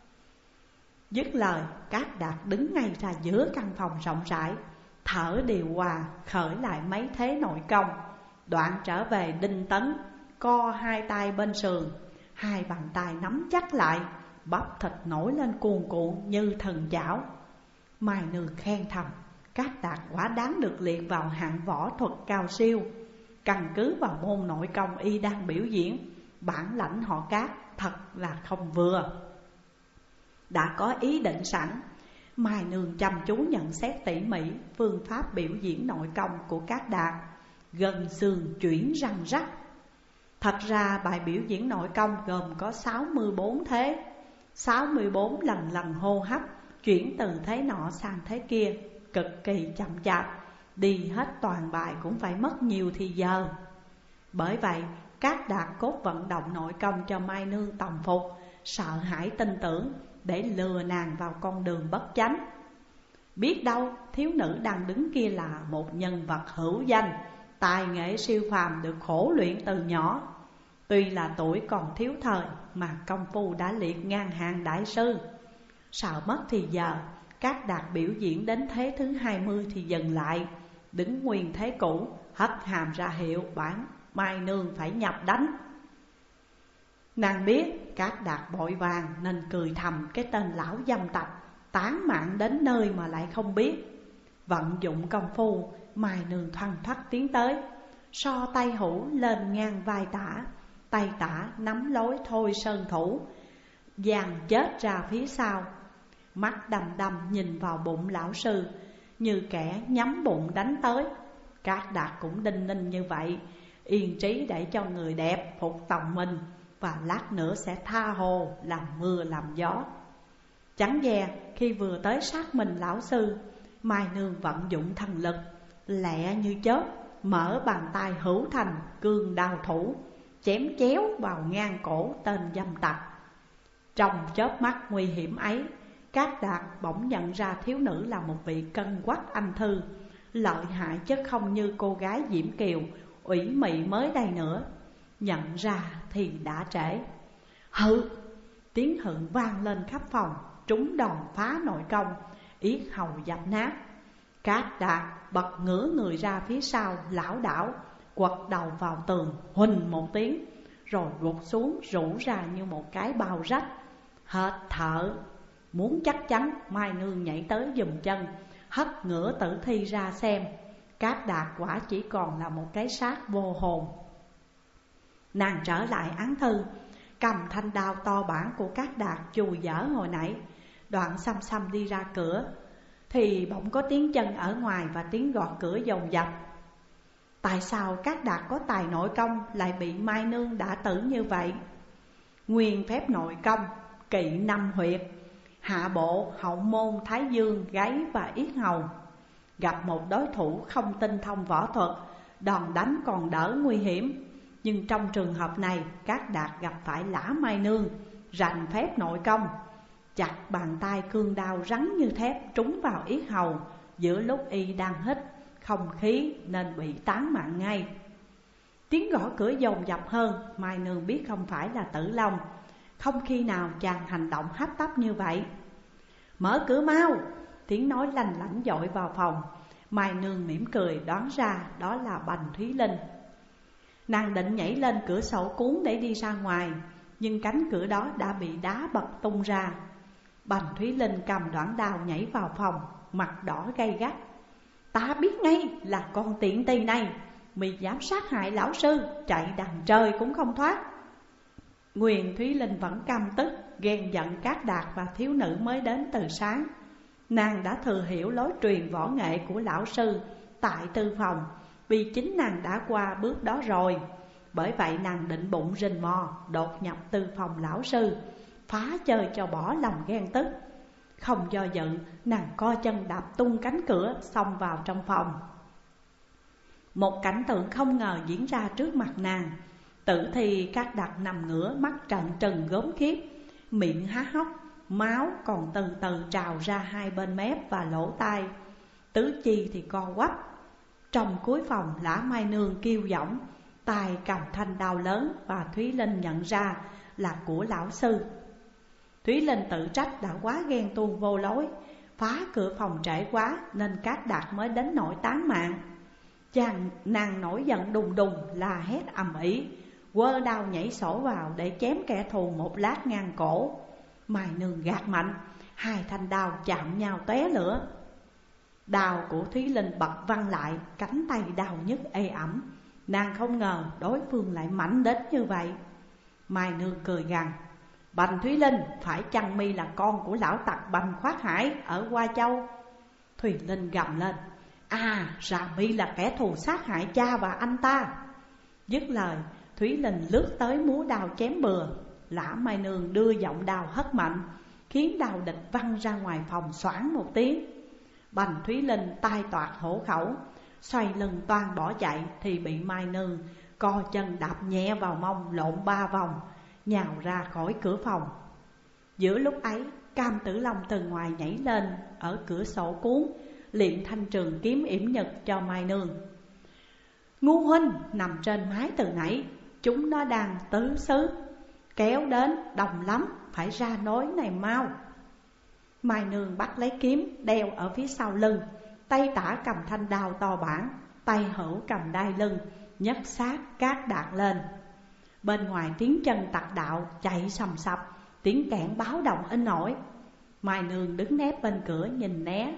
Dứt lời, Cát Đạt đứng ngay ra giữa căn phòng rộng rãi, thở điều hòa, khởi lại mấy thế nội công. Đoạn trở về đinh tấn, co hai tay bên sườn, hai bàn tay nắm chắc lại, bắp thịt nổi lên cuồn cuộn như thần chảo. Mai Nương khen thầm: Cát Đạt quả đáng được liệt vào hạng võ thuật cao siêu. Căn cứ vào môn nội công y đang biểu diễn, bản lãnh họ Cát thật là không vừa. Đã có ý định sẵn, Mai Nương chăm chú nhận xét tỉ mỉ phương pháp biểu diễn nội công của Cát Đạt. Gân xương chuyển răng rắc. Thật ra bài biểu diễn nội công gồm có 64 thế, 64 lần hô hấp, chuyển từ thế nọ sang thế kia, cực kỳ chậm chạp. Đi hết toàn bài cũng phải mất nhiều thì giờ. Bởi vậy, Cát Đạt cốt vận động nội công cho Mai Nương tòng phục, sợ hãi tin tưởng để lừa nàng vào con đường bất chánh. Biết đâu thiếu nữ đang đứng kia là một nhân vật hữu danh, tài nghệ siêu phàm được khổ luyện từ nhỏ. Tuy là tuổi còn thiếu thời mà công phu đã liệt ngang hàng đại sư. Sợ mất thì giờ, Cát Đạt biểu diễn đến thế thứ 20 thì dừng lại, đứng nguyên thế cũ, hất hàm ra hiệu bản Mai Nương phải nhập đánh. Nàng biết Cát Đạt vội vàng nên cười thầm cái tên lão dâm tặc, tán mạng đến nơi mà lại không biết. Vận dụng công phu, Mai Nương thoăn thoắt tiến tới, so tay hữu lên ngang vai tả, tay tả nắm lối thôi sơn thủ, dàn chết ra phía sau. Mắt đăm đăm nhìn vào bụng lão sư, như kẻ nhắm bụng đánh tới. Cát Đạt cũng đinh ninh như vậy, yên trí để cho người đẹp phục tòng mình, và lát nữa sẽ tha hồ làm mưa làm gió. Chẳng dè khi vừa tới sát mình lão sư, Mai Nương vận dụng thần lực, lẹ như chớp, mở bàn tay hữu thành cương đao thủ, chém chéo vào ngang cổ tên dâm tặc. Trong chớp mắt nguy hiểm ấy, Cát Đạt bỗng nhận ra thiếu nữ là một vị cân quắc anh thư, lợi hại chứ không như cô gái Diễm Kiều ủy mị mới đây nữa. Nhận ra thì đã trễ. Hự! Tiếng hự vang lên khắp phòng, trúng đòn phá nội công, yết hầu dập nát. Cát Đạt bật ngửa người ra phía sau lảo đảo, quật đầu vào tường huỳnh một tiếng, rồi gục xuống rũ ra như một cái bao rách. Hết thở, muốn chắc chắn Mai Nương nhảy tới giùm chân, hất ngửa tử thi ra xem. Cát Đạt quả chỉ còn là một cái xác vô hồn. Nàng trở lại án thư, cầm thanh đao to bản của Cát Đạt chùi dở hồi nãy, đoạn xăm xăm đi ra cửa, thì bỗng có tiếng chân ở ngoài và tiếng gọt cửa dồn dập. Tại sao Cát Đạt có tài nội công lại bị Mai Nương đả tử như vậy? Nguyên phép nội công kỵ 5 huyệt, hạ bộ, hậu môn, thái dương, gáy và yết hầu. Gặp một đối thủ không tinh thông võ thuật, đòn đánh còn đỡ nguy hiểm. Nhưng trong trường hợp này, Cát Đạt gặp phải Lã Mai Nương rành phép nội công, chặt bàn tay cương đao rắn như thép trúng vào yết hầu giữa lúc y đang hít không khí nên bị tán mạng ngay. Tiếng gõ cửa dồn dập hơn, Mai Nương biết không phải là Tử Long. Không khi nào chàng hành động hấp tấp như vậy. Mở cửa mau! Tiếng nói lanh lảnh dội vào phòng. Mai Nương mỉm cười đoán ra đó là Bành Thúy Linh. Nàng định nhảy lên cửa sổ cuốn để đi ra ngoài, nhưng cánh cửa đó đã bị đá bật tung ra. Bành Thúy Linh cầm đoạn đao nhảy vào phòng, mặt đỏ gay gắt. Ta biết ngay là con tiện tỳ này, mày dám sát hại lão sư, chạy đằng trời cũng không thoát. Nguyên Thúy Linh vẫn căm tức, ghen giận Cát Đạt và thiếu nữ mới đến từ sáng. Nàng đã thừa hiểu lối truyền võ nghệ của lão sư tại tư phòng, vì chính nàng đã qua bước đó rồi. Bởi vậy nàng định bụng rình mò đột nhập tư phòng lão sư, phá chơi cho bỏ lòng ghen tức. Không do dự, nàng co chân đạp tung cánh cửa xông vào trong phòng. Một cảnh tượng không ngờ diễn ra trước mặt nàng. Tử thi Cát Đạt nằm ngửa, mắt trợn trừng gớm khiếp, miệng há hốc, máu còn từ từ trào ra hai bên mép và lỗ tai, tứ chi thì co quắp. Trong cuối phòng, Lã Mai Nương kêu giọng, tay cầm thanh đao lớn, và Thúy Linh nhận ra là của lão sư. Thúy Linh tự trách đã quá ghen tuông vô lối, phá cửa phòng trễ quá nên Cát Đạt mới đến nỗi tán mạng. Nàng nổi giận đùng đùng la hét ầm ĩ, quơ đao nhảy sổ vào để chém kẻ thù một lát ngang cổ. Mai Nương gạt mạnh, hai thanh đao chạm nhau tóe lửa. Đao của Thúy Linh bật văng lại, cánh tay đau nhức ê ẩm. Nàng không ngờ đối phương lại mạnh đến như vậy. Mai Nương cười gằn, Bành Thúy Linh, phải chăng mi là con của lão tặc Bành Khoát Hải ở Hoa Châu? Thùy Linh gầm lên, ra mi là kẻ thù sát hại cha và anh ta. Dứt lời, Thúy Linh lướt tới múa đao chém bừa. Lã Mai Nương đưa giọng đao hất mạnh, khiến đao địch văng ra ngoài phòng xoảng một tiếng. Bành Thúy Linh tai toạc hổ khẩu, xoay lưng toan bỏ chạy thì bị Mai Nương co chân đạp nhẹ vào mông, lộn 3 vòng, nhào ra khỏi cửa phòng. Giữa lúc ấy, Cam Tử Long từ ngoài nhảy lên ở cửa sổ cuốn, liền thanh trường kiếm yểm nhật cho Mai Nương. Ngu huynh nằm trên mái từ nãy, chúng nó đang tứ xứ, kéo đến đông lắm, phải ra nối này mau. Mai Nương bắt lấy kiếm đeo ở phía sau lưng, tay tả cầm thanh đao to bản, tay hữu cầm đai lưng, nhấc xác cát đạt lên. Bên ngoài tiếng chân tặc đạo chạy sầm sập, tiếng kẽn báo động in ỏi. Mai Nương đứng nép bên cửa nhìn né,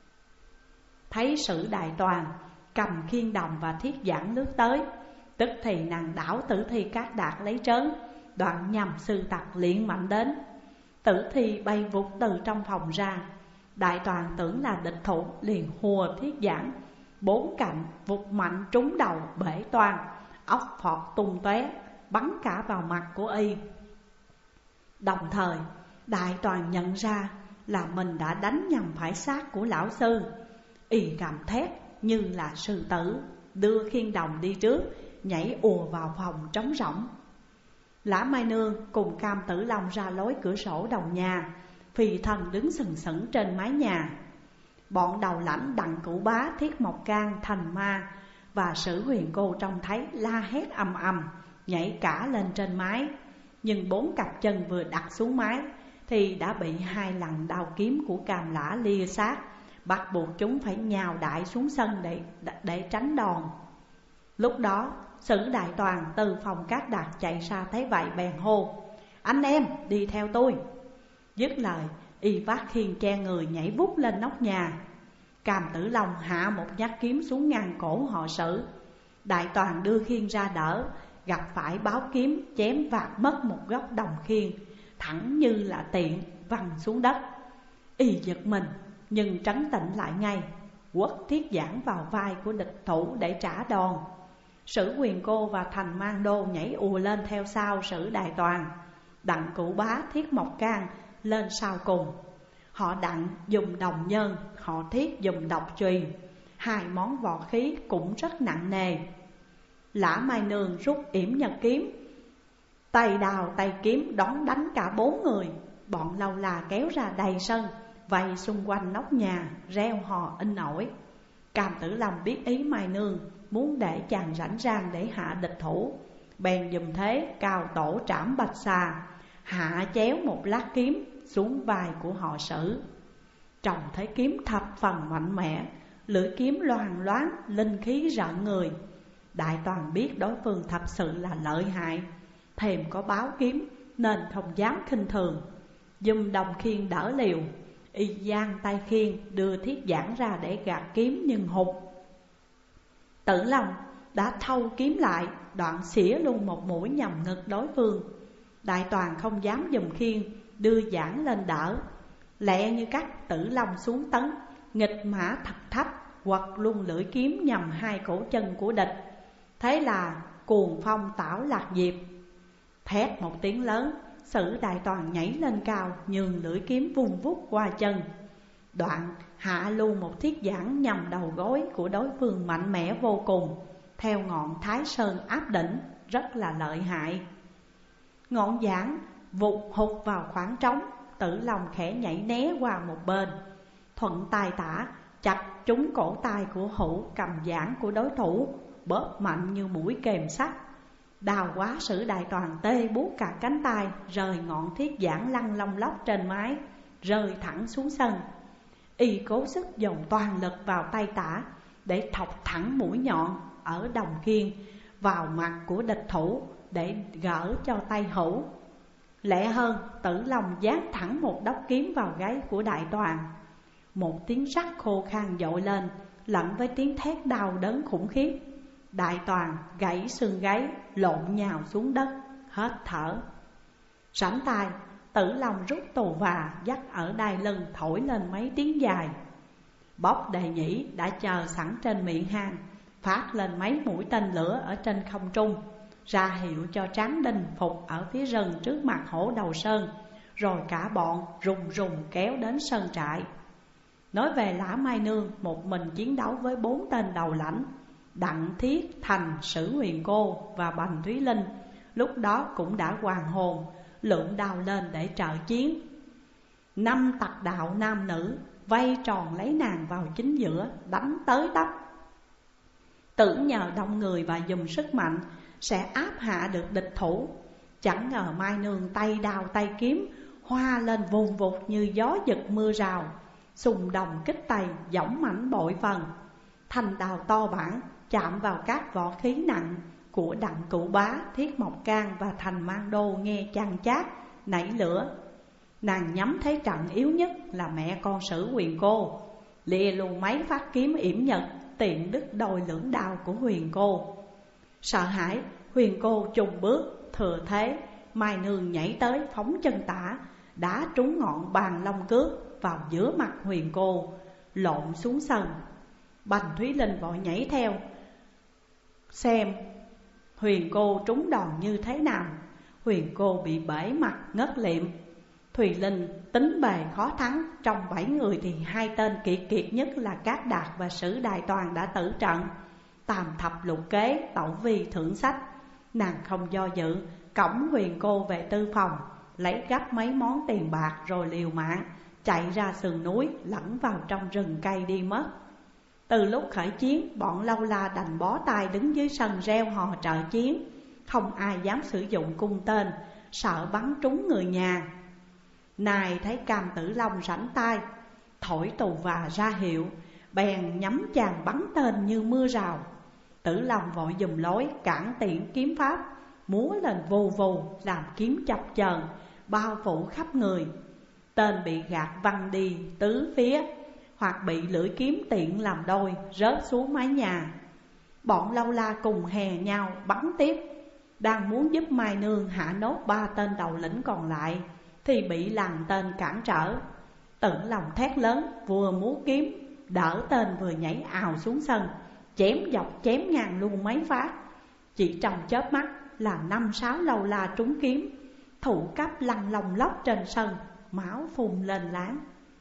thấy Sử Đại Toàn cầm khiên đồng và thiết giảng lướt tới. Tức thì nàng đảo Tử Thi Cát Đạt lấy trớn, đoạn nhằm sư tặc liền mạnh đến. Tử Thi bay vụt từ trong phòng ra. Đại Toàn tưởng là địch thủ, liền hùa thiết giảng, 4 cạnh vụt mạnh trúng đầu bể toang, óc phọt tung tóe, bắn cả vào mặt của y. Đồng thời Đại Toàn nhận ra là mình đã đánh nhầm phải xác của lão sư. Y gầm thét như là sư tử, đưa khiên đồng đi trước, nhảy ùa vào phòng trống rỗng. Lã Mai Nương cùng Cam Tử Long ra lối cửa sổ đầu nhà, Phi Thần đứng sừng sững trên mái nhà. Bọn đầu lãnh Đặng Cửu Bá, Thiết Mộc Can, Thành Ma và Sử Huyền Cô trông thấy la hét ầm ầm, nhảy cả lên trên mái. Nhưng 4 cặp chân vừa đặt xuống mái thì đã bị 2 lần đao kiếm của Cam Lã lia sát, bắt buộc chúng phải nhào đại xuống sân để tránh đòn. Lúc đó Sử Đại Toàn từ phòng Cát Đạt chạy ra thấy vậy bèn hô: Anh em đi theo tôi. Dứt lời y vác khiên che người nhảy vút lên nóc nhà. Cam Tử Long hạ một nhát kiếm xuống ngăn cổ họ Sử. Đại Toàn đưa khiên ra đỡ, gặp phải báo kiếm chém vạt mất một góc đồng khiên, thẳng như là tiện văng xuống đất. Y giật mình nhưng trấn tĩnh lại ngay, quất thiết giảng vào vai của địch thủ để trả đòn. Sử Huyền Cô và Thành Mang Đô nhảy ùa lên theo sau Sử Đại Toàn. Đặng Cửu Bá, Thiết Mộc Can lên sau cùng. Họ Đặng dùng đồng nhân, họ Thiết dùng độc chùy, 2 món võ khí cũng rất nặng nề. Lã Mai Nương rút yểm nhật kiếm, tay đào tay kiếm đón đánh cả 4 người. Bọn lâu la kéo ra đầy sân, vây xung quanh nóc nhà, reo hò in ỏi. Cam Tử Long biết ý Mai Nương muốn để chàng rảnh rang để hạ địch thủ, bèn dùng thế cao tổ trảm bạch xà, hạ chéo một lát kiếm xuống vai của họ Sử. Trông thấy kiếm thập phần mạnh mẽ, lưỡi kiếm loang loáng, linh khí rợn người. Đại Toàn biết đối phương thật sự là lợi hại, thèm có báo kiếm nên không dám khinh thường. Dùng đồng khiên đỡ liều, y giang tay khiên đưa thiết giảng ra để gạt kiếm nhưng hụt. Tử Long đã thâu kiếm lại, đoạn xỉa luôn một mũi nhằm ngực đối phương. Đại Toàn không dám dùng khiên, đưa giảng lên đỡ, lẹ như cắt Tử Long xuống tấn, nghịch mã thật thấp, quật luôn lưỡi kiếm nhằm 2 cổ chân của địch. Thế là cuồng phong tảo lạc diệp. Thét một tiếng lớn, Sử Đại Toàn nhảy lên cao, nhường lưỡi kiếm vung vút qua chân. Đoạn hạ luôn một thiết giảng nhằm đầu gối của đối phương mạnh mẽ vô cùng, theo ngọn Thái Sơn áp đỉnh, rất là lợi hại. Ngọn giảng vụt hụt vào khoảng trống, Tử Long khẽ nhảy né qua một bên, thuận tay tả chặt trúng cổ tay của hữu cầm giảng của đối thủ, bóp mạnh như mũi kềm sắt. Đau quá, Sử Đại Toàn tê buốt cả cánh tay, rời ngọn thiết giảng lăn lông lóc trên mái, rơi thẳng xuống sân. Y cố sức dồn toàn lực vào tay tả để thọc thẳng mũi nhọn ở đồng khiên vào mặt của địch thủ để gỡ cho tay hữu. Lẹ hơn, Tử Long giáng thẳng một đốc kiếm vào gáy của Đại Toàn. Một tiếng rắc khô khan dội lên, lẫn với tiếng thét đau đớn khủng khiếp. Đại Toàn gãy xương gáy, lộn nhào xuống đất, hết thở. Sảnh tay, Tử Long rút tù và dắt ở đai lưng thổi lên mấy tiếng dài. Bốc Đề Nhĩ đã chờ sẵn trên miệng hang, phát lên mấy mũi tên lửa ở trên không trung, ra hiệu cho Tráng Đinh phục ở phía rừng trước mặt Hổ Đầu Sơn, rồi cả bọn rùng rùng kéo đến sơn trại. Nói về Lã Mai Nương một mình chiến đấu với 4 tên đầu lãnh Đặng Thiết, Thành, Sử Huyền Cô và Bành Thúy Linh, lúc đó cũng đã hoàn hồn, lượn đao lên để trợ chiến. 5 tặc đạo nam nữ vây tròn lấy nàng vào chính giữa, đánh tới tấp. Tưởng nhờ đông người và dùng sức mạnh sẽ áp hạ được địch thủ. Chẳng ngờ Mai Nương tay đao tay kiếm hoa lên vùn vụt như gió giật mưa rào, xung đồng kích tay, dõng mãnh bội phần. Thanh đào to bản chạm vào các võ khí nặng của Đặng Cửu Bá, Thiết Mộc Can và Thành Mang Đô nghe chan chát nảy lửa. Nàng nhắm thấy trận yếu nhất là mẹ con Sử Huyền Cô, lìa luôn mấy phát kiếm yểm nhật, tiện đứt đôi lưỡng đao của Huyền Cô. Sợ hãi, Huyền Cô chùng bước, thừa thế Mai Nương nhảy tới phóng chân tả, đã trúng ngọn bàn long cước vào giữa mặt Huyền Cô, lộn xuống sân. Bành Thúy Linh vội nhảy theo xem Huyền Cô trúng đòn như thế nào. Huyền Cô bị bể mặt ngất liệm. Thùy Linh tính bề khó thắng, trong 7 người thì 2 tên kiệt kiệt nhất là Cát Đạt và Sử Đại Toàn đã tử trận. Tam thập lục kế, tẩu vi thưởng sách. Nàng không do dự, cõng Huyền Cô về tư phòng, lấy gấp mấy món tiền bạc rồi liều mạng chạy ra sườn núi, lẫn vào trong rừng cây đi mất. Từ lúc khởi chiến, bọn Lâu La đành bó tay đứng dưới sân reo hò trợ chiến. Không ai dám sử dụng cung tên, sợ bắn trúng người nhà. Nài thấy Cam Tử Long rảnh tay, thổi tù và ra hiệu, bèn nhắm chàng bắn tên như mưa rào. Tử Long vội giùm lối cản tiễn kiếm pháp, múa lên vù vù làm kiếm chập chờn bao phủ khắp người. Tên bị gạt văng đi tứ phía, hoặc bị lưỡi kiếm tiện làm đôi rớt xuống mái nhà. Bọn Lâu La cùng hè nhau bắn tiếp, đang muốn giúp Mai Nương hạ nốt 3 tên đầu lĩnh còn lại thì bị lằn tên cản trở. Tử Long thét lớn, vừa múa kiếm đỡ tên vừa nhảy ào xuống sân, chém dọc chém ngang luôn mấy phát. Chỉ trong chớp mắt là 5-6 Lâu La trúng kiếm, thủ cấp lăn lông lóc trên sân, máu phun lên láng.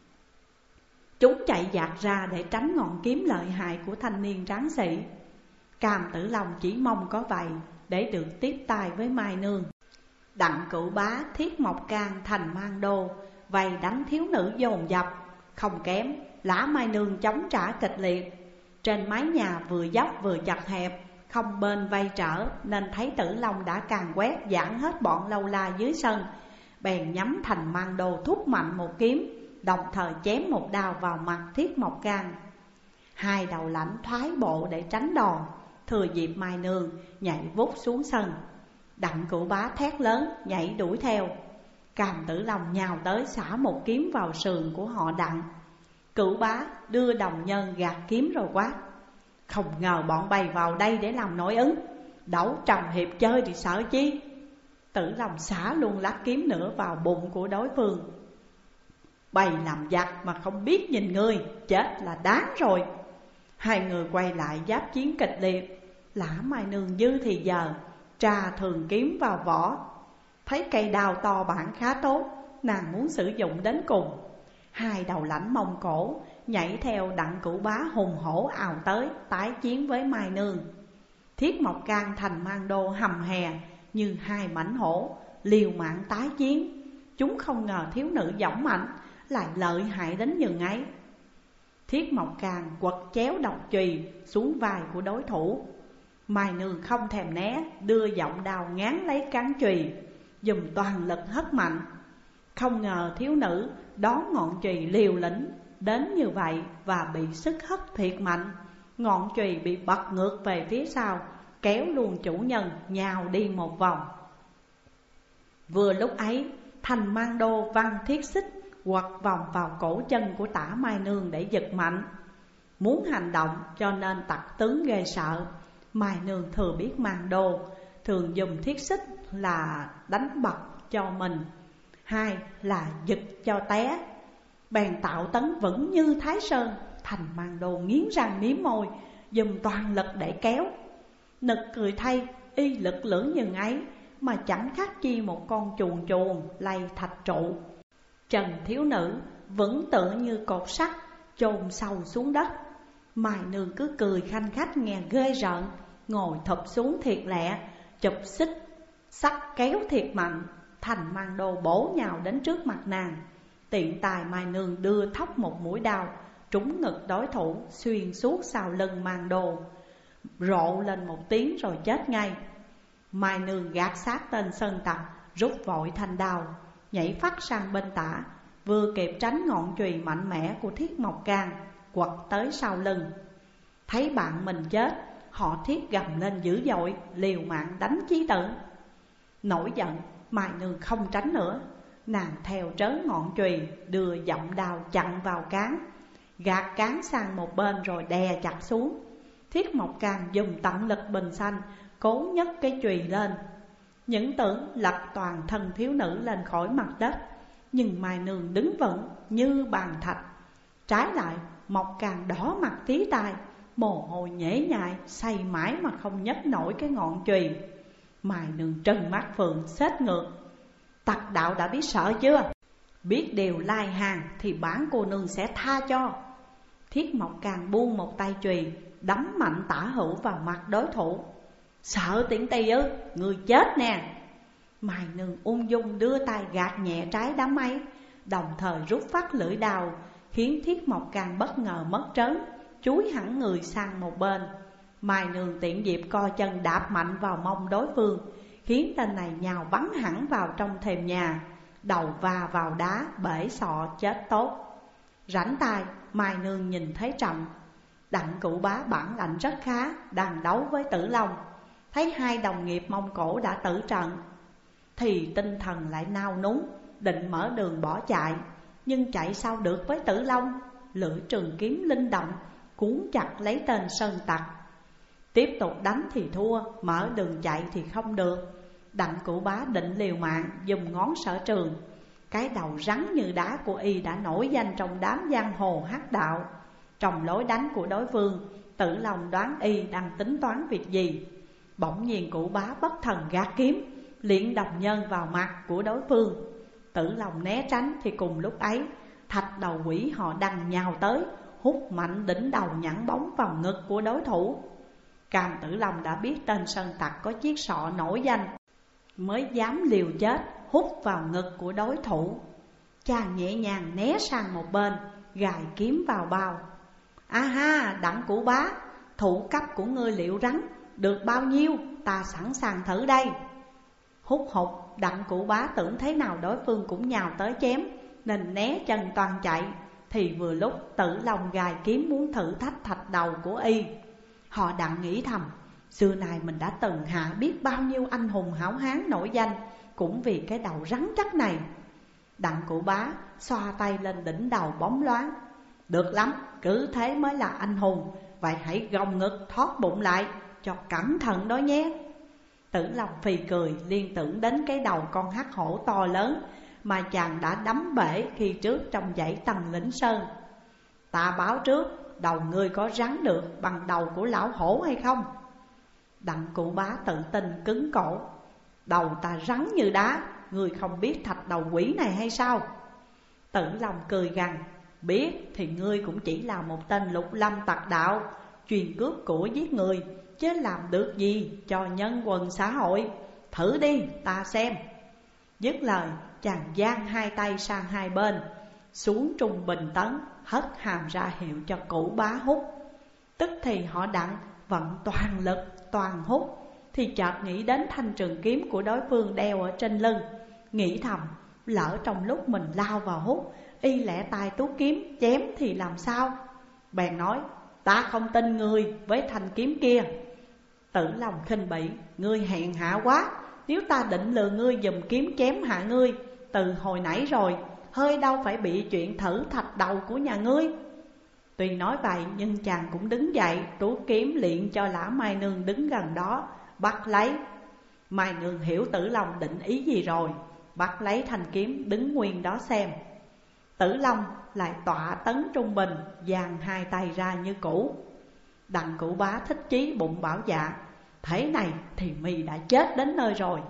Chúng chạy dạt ra để tránh ngọn kiếm lợi hại của thanh niên tráng sĩ. Cam Tử Long chỉ mong có vậy để được tiếp tay với Mai Nương. Đặng Cửu Bá, Thiết Mộc Can, Thành Mang Đô vây đánh thiếu nữ dồn dập. Không kém, Lã Mai Nương chống trả kịch liệt. Trên mái nhà vừa dốc vừa chặt hẹp, không bên vây trở, nên thấy Tử Long đã càn quét giãn hết bọn Lâu La dưới sân. Bèn nhắm Thành Mang Đô thúc mạnh một kiếm, đồng thời chém một đao vào mặt Thiết Mộc Can. 2 đầu lãnh thoái bộ để tránh đòn, thừa dịp Mai Nương nhảy vút xuống sân. Đặng Cửu Bá thét lớn nhảy đuổi theo. Cam Tử Long nhào tới xả một kiếm vào sườn của họ Đặng. Cửu Bá đưa đồng nhân gạt kiếm rồi quát: không ngờ bọn bày vào đây để làm nội ứng, đấu trầm hiệp chơi thì sợ chi. Tử Long xả luôn lát kiếm nữa vào bụng của đối phương. Bày làm giặc mà không biết nhìn người, chết là đáng rồi. 2 người quay lại giáp chiến kịch liệt. Lã Mai Nương dư thì giờ trà thường kiếm vào vỏ, thấy cây đao to bản khá tốt, nàng muốn sử dụng đến cùng. 2 đầu lãnh Mông Cổ nhảy theo Đặng Cửu Bá hùng hổ ào tới tái chiến với Mai Nương. Thiết Mộc Can, Thành Mang Đô hầm hè như 2 mãnh hổ liều mạng tái chiến. Chúng không ngờ thiếu nữ dõng mạnh lại lợi hại đến nhường ấy. Thiết Mộc Can quật chéo độc chùy xuống vai của đối thủ. Mai Nương không thèm né, đưa giọng đao ngán lấy cán chùy, dùng toàn lực hất mạnh. Không ngờ thiếu nữ đón ngọn chùy liều lĩnh đến như vậy và bị sức hất thiệt mạnh. Ngọn chùy bị bật ngược về phía sau, kéo luôn chủ nhân nhào đi một vòng. Vừa lúc ấy, Thành Mang Đô văng thiết xích quật vòng vào cổ chân của tả Mai Nương để giật mạnh. Muốn hành động cho nên tặc tướng ghê sợ. Mai Nương thừa biết Mang Đô thường dùng thiết xích là đánh bật cho mình, 2 là giật cho té. Bèn tạo tấn vững như Thái Sơn. Thành Mang Đô nghiến răng miếm môi, dùng toàn lực để kéo. Nực cười thay, y lực lưỡng như ấy mà chẳng khác chi một con chuồn chuồn lay thạch trụ. Trần thiếu nữ vững tựa như cột sắt chôn sâu xuống đất. Mai Nương cứ cười khanh khách nghe ghê rợn, ngồi thụp xuống thiệt lẹ, chụp xích sắt kéo thiệt mạnh. Thành mang đồ bổ nhào đến trước mặt nàng. Tiện tài Mai Nương đưa thóc một mũi đao trúng ngực đối thủ, xuyên suốt sau lưng mang đồ, rộ lên một tiếng rồi chết ngay. Mai Nương gạt sát tên sơn tặc, rút vội thanh đao, nhảy phắt sang bên tả, vừa kịp tránh ngọn chùy mạnh mẽ của Thiết Mộc Can quật tới sau lưng. Thấy bạn mình chết, họ Thiết gầm lên dữ dội, liều mạng đánh chí tử. Nổi giận, Mai Nương không tránh nữa, nàng theo trớn ngọn chùy, đưa giọng đao chặn vào cán, gạt cán sang một bên rồi đè chặt xuống. Thiết Mộc Can dùng tận lực bình xanh, cố nhấc cái chùy lên, những tưởng lật toàn thân thiếu nữ lên khỏi mặt đất. Nhưng Mai Nương đứng vững như bàn thạch. Trái lại Mộc Can đỏ mặt tí tai, mồ hôi nhễ nhại, say mãi mà không nhấc nổi cái ngọn chùy. Mai Nương trừng mắt phượng xết ngược. Tặc đạo đã biết sợ chưa? Biết điều lai hàng thì bản cô nương sẽ tha cho. Thiết Mộc Can buông một tay chùy, đấm mạnh tả hữu vào mặt đối thủ. Sợ tiện tì ư? Người chết nè. Mai Nương ung dung đưa tay gạt nhẹ trái đám ấy, đồng thời rút phát lưỡi đao, khiến Thiết Mộc Can bất ngờ mất trớn, chúi hẳn người sang một bên. Mai Nương tiện dịp co chân đạp mạnh vào mông đối phương, khiến tên này nhào bắn hẳn vào trong thềm nhà, đầu va vào đá bể sọ chết tốt. Rảnh tay, Mai Nương nhìn thấy Trọng. Đặng Cửu Bá bản lãnh rất khá, đang đấu với Tử Long. Thấy hai đồng nghiệp Mông Cổ đã tử trận thì tinh thần lại nao núng, định mở đường bỏ chạy. Nhưng chạy sao được với Tử Long, lưỡi trường kiếm linh động cuốn chặt lấy tên sơn tặc. Tiếp tục đánh thì thua, mở đường chạy thì không được. Đặng Cửu Bá định liều mạng, dùng ngón sở trường. Cái đầu rắn như đá của y đã nổi danh trong đám giang hồ hắc đạo. Trong lối đánh của đối phương, Tử Long đoán y đang tính toán việc gì. Bỗng nhiên Cửu Bá bất thần gạt kiếm, liệng đồng nhân vào mặt của đối phương. Tử Long né tránh thì cùng lúc ấy, thạch đầu quỷ họ đằng nhào tới, hút mạnh đỉnh đầu nhẵn bóng vào ngực của đối thủ. Cam Tử Long đã biết tên sơn tặc có chiếc sọ nổi danh, mới dám liều chết hút vào ngực của đối thủ. Chàng nhẹ nhàng né sang một bên, gài kiếm vào bao. A ha, Đặng Cửu Bá, thủ cấp của ngươi liệu rắn được bao nhiêu, ta sẵn sàng thử đây. Hút hụt, Đặng Cửu Bá tưởng thế nào đối phương cũng nhào tới chém, nên né chân toàn chạy. Thì vừa lúc Tử Long gài kiếm muốn thử thách thạch đầu của y. Họ Đặng nghĩ thầm, xưa này mình đã từng hạ biết bao nhiêu anh hùng hảo hán nổi danh, cũng vì cái đầu rắn chắc này. Đặng Cửu Bá xoa tay lên đỉnh đầu bóng loáng. Được lắm, cứ thế mới là anh hùng. Vậy hãy gồng ngực thoát bụng lại, cho cẩn thận đó nhé. Tử Long phì cười, liên tưởng đến cái đầu con hắc hổ to lớn mà chàng đã đấm bể khi trước trong dãy Tần Lĩnh Sơn. Ta báo trước, đầu ngươi có rắn được bằng đầu của lão hổ hay không? Đặng Cửu Bá tự tin cứng cổ. Đầu ta rắn như đá, ngươi không biết thạch đầu quỷ này hay sao? Tử Long cười gằn, biết thì ngươi cũng chỉ là một tên lục lâm tặc đạo, chuyên cướp của giết người, chứ làm được gì cho nhân quần xã hội. Thử đi, ta xem. Dứt lời, chàng giang hai tay sang hai bên, xuống trung bình tấn, hất hàm ra hiệu cho Cửu Bá hút. Tức thì họ Đặng vận toàn lực, toàn hút, thì chợt nghĩ đến thanh trường kiếm của đối phương đeo ở trên lưng. Nghĩ thầm, lỡ trong lúc mình lao vào hút, y lẹ tay tú kiếm chém thì làm sao? Bèn nói, ta không tin ngươi với thanh kiếm kia. Tử Long khinh bỉ, ngươi hèn hạ quá. Nếu ta định lừa ngươi dùng kiếm chém hạ ngươi từ hồi nãy rồi, hơi đâu phải bị chuyện thử thạch đầu của nhà ngươi. Tuy nói vậy nhưng chàng cũng đứng dậy, tú kiếm liệng cho lã Mai Nương đứng gần đó, bắt lấy. Mai Nương hiểu Tử Long định ý gì rồi, bắt lấy thanh kiếm đứng nguyên đó xem. Tử Long lại tọa tấn trung bình, dang hai tay ra như cũ. Đặng Cửu Bá thích chí bụng bảo dạ, thế này thì mi đã chết đến nơi rồi.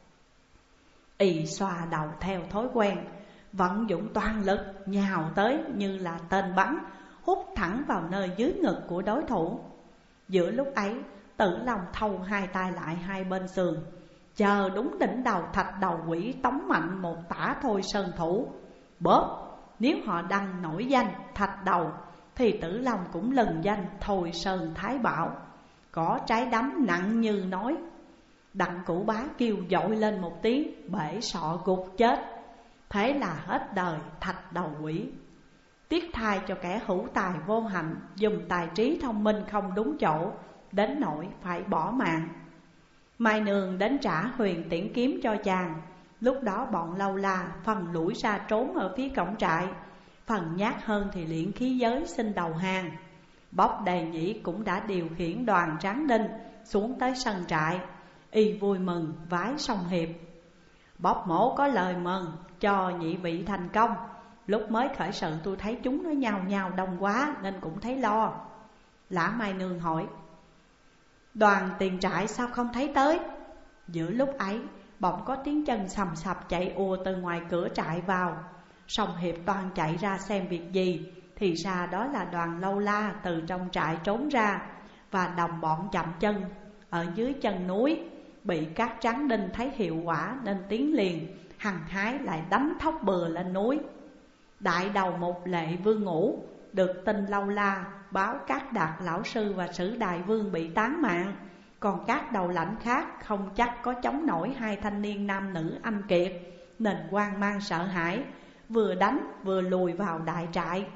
Y xoa đầu theo thói quen, vận dụng toàn lực nhào tới như là tên bắn, hút thẳng vào nơi dưới ngực của đối thủ. Giữa lúc ấy, Tử Long thâu hai tay lại hai bên sườn, chờ đúng đỉnh đầu thạch đầu quỷ tống mạnh một tả thôi sơn thủ. Bóp, nếu họ đăng nổi danh thạch đầu thì Tử Long cũng lừng danh thôi sơn thái bảo, có trái đấm nặng như nói. Đặng Cửu Bá kêu dội lên một tiếng, bể sọ gục chết. Thế là hết đời thạch đầu quỷ. Tiếc thay cho kẻ hữu tài vô hạnh, dùng tài trí thông minh không đúng chỗ, đến nỗi phải bỏ mạng. Mai Nương đến trả huyền tiễn kiếm cho chàng. Lúc đó bọn Lâu La phần lủi ra trốn ở phía cổng trại, phần nhát hơn thì luyện khí giới xin đầu hàng. Bóc Đề Nhĩ cũng đã điều khiển đoàn Tráng Đinh xuống tới sân trại. Y vui mừng vái song hiệp. Bóc mổ có lời mừng cho nhị vị thành công. Lúc mới khởi sự tôi thấy chúng nó nhào nhào đông quá nên cũng thấy lo. Lã Mai Nương hỏi: đoàn tiền trại sao không thấy tới? Giữa lúc ấy bỗng có tiếng chân sầm sập chạy ùa từ ngoài cửa trại vào. Song hiệp toàn chạy ra xem việc gì, thì ra đó là đoàn Lâu La từ trong trại trốn ra, và đồng bọn chậm chân ở dưới chân núi. Bị các Tráng Đinh thấy hiệu quả nên tiến liền, hăng hái lại đánh thóc bừa lên núi. Đại đầu một Lệ Vương Ngũ được tin Lâu La báo các Đạt lão sư và Sử Đại Vương bị tán mạng, còn các đầu lãnh khác không chắc có chống nổi hai thanh niên nam nữ anh kiệt, nên hoang mang sợ hãi, vừa đánh vừa lùi vào đại trại.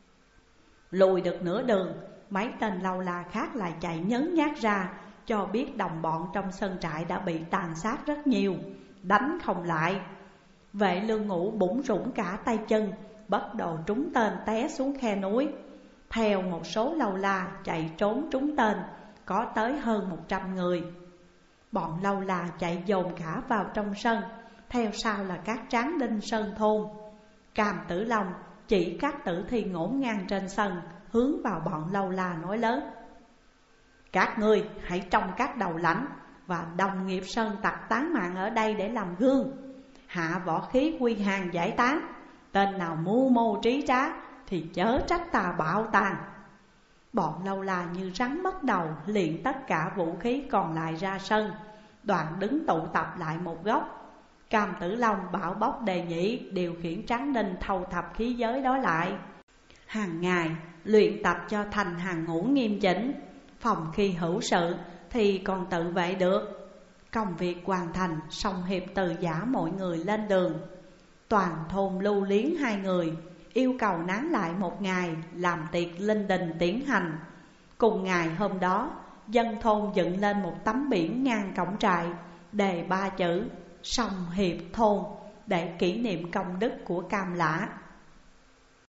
Lùi được nửa đường, mấy tên Lâu La khác lại chạy nhấn nhát ra, cho biết đồng bọn trong sân trại đã bị tàn sát rất nhiều, đánh không lại. Vệ Lương Ngũ bủn rủn cả tay chân, bất đồ trúng tên té xuống khe núi. Theo một số Lâu La chạy trốn trúng tên, có tới hơn 100 người. Bọn Lâu La chạy dồn cả vào trong sân, theo sau là các Tráng Đinh sơn thôn. Cam Tử Long chỉ các tử thi ngổn ngang trên sân, hướng vào bọn Lâu La nói lớn: các ngươi hãy trông các đầu lãnh và đồng nghiệp sơn tặc tán mạng ở đây để làm gương, hạ võ khí quy hàng giải tán. Tên nào mưu mô trí trá thì chớ trách ta bạo tàn. Bọn Lâu La như rắn mất đầu, liền tất cả vũ khí còn lại ra sân, đoàn đứng tụ tập lại một góc. Cam Tử Long bảo Bóc Đề Nhĩ điều khiển Tráng Đinh thâu thập khí giới đó lại, hàng ngày luyện tập cho thành hàng ngũ nghiêm chỉnh, phòng khi hữu sự thì còn tự vệ được. Công việc hoàn thành, song hiệp từ giả mọi người lên đường. Toàn thôn lưu liếng hai người, yêu cầu nán lại một ngày làm tiệc linh đình tiến hành. Cùng ngày hôm đó, dân thôn dựng lên một tấm biển ngang cổng trại, đề 3 chữ song hiệp thôn, để kỷ niệm công đức của Cam Lã.